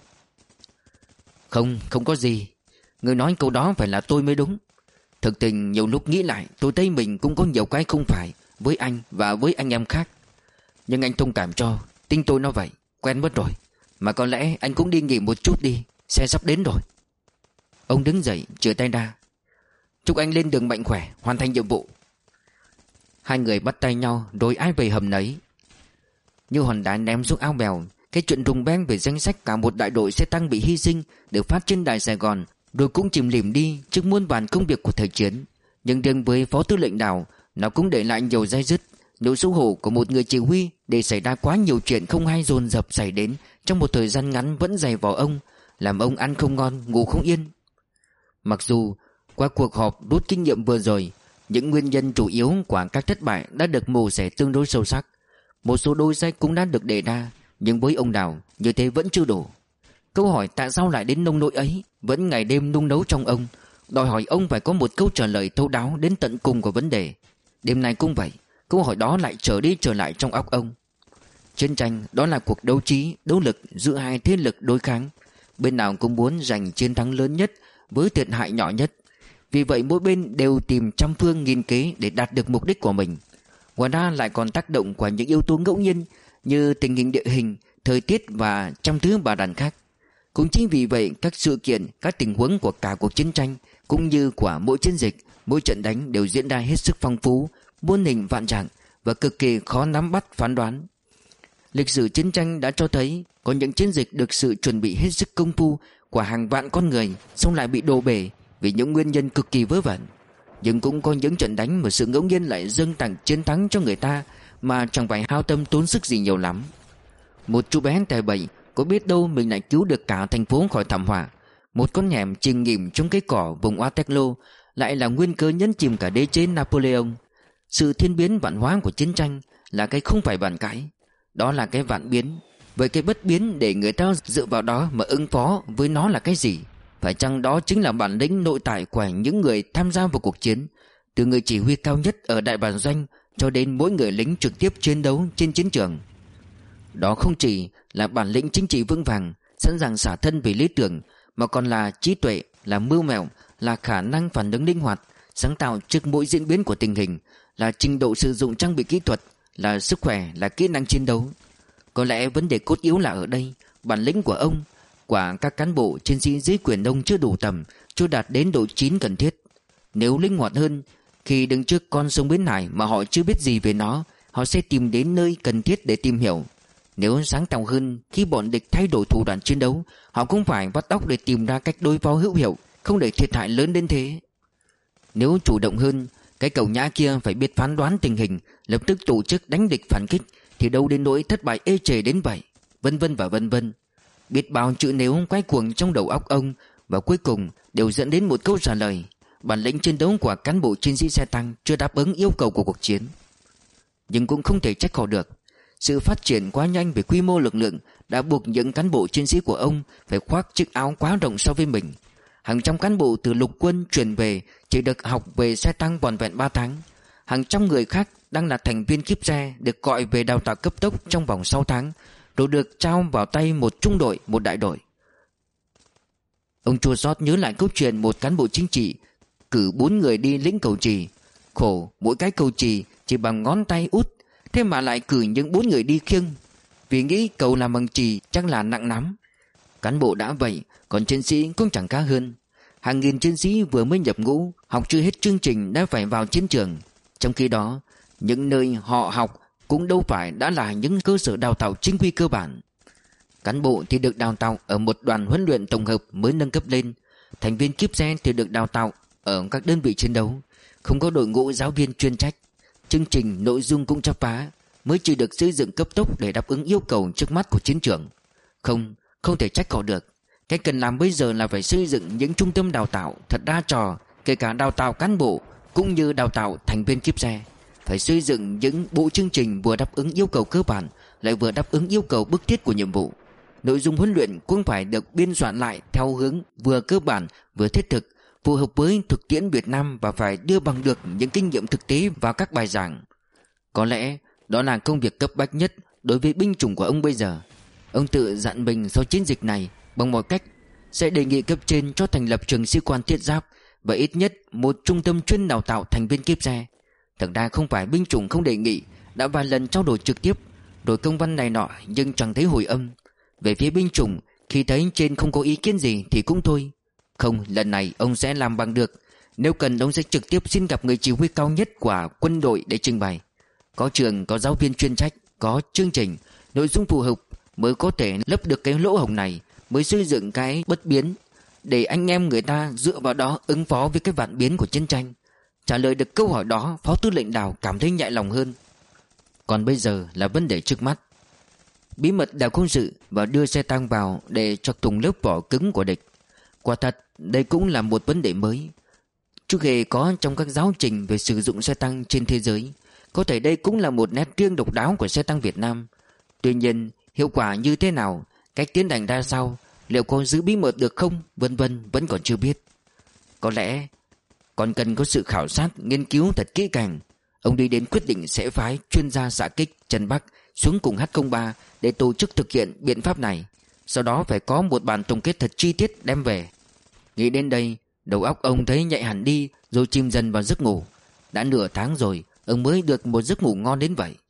Speaker 1: Không, không có gì. Người nói câu đó phải là tôi mới đúng. Thực tình nhiều lúc nghĩ lại, tôi thấy mình cũng có nhiều cái không phải với anh và với anh em khác. Nhưng anh thông cảm cho, tính tôi nó vậy, quen mất rồi. Mà có lẽ anh cũng đi nghỉ một chút đi, xe sắp đến rồi. Ông đứng dậy, chìa tay ra. Chúc anh lên đường mạnh khỏe, hoàn thành nhiệm vụ. Hai người bắt tay nhau rồi ai về hầm nấy. Như hòn đá ném xuống ao bèo, cái chuyện rùng beng về danh sách cả một đại đội xe tăng bị hy sinh được phát trên đài Sài Gòn, rồi cũng chìm lìm đi trước muôn vàn công việc của thời chiến. Nhưng riêng với Phó Tư lệnh Đào, nó cũng để lại nhiều dai dứt, nỗi xấu hổ của một người chỉ huy để xảy ra quá nhiều chuyện không hay dồn dập xảy đến trong một thời gian ngắn vẫn dày vào ông, làm ông ăn không ngon, ngủ không yên. Mặc dù qua cuộc họp rút kinh nghiệm vừa rồi, những nguyên nhân chủ yếu của các thất bại đã được mổ xẻ tương đối sâu sắc. Một số đối sách cũng đã được đề ra, Nhưng với ông Đào, như thế vẫn chưa đủ. Câu hỏi tại sao lại đến nông nỗi ấy vẫn ngày đêm nung nấu trong ông, đòi hỏi ông phải có một câu trả lời thấu đáo đến tận cùng của vấn đề. Đêm nay cũng vậy, câu hỏi đó lại trở đi trở lại trong óc ông. Chiến tranh đó là cuộc đấu trí, đấu lực giữa hai thế lực đối kháng. Bên nào cũng muốn giành chiến thắng lớn nhất với thiệt hại nhỏ nhất. Vì vậy mỗi bên đều tìm trăm phương nghìn kế để đạt được mục đích của mình. Ngoài ra lại còn tác động của những yếu tố ngẫu nhiên như tình hình địa hình, thời tiết và trăm thứ bà đàn khác. Cũng chính vì vậy các sự kiện, các tình huống của cả cuộc chiến tranh cũng như của mỗi chiến dịch, mỗi trận đánh đều diễn ra hết sức phong phú, muôn hình vạn trạng và cực kỳ khó nắm bắt phán đoán. Lịch sử chiến tranh đã cho thấy có những chiến dịch được sự chuẩn bị hết sức công phu của hàng vạn con người xong lại bị đổ bể vì những nguyên nhân cực kỳ vớ vẩn. Nhưng cũng có những trận đánh mà sự ngẫu nhiên lại dâng tặng chiến thắng cho người ta mà chẳng phải hao tâm tốn sức gì nhiều lắm. Một chú bé tài bậy có biết đâu mình lại cứu được cả thành phố khỏi thảm họa. Một con hẻm chìm nghỉm trong cái cỏ vùng Waterloo lại là nguyên cớ nhấn chìm cả đế chế Napoleon. Sự thiên biến vạn hóa của chiến tranh là cái không phải bàn cãi. Đó là cái vạn biến. Vậy cái bất biến để người ta dựa vào đó mà ứng phó với nó là cái gì? Phải chăng đó chính là bản lĩnh nội tại của những người tham gia vào cuộc chiến, từ người chỉ huy cao nhất ở đại bản doanh cho đến mỗi người lính trực tiếp chiến đấu trên chiến trường? Đó không chỉ là bản lĩnh chính trị vững vàng, sẵn sàng xả thân vì lý tưởng, mà còn là trí tuệ, là mưu mẹo, là khả năng phản ứng linh hoạt, sáng tạo trước mỗi diễn biến của tình hình, là trình độ sử dụng trang bị kỹ thuật, là sức khỏe, là kỹ năng chiến đấu. Có lẽ vấn đề cốt yếu là ở đây, bản lĩnh của ông, của các cán bộ chiến sĩ dưới quyền ông chưa đủ tầm, chưa đạt đến độ chín cần thiết. Nếu linh hoạt hơn, khi đứng trước con sông Bến Hải mà họ chưa biết gì về nó, họ sẽ tìm đến nơi cần thiết để tìm hiểu. Nếu sáng tạo hơn, khi bọn địch thay đổi thủ đoạn chiến đấu, họ cũng phải vắt óc để tìm ra cách đối phó hữu hiệu, không để thiệt hại lớn đến thế. Nếu chủ động hơn, cái cẩu nhã kia phải biết phán đoán tình hình, lập tức tổ chức đánh địch phản kích, thì đâu đến nỗi thất bại ê chề đến vậy, vân vân và vân vân. Biết bao chữ nếu quay cuồng trong đầu óc ông, và cuối cùng đều dẫn đến một câu trả lời: bản lĩnh chiến đấu của cán bộ chiến sĩ xe tăng chưa đáp ứng yêu cầu của cuộc chiến. Nhưng cũng không thể trách họ được. Sự phát triển quá nhanh về quy mô lực lượng đã buộc những cán bộ chiến sĩ của ông phải khoác chiếc áo quá rộng so với mình. Hàng trăm cán bộ từ lục quân chuyển về chỉ được học về xe tăng vỏn vẹn ba tháng. Hàng trăm người khác đang là thành viên kíp xe được gọi về đào tạo cấp tốc trong vòng sáu tháng, rồi được trao vào tay một trung đội, một đại đội. Ông chua xót nhớ lại câu chuyện một cán bộ chính trị cử bốn người đi lĩnh cầu chì. Khổ, mỗi cái cầu chì chỉ bằng ngón tay út, thế mà lại cử những bốn người đi khiêng, vì nghĩ cầu làm bằng chì chắc là nặng lắm. Cán bộ đã vậy, còn chiến sĩ cũng chẳng khá hơn. Hàng nghìn chiến sĩ vừa mới nhập ngũ, học chưa hết chương trình đã phải vào chiến trường. Trong khi đó, những nơi họ học cũng đâu phải đã là những cơ sở đào tạo chính quy cơ bản. Cán bộ thì được đào tạo ở một đoàn huấn luyện tổng hợp mới nâng cấp lên. Thành viên kíp xe thì được đào tạo ở các đơn vị chiến đấu, không có đội ngũ giáo viên chuyên trách. Chương trình nội dung cũng chắp vá, mới chỉ được xây dựng cấp tốc để đáp ứng yêu cầu trước mắt của chiến trường. Không, không thể trách họ được. Cái cần làm bây giờ là phải xây dựng những trung tâm đào tạo thật đa trò, kể cả đào tạo cán bộ cũng như đào tạo thành viên kíp xe. Phải xây dựng những bộ chương trình vừa đáp ứng yêu cầu cơ bản lại vừa đáp ứng yêu cầu bức thiết của nhiệm vụ. Nội dung huấn luyện cũng phải được biên soạn lại theo hướng vừa cơ bản vừa thiết thực, phù hợp với thực tiễn Việt Nam và phải đưa bằng được những kinh nghiệm thực tế vào các bài giảng. Có lẽ đó là công việc cấp bách nhất đối với binh chủng của ông bây giờ. Ông tự dặn mình sau chiến dịch này bằng mọi cách sẽ đề nghị cấp trên cho thành lập trường sĩ quan thiết giáp và ít nhất một trung tâm chuyên đào tạo thành viên kíp xe. Thật ra không phải binh chủng không đề nghị, đã vài lần trao đổi trực tiếp, đổi công văn này nọ nhưng chẳng thấy hồi âm. Về phía binh chủng, khi thấy trên không có ý kiến gì thì cũng thôi. Không, lần này ông sẽ làm bằng được. Nếu cần ông sẽ trực tiếp xin gặp người chỉ huy cao nhất của quân đội để trình bày. Có trường, có giáo viên chuyên trách, có chương trình, nội dung phù hợp mới có thể lấp được cái lỗ hổng này, mới xây dựng cái bất biến để anh em người ta dựa vào đó ứng phó với cái vạn biến của chiến tranh. Trả lời được câu hỏi đó, Phó Tư lệnh Đào cảm thấy nhẹ lòng hơn. Còn bây giờ là vấn đề trước mắt. Bí mật đào quân sự và đưa xe tăng vào để chọc thủng lớp vỏ cứng của địch. Quả thật, đây cũng là một vấn đề mới, chưa hề có trong các giáo trình về sử dụng xe tăng trên thế giới. Có thể đây cũng là một nét riêng độc đáo của xe tăng Việt Nam. Tuy nhiên, hiệu quả như thế nào, cách tiến hành ra sao, liệu có giữ bí mật được không, vân vân vẫn còn chưa biết. Có lẽ còn cần có sự khảo sát, nghiên cứu thật kỹ càng. Ông đi đến quyết định sẽ phái chuyên gia xạ kích Trần Bắc xuống cùng H không ba để tổ chức thực hiện biện pháp này. Sau đó phải có một bản tổng kết thật chi tiết đem về. Nghĩ đến đây, đầu óc ông thấy nhạy hẳn đi, rồi chìm dần vào giấc ngủ. Đã nửa tháng rồi, ông mới được một giấc ngủ ngon đến vậy.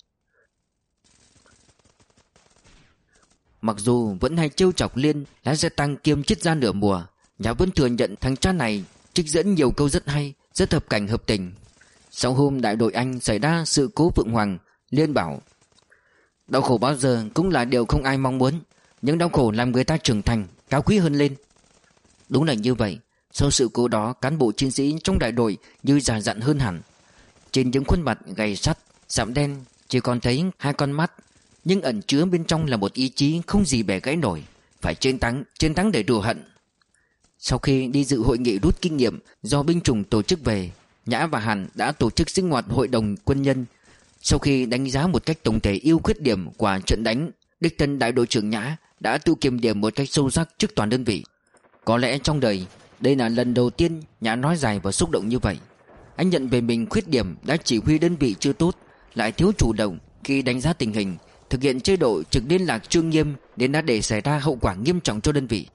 Speaker 1: Mặc dù vẫn hay trêu chọc Liên lái xe tăng kiêm triết gia nửa mùa, nhà vẫn thừa nhận thằng cha này trích dẫn nhiều câu rất hay, rất hợp cảnh hợp tình. Sau hôm đại đội Anh xảy ra sự cố Phượng Hoàng, Liên bảo: đau khổ bao giờ cũng là điều không ai mong muốn, nhưng đau khổ làm người ta trưởng thành, cao quý hơn lên. Đúng là như vậy. Sau sự cố đó, cán bộ chiến sĩ trong đại đội như già dặn hơn hẳn. Trên những khuôn mặt gầy sắt, sạm đen chỉ còn thấy hai con mắt, nhưng ẩn chứa bên trong là một ý chí không gì bẻ gãy nổi. Phải chiến thắng, chiến thắng để đùa hận. Sau khi đi dự hội nghị rút kinh nghiệm do binh chủng tổ chức về, Nhã và Hàn đã tổ chức sinh hoạt hội đồng quân nhân. Sau khi đánh giá một cách tổng thể ưu khuyết điểm của trận đánh, đích thân đại đội trưởng Nhã đã tự kiểm điểm một cách sâu sắc trước toàn đơn vị. Có lẽ trong đời, đây là lần đầu tiên Nhã nói dài và xúc động như vậy. Anh nhận về mình khuyết điểm đã chỉ huy đơn vị chưa tốt, lại thiếu chủ động khi đánh giá tình hình, thực hiện chế độ trực liên lạc chưa nghiêm nên đã để xảy ra hậu quả nghiêm trọng cho đơn vị.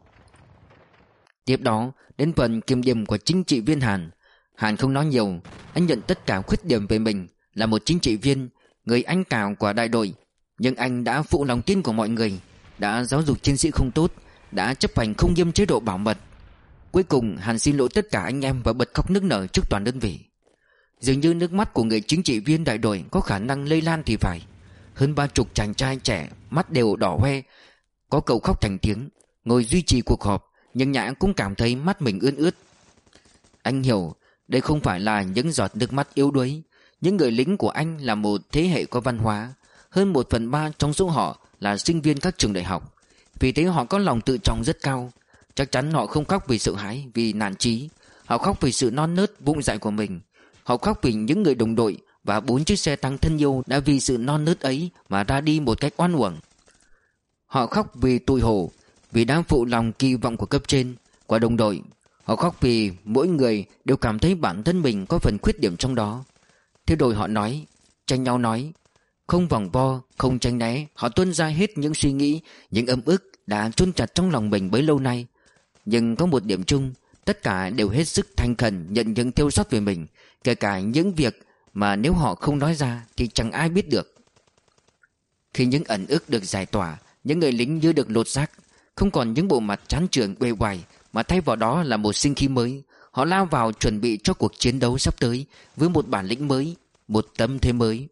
Speaker 1: Tiếp đó, đến phần kiểm điểm của chính trị viên Hàn. Hàn không nói nhiều, anh nhận tất cả khuyết điểm về mình. Là một chính trị viên, người anh cào của đại đội, nhưng anh đã phụ lòng tin của mọi người, đã giáo dục chiến sĩ không tốt, đã chấp hành không nghiêm chế độ bảo mật. Cuối cùng Hàn xin lỗi tất cả anh em và bật khóc nức nở trước toàn đơn vị. Dường như nước mắt của người chính trị viên đại đội có khả năng lây lan thì phải. Hơn ba chục chàng trai trẻ, mắt đều đỏ hoe, có cậu khóc thành tiếng, ngồi duy trì cuộc họp, nhưng Nhã cũng cảm thấy mắt mình ướt ướt. Anh hiểu, đây không phải là những giọt nước mắt yếu đuối. Những người lính của anh là một thế hệ có văn hóa. Hơn một phần ba trong số họ là sinh viên các trường đại học. Vì thế họ có lòng tự trọng rất cao. Chắc chắn họ không khóc vì sợ hãi, vì nản chí. Họ khóc vì sự non nớt vụng dại của mình. Họ khóc vì những người đồng đội và bốn chiếc xe tăng thân yêu đã vì sự non nớt ấy mà ra đi một cách oan uổng. Họ khóc vì tụi hổ, vì đã phụ lòng kỳ vọng của cấp trên, của đồng đội. Họ khóc vì mỗi người đều cảm thấy bản thân mình có phần khuyết điểm trong đó. Thế rồi họ nói, tranh nhau nói, không vòng vo, không tranh né. Họ tuôn ra hết những suy nghĩ, những âm ức đã chôn chặt trong lòng mình bấy lâu nay. Nhưng có một điểm chung, tất cả đều hết sức thành khẩn nhận những thiếu sót về mình, kể cả những việc mà nếu họ không nói ra thì chẳng ai biết được. Khi những ẩn ức được giải tỏa, những người lính như được lột xác, không còn những bộ mặt chán chường uể oải, mà thay vào đó là một sinh khí mới. Họ lao vào chuẩn bị cho cuộc chiến đấu sắp tới với một bản lĩnh mới, một tâm thế mới.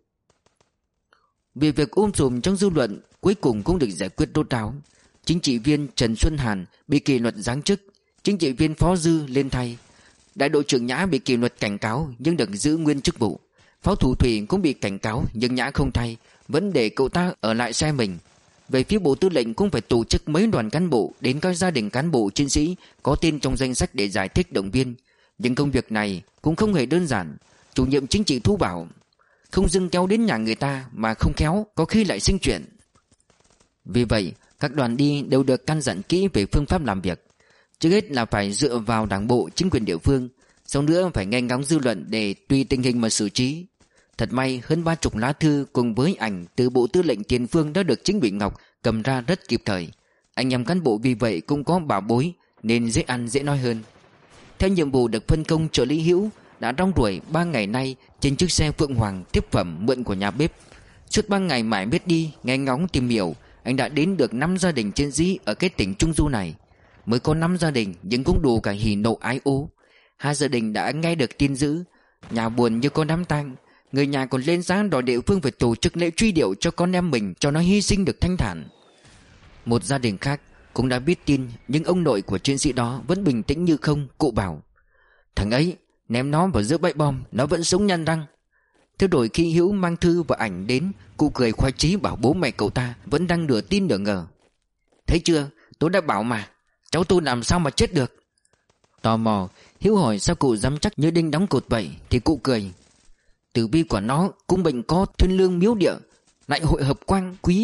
Speaker 1: Vì việc ôm sùm trong dư luận cuối cùng cũng được giải quyết rốt ráo. Chính trị viên Trần Xuân Hàn bị kỷ luật giáng chức, chính trị viên Phó Dư lên thay. Đại đội trưởng Nhã bị kỷ luật cảnh cáo nhưng được giữ nguyên chức vụ. Phó thủ thủy cũng bị cảnh cáo nhưng Nhã không thay, vẫn để cậu ta ở lại xe mình. Về phía Bộ Tư lệnh cũng phải tổ chức mấy đoàn cán bộ đến các gia đình cán bộ chiến sĩ có tên trong danh sách để giải thích động viên. Nhưng công việc này cũng không hề đơn giản. Chủ nhiệm chính trị Thu bảo, không dưng kéo đến nhà người ta mà không khéo có khi lại sinh chuyện. Vì vậy các đoàn đi đều được căn dặn kỹ về phương pháp làm việc. Trước hết là phải dựa vào đảng bộ chính quyền địa phương, sau nữa phải nghe ngóng dư luận để tùy tình hình mà xử trí. Thật may hơn ba chục lá thư cùng với ảnh từ Bộ Tư lệnh Tiền Phương đã được chính ủy Ngọc cầm ra rất kịp thời. Anh em cán bộ vì vậy cũng có bảo bối nên dễ ăn dễ nói hơn. Theo nhiệm vụ được phân công, trợ lý Hữu đã rong ruổi ba ngày nay trên chiếc xe Phượng Hoàng tiếp phẩm mượn của nhà bếp. Suốt ba ngày mãi biết đi nghe ngóng tìm hiểu, anh đã đến được năm gia đình chiến sĩ ở cái tỉnh Trung Du này. Mới có năm gia đình nhưng cũng đủ cả hỉ nộ ái ố. Hai gia đình đã nghe được tin dữ, nhà buồn như con đám tang. Người nhà còn lên giá đòi địa phương phải tổ chức lễ truy điệu cho con em mình, cho nó hy sinh được thanh thản. Một gia đình khác cũng đã biết tin, nhưng ông nội của chiến sĩ đó vẫn bình tĩnh như không. Cụ bảo, thằng ấy ném nó vào giữa bãi bom, nó vẫn sống nhăn răng. Thế rồi khi Hữu mang thư và ảnh đến, cụ cười khoái chí bảo bố mẹ cậu ta vẫn đang nửa tin nửa ngờ. Thấy chưa, tôi đã bảo mà, cháu tôi làm sao mà chết được. Tò mò, Hữu hỏi sao cụ dám chắc như đinh đóng cột vậy, thì cụ cười. Tử vi của nó cũng bệnh có thiên lương miếu địa, lại hội hợp quang quý,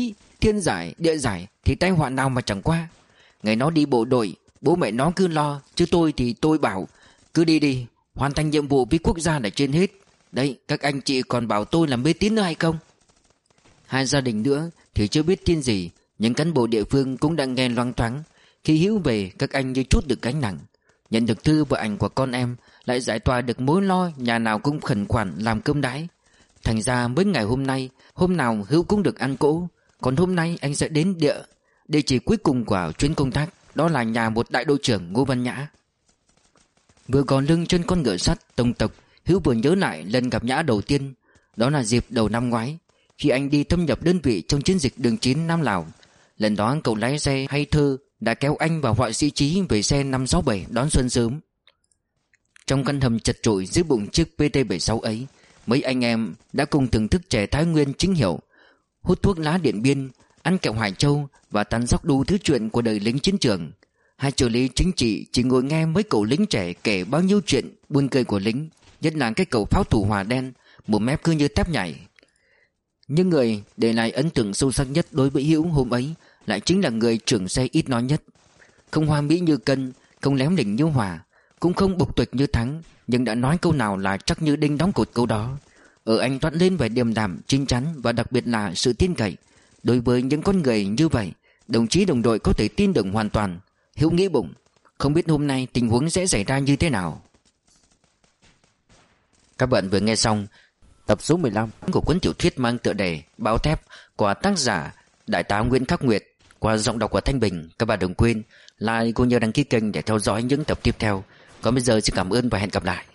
Speaker 1: thiên giải, địa giải thì tai họa nào mà chẳng qua. Ngày nó đi bộ đội, bố mẹ nó cứ lo, chứ tôi thì tôi bảo cứ đi đi, hoàn thành nhiệm vụ với quốc gia là trên hết. Đấy, các anh chị còn bảo tôi là mê tín nữa hay không? Hai gia đình nữa thì chưa biết tin gì, nhưng cán bộ địa phương cũng đang nghe loang thoáng. Khi Hữu về, các anh như trút được gánh nặng. Nhận được thư và ảnh của con em, lại giải tỏa được mối lo nhà nào cũng khẩn khoản làm cơm đãi. Thành ra mấy ngày hôm nay, hôm nào Hữu cũng được ăn cỗ. Còn hôm nay anh sẽ đến địa địa chỉ cuối cùng của chuyến công tác, đó là nhà một đại đội trưởng Ngô Văn Nhã. Vừa gò lưng trên con ngựa sắt tông tộc, Hữu vừa nhớ lại lần gặp Nhã đầu tiên. Đó là dịp đầu năm ngoái, khi anh đi thâm nhập đơn vị trong chiến dịch đường chín Nam Lào. Lần đó cậu lái xe hay thơ đã kéo anh và họa sĩ Trí về xe năm sáu bảy đón xuân sớm. Trong căn hầm chật chội dưới bụng chiếc pê tê bảy mươi sáu ấy, mấy anh em đã cùng thưởng thức chè Thái Nguyên chính hiệu, hút thuốc lá Điện Biên, ăn kẹo Hải Châu và tán dóc đủ thứ chuyện của đời lính chiến trường. Hai trợ lý chính trị chỉ ngồi nghe mấy cậu lính trẻ kể bao nhiêu chuyện buồn cười của lính, nhất là cái cậu pháo thủ Hòa Đen, một mép cứ như tép nhảy. Nhưng người để lại ấn tượng sâu sắc nhất đối với Hữu hôm ấy lại chính là người trưởng xe ít nói nhất. Không hoa mỹ như Cân, không lém lỉnh như Hòa, cũng không bộc tuệch như Thắng, nhưng đã nói câu nào là chắc như đinh đóng cột câu đó. Ở anh toát lên vẻ điềm đạm, chín chắn và đặc biệt là sự tin cậy. Đối với những con người như vậy, đồng chí đồng đội có thể tin được hoàn toàn. Hữu nghĩ bụng, không biết hôm nay tình huống sẽ xảy ra như thế nào. Các bạn vừa nghe xong tập số mười lăm của cuốn tiểu thuyết mang tựa đề Báo Thép của tác giả Đại tá Nguyễn Khắc Nguyệt qua giọng đọc của Thanh Bình. Các bạn đừng quên like cũng như đăng ký kênh để theo dõi những tập tiếp theo. Còn bây giờ xin cảm ơn và hẹn gặp lại.